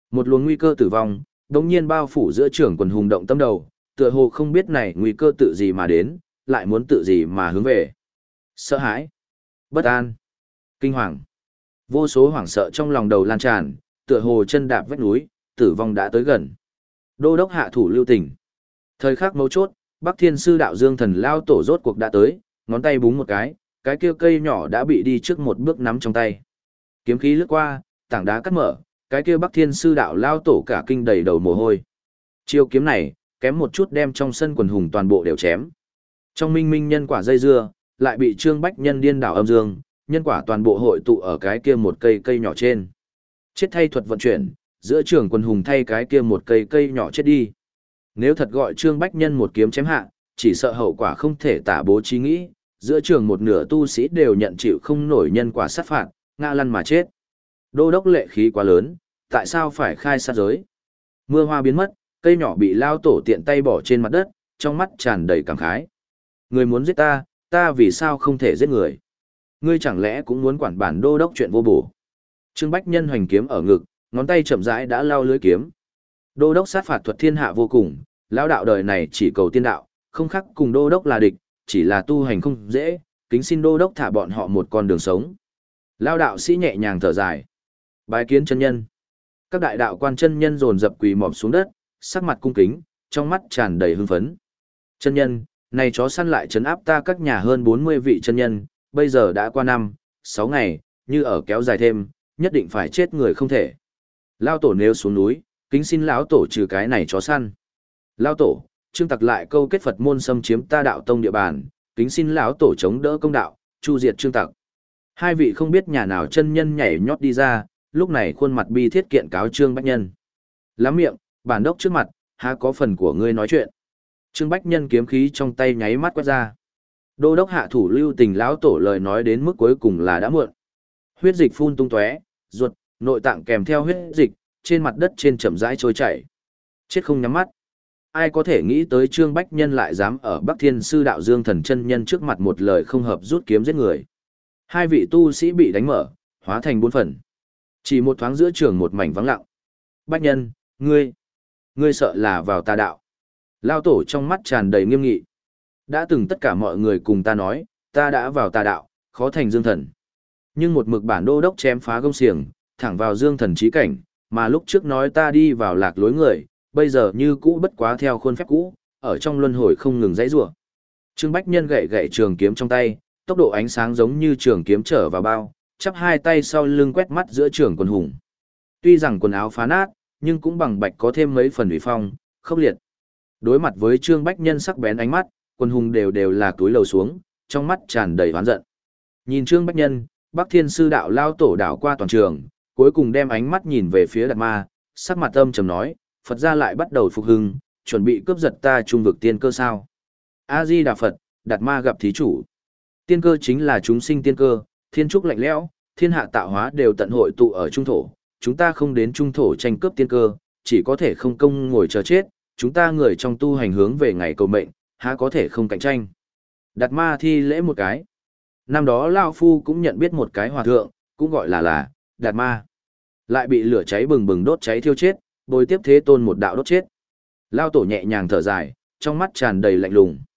Một luồng nguy cơ tử vong, đống nhiên bao phủ giữa trưởng quần hùng động tâm đầu, tựa hồ không biết này nguy cơ tự gì mà đến, lại muốn tự gì mà hướng về. Sợ hãi, bất an, kinh hoàng. Vô số hoảng sợ trong lòng đầu lan tràn, tựa hồ chân đạp vách núi, tử vong đã tới gần. Đô đốc hạ thủ lưu tình. Thời khắc mấu chốt, Bắc Thiên Sư đạo Dương Thần lao tổ rốt cuộc đã tới, ngón tay búng một cái, cái kia cây nhỏ đã bị đi trước một bước nắm trong tay. Kiếm khí lướt qua, tảng đá cắt mở, cái kia Bắc Thiên Sư đạo lao tổ cả kinh đầy đầu mồ hôi. Chiêu kiếm này, kém một chút đem trong sân quần hùng toàn bộ đều chém. Trong minh minh nhân quả dây dưa, lại bị Trương Bách Nhân điên đảo âm dương, nhân quả toàn bộ hội tụ ở cái kia một cây cây nhỏ trên. Chết thay thuật vận chuyển, giữa trường quần hùng thay cái kia một cây cây nhỏ chết đi. Nếu thật gọi Trương Bách Nhân một kiếm chém hạ, chỉ sợ hậu quả không thể tả bố trí nghĩ, giữa trường một nửa tu sĩ đều nhận chịu không nổi nhân quả sát phạt, ngã lăn mà chết. Đô đốc lệ khí quá lớn, tại sao phải khai sát giới? Mưa hoa biến mất, cây nhỏ bị lao tổ tiện tay bỏ trên mặt đất, trong mắt tràn đầy cảm khái. Người muốn giết ta, ta vì sao không thể giết người? Ngươi chẳng lẽ cũng muốn quản bản đô đốc chuyện vô bổ? Trương Bách Nhân hoành kiếm ở ngực, ngón tay chậm rãi đã lao lưới kiếm. Đô đốc sát phạt thuật thiên hạ vô cùng, lão đạo đời này chỉ cầu tiên đạo, không khác cùng đô đốc là địch, chỉ là tu hành không dễ, kính xin đô đốc thả bọn họ một con đường sống. Lão đạo sĩ nhẹ nhàng thở dài. Bái kiến chân nhân. Các đại đạo quan chân nhân dồn dập quỳ mọp xuống đất, sắc mặt cung kính, trong mắt tràn đầy hưng phấn. Chân nhân, này chó săn lại trấn áp ta các nhà hơn bốn mươi vị chân nhân, bây giờ đã qua năm, sáu ngày, như ở kéo dài thêm, nhất định phải chết người không thể. Lao tổ nếu xuống núi, kính xin lão tổ trừ cái này chó săn. Lao tổ, Trương Tặc lại câu kết Phật môn xâm chiếm ta đạo tông địa bàn, kính xin lão tổ chống đỡ công đạo, chu diệt Trương Tặc. Hai vị không biết nhà nào chân nhân nhảy nhót đi ra, lúc này khuôn mặt bi thiết kiện cáo Trương Bách Nhân. Lắm miệng, bản đốc trước mặt, há có phần của ngươi nói chuyện. Trương Bách Nhân kiếm khí trong tay nháy mắt quét ra. Đô đốc hạ thủ lưu tình lão tổ lời nói đến mức cuối cùng là đã muộn. Huyết dịch phun tung tóe, ruột, nội tạng kèm theo huyết dịch, trên mặt đất trên chậm rãi trôi chảy. Chết không nhắm mắt. Ai có thể nghĩ tới Trương Bách Nhân lại dám ở Bắc Thiên Sư đạo Dương Thần chân nhân trước mặt một lời không hợp rút kiếm giết người. Hai vị tu sĩ bị đánh mở, hóa thành bốn phần. Chỉ một thoáng giữa trường một mảnh vắng lặng. Bách Nhân, ngươi, ngươi sợ là vào tà đạo. Lao tổ trong mắt tràn đầy nghiêm nghị. Đã từng tất cả mọi người cùng ta nói, ta đã vào tà đạo, khó thành Dương Thần. Nhưng một mực bản đô đốc chém phá gông xiềng, thẳng vào Dương Thần chí cảnh, mà lúc trước nói ta đi vào lạc lối người, bây giờ như cũ bất quá theo khuôn phép cũ, ở trong luân hồi không ngừng dãy rủa. Trương Bách Nhân gậy gậy trường kiếm trong tay, tốc độ ánh sáng giống như trường kiếm trở vào bao, chắp hai tay sau lưng quét mắt giữa trường quần hùng. Tuy rằng quần áo phá nát, nhưng cũng bằng bạch có thêm mấy phần uy phong, khốc liệt. Đối mặt với Trương Bách Nhân sắc bén ánh mắt, quần hùng đều đều là túi lầu xuống, trong mắt tràn đầy oán giận. Nhìn Trương Bách Nhân, Bắc Thiên Sư đạo lao tổ đảo qua toàn trường, cuối cùng đem ánh mắt nhìn về phía Đạt Ma, sắc mặt âm trầm nói, Phật gia lại bắt đầu phục hưng, chuẩn bị cướp giật ta trung vực tiên cơ sao? A Di Đà Phật, Đạt Ma gặp thí chủ. Tiên cơ chính là chúng sinh tiên cơ, thiên trúc lạnh lẽo, thiên hạ tạo hóa đều tận hội tụ ở trung thổ, chúng ta không đến trung thổ tranh cướp tiên cơ, chỉ có thể không công ngồi chờ chết, chúng ta người trong tu hành hướng về ngày cầu mệnh, há có thể không cạnh tranh. Đạt Ma thi lễ một cái. Năm đó Lao Phu cũng nhận biết một cái hòa thượng, cũng gọi là là, Đạt Ma. Lại bị lửa cháy bừng bừng đốt cháy thiêu chết, bồi tiếp thế tôn một đạo đốt chết. Lao tổ nhẹ nhàng thở dài, trong mắt tràn đầy lạnh lùng.